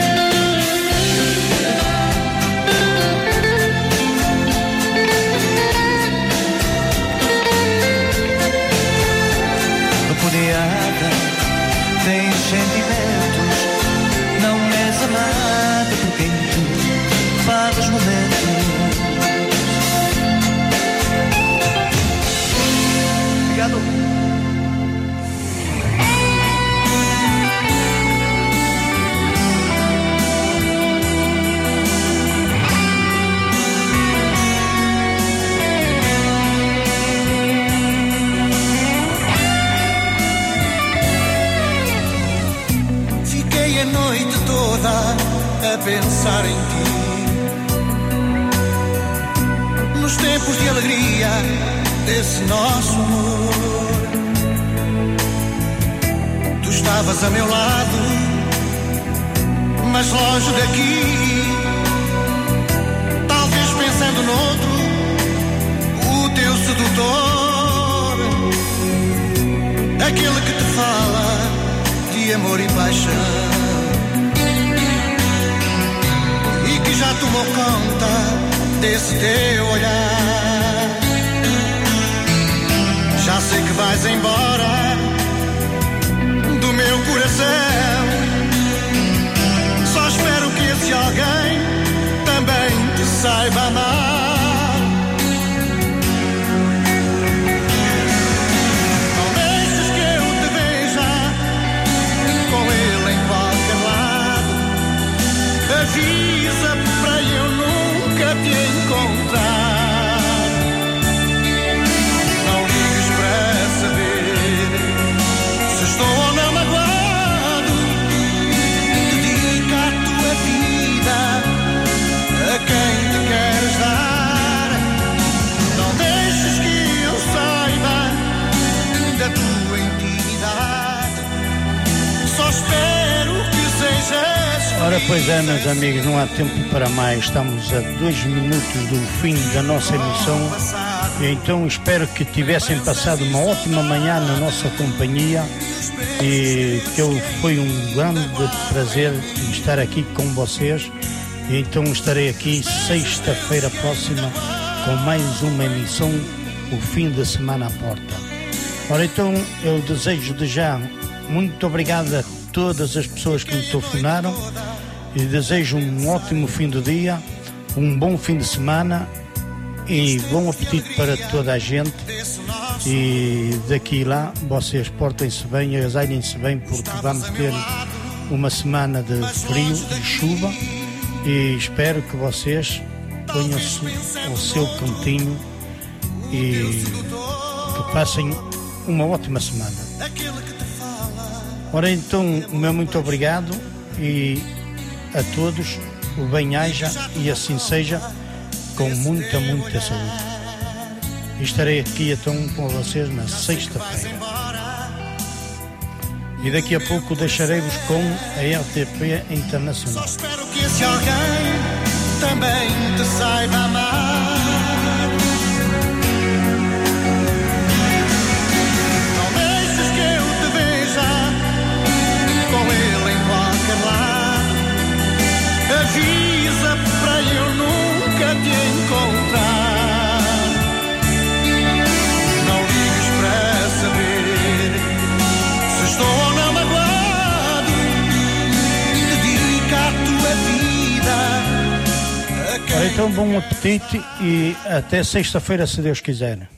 Repudiada, tens sentimentos, não és amada por quem tu paga os momentos. Obrigado. A noite toda a pensar em ti, nos tempos de alegria desse nosso amor. Tu estavas a meu lado, mas longe daqui, talvez pensando noutro, o teu sedutor, aquele que te fala de amor e paixão, que já tomou conta desse teu olhar. Já sei que vais embora do meu coração, só espero que esse alguém também te saiba amar. Não deixes que eu te veja com ele em qualquer lado, avisa para eu nunca te encontrar. Não ligues para saber se estou ou não magoado, Ora, pois é, meus amigos, não há tempo para mais. Estamos a dois minutos do fim da nossa emissão. Então espero que tivessem passado uma ótima manhã na nossa companhia e que eu, foi um grande prazer estar aqui com vocês. Então estarei aqui sexta-feira próxima com mais uma emissão, o fim de semana à porta. Ora, então eu desejo de já muito obrigado a todas as pessoas que me telefonaram e desejo um ótimo fim do dia, um bom fim de semana e bom apetite para toda a gente. E daqui lá vocês portem-se bem, agasalhem-se bem, porque vamos ter uma semana de frio e chuva e espero que vocês ponham-se ao seu cantinho e que passem uma ótima semana. Ora então, o meu muito obrigado e a todos o bem-aja e assim seja, com muita, muita saúde. E estarei aqui então com vocês na sexta-feira. E daqui a pouco deixarei-vos com a R T P Internacional. Só espero que esse alguém também te saiba amar. Não deixes que eu te veja com ele em qualquer lado. Avisa para eu nunca te encontrar. Não ligues para saber se estou ou não magoado. Dedica a tua vida a quem... Ora, então bom apetite e até sexta-feira, se Deus quiser.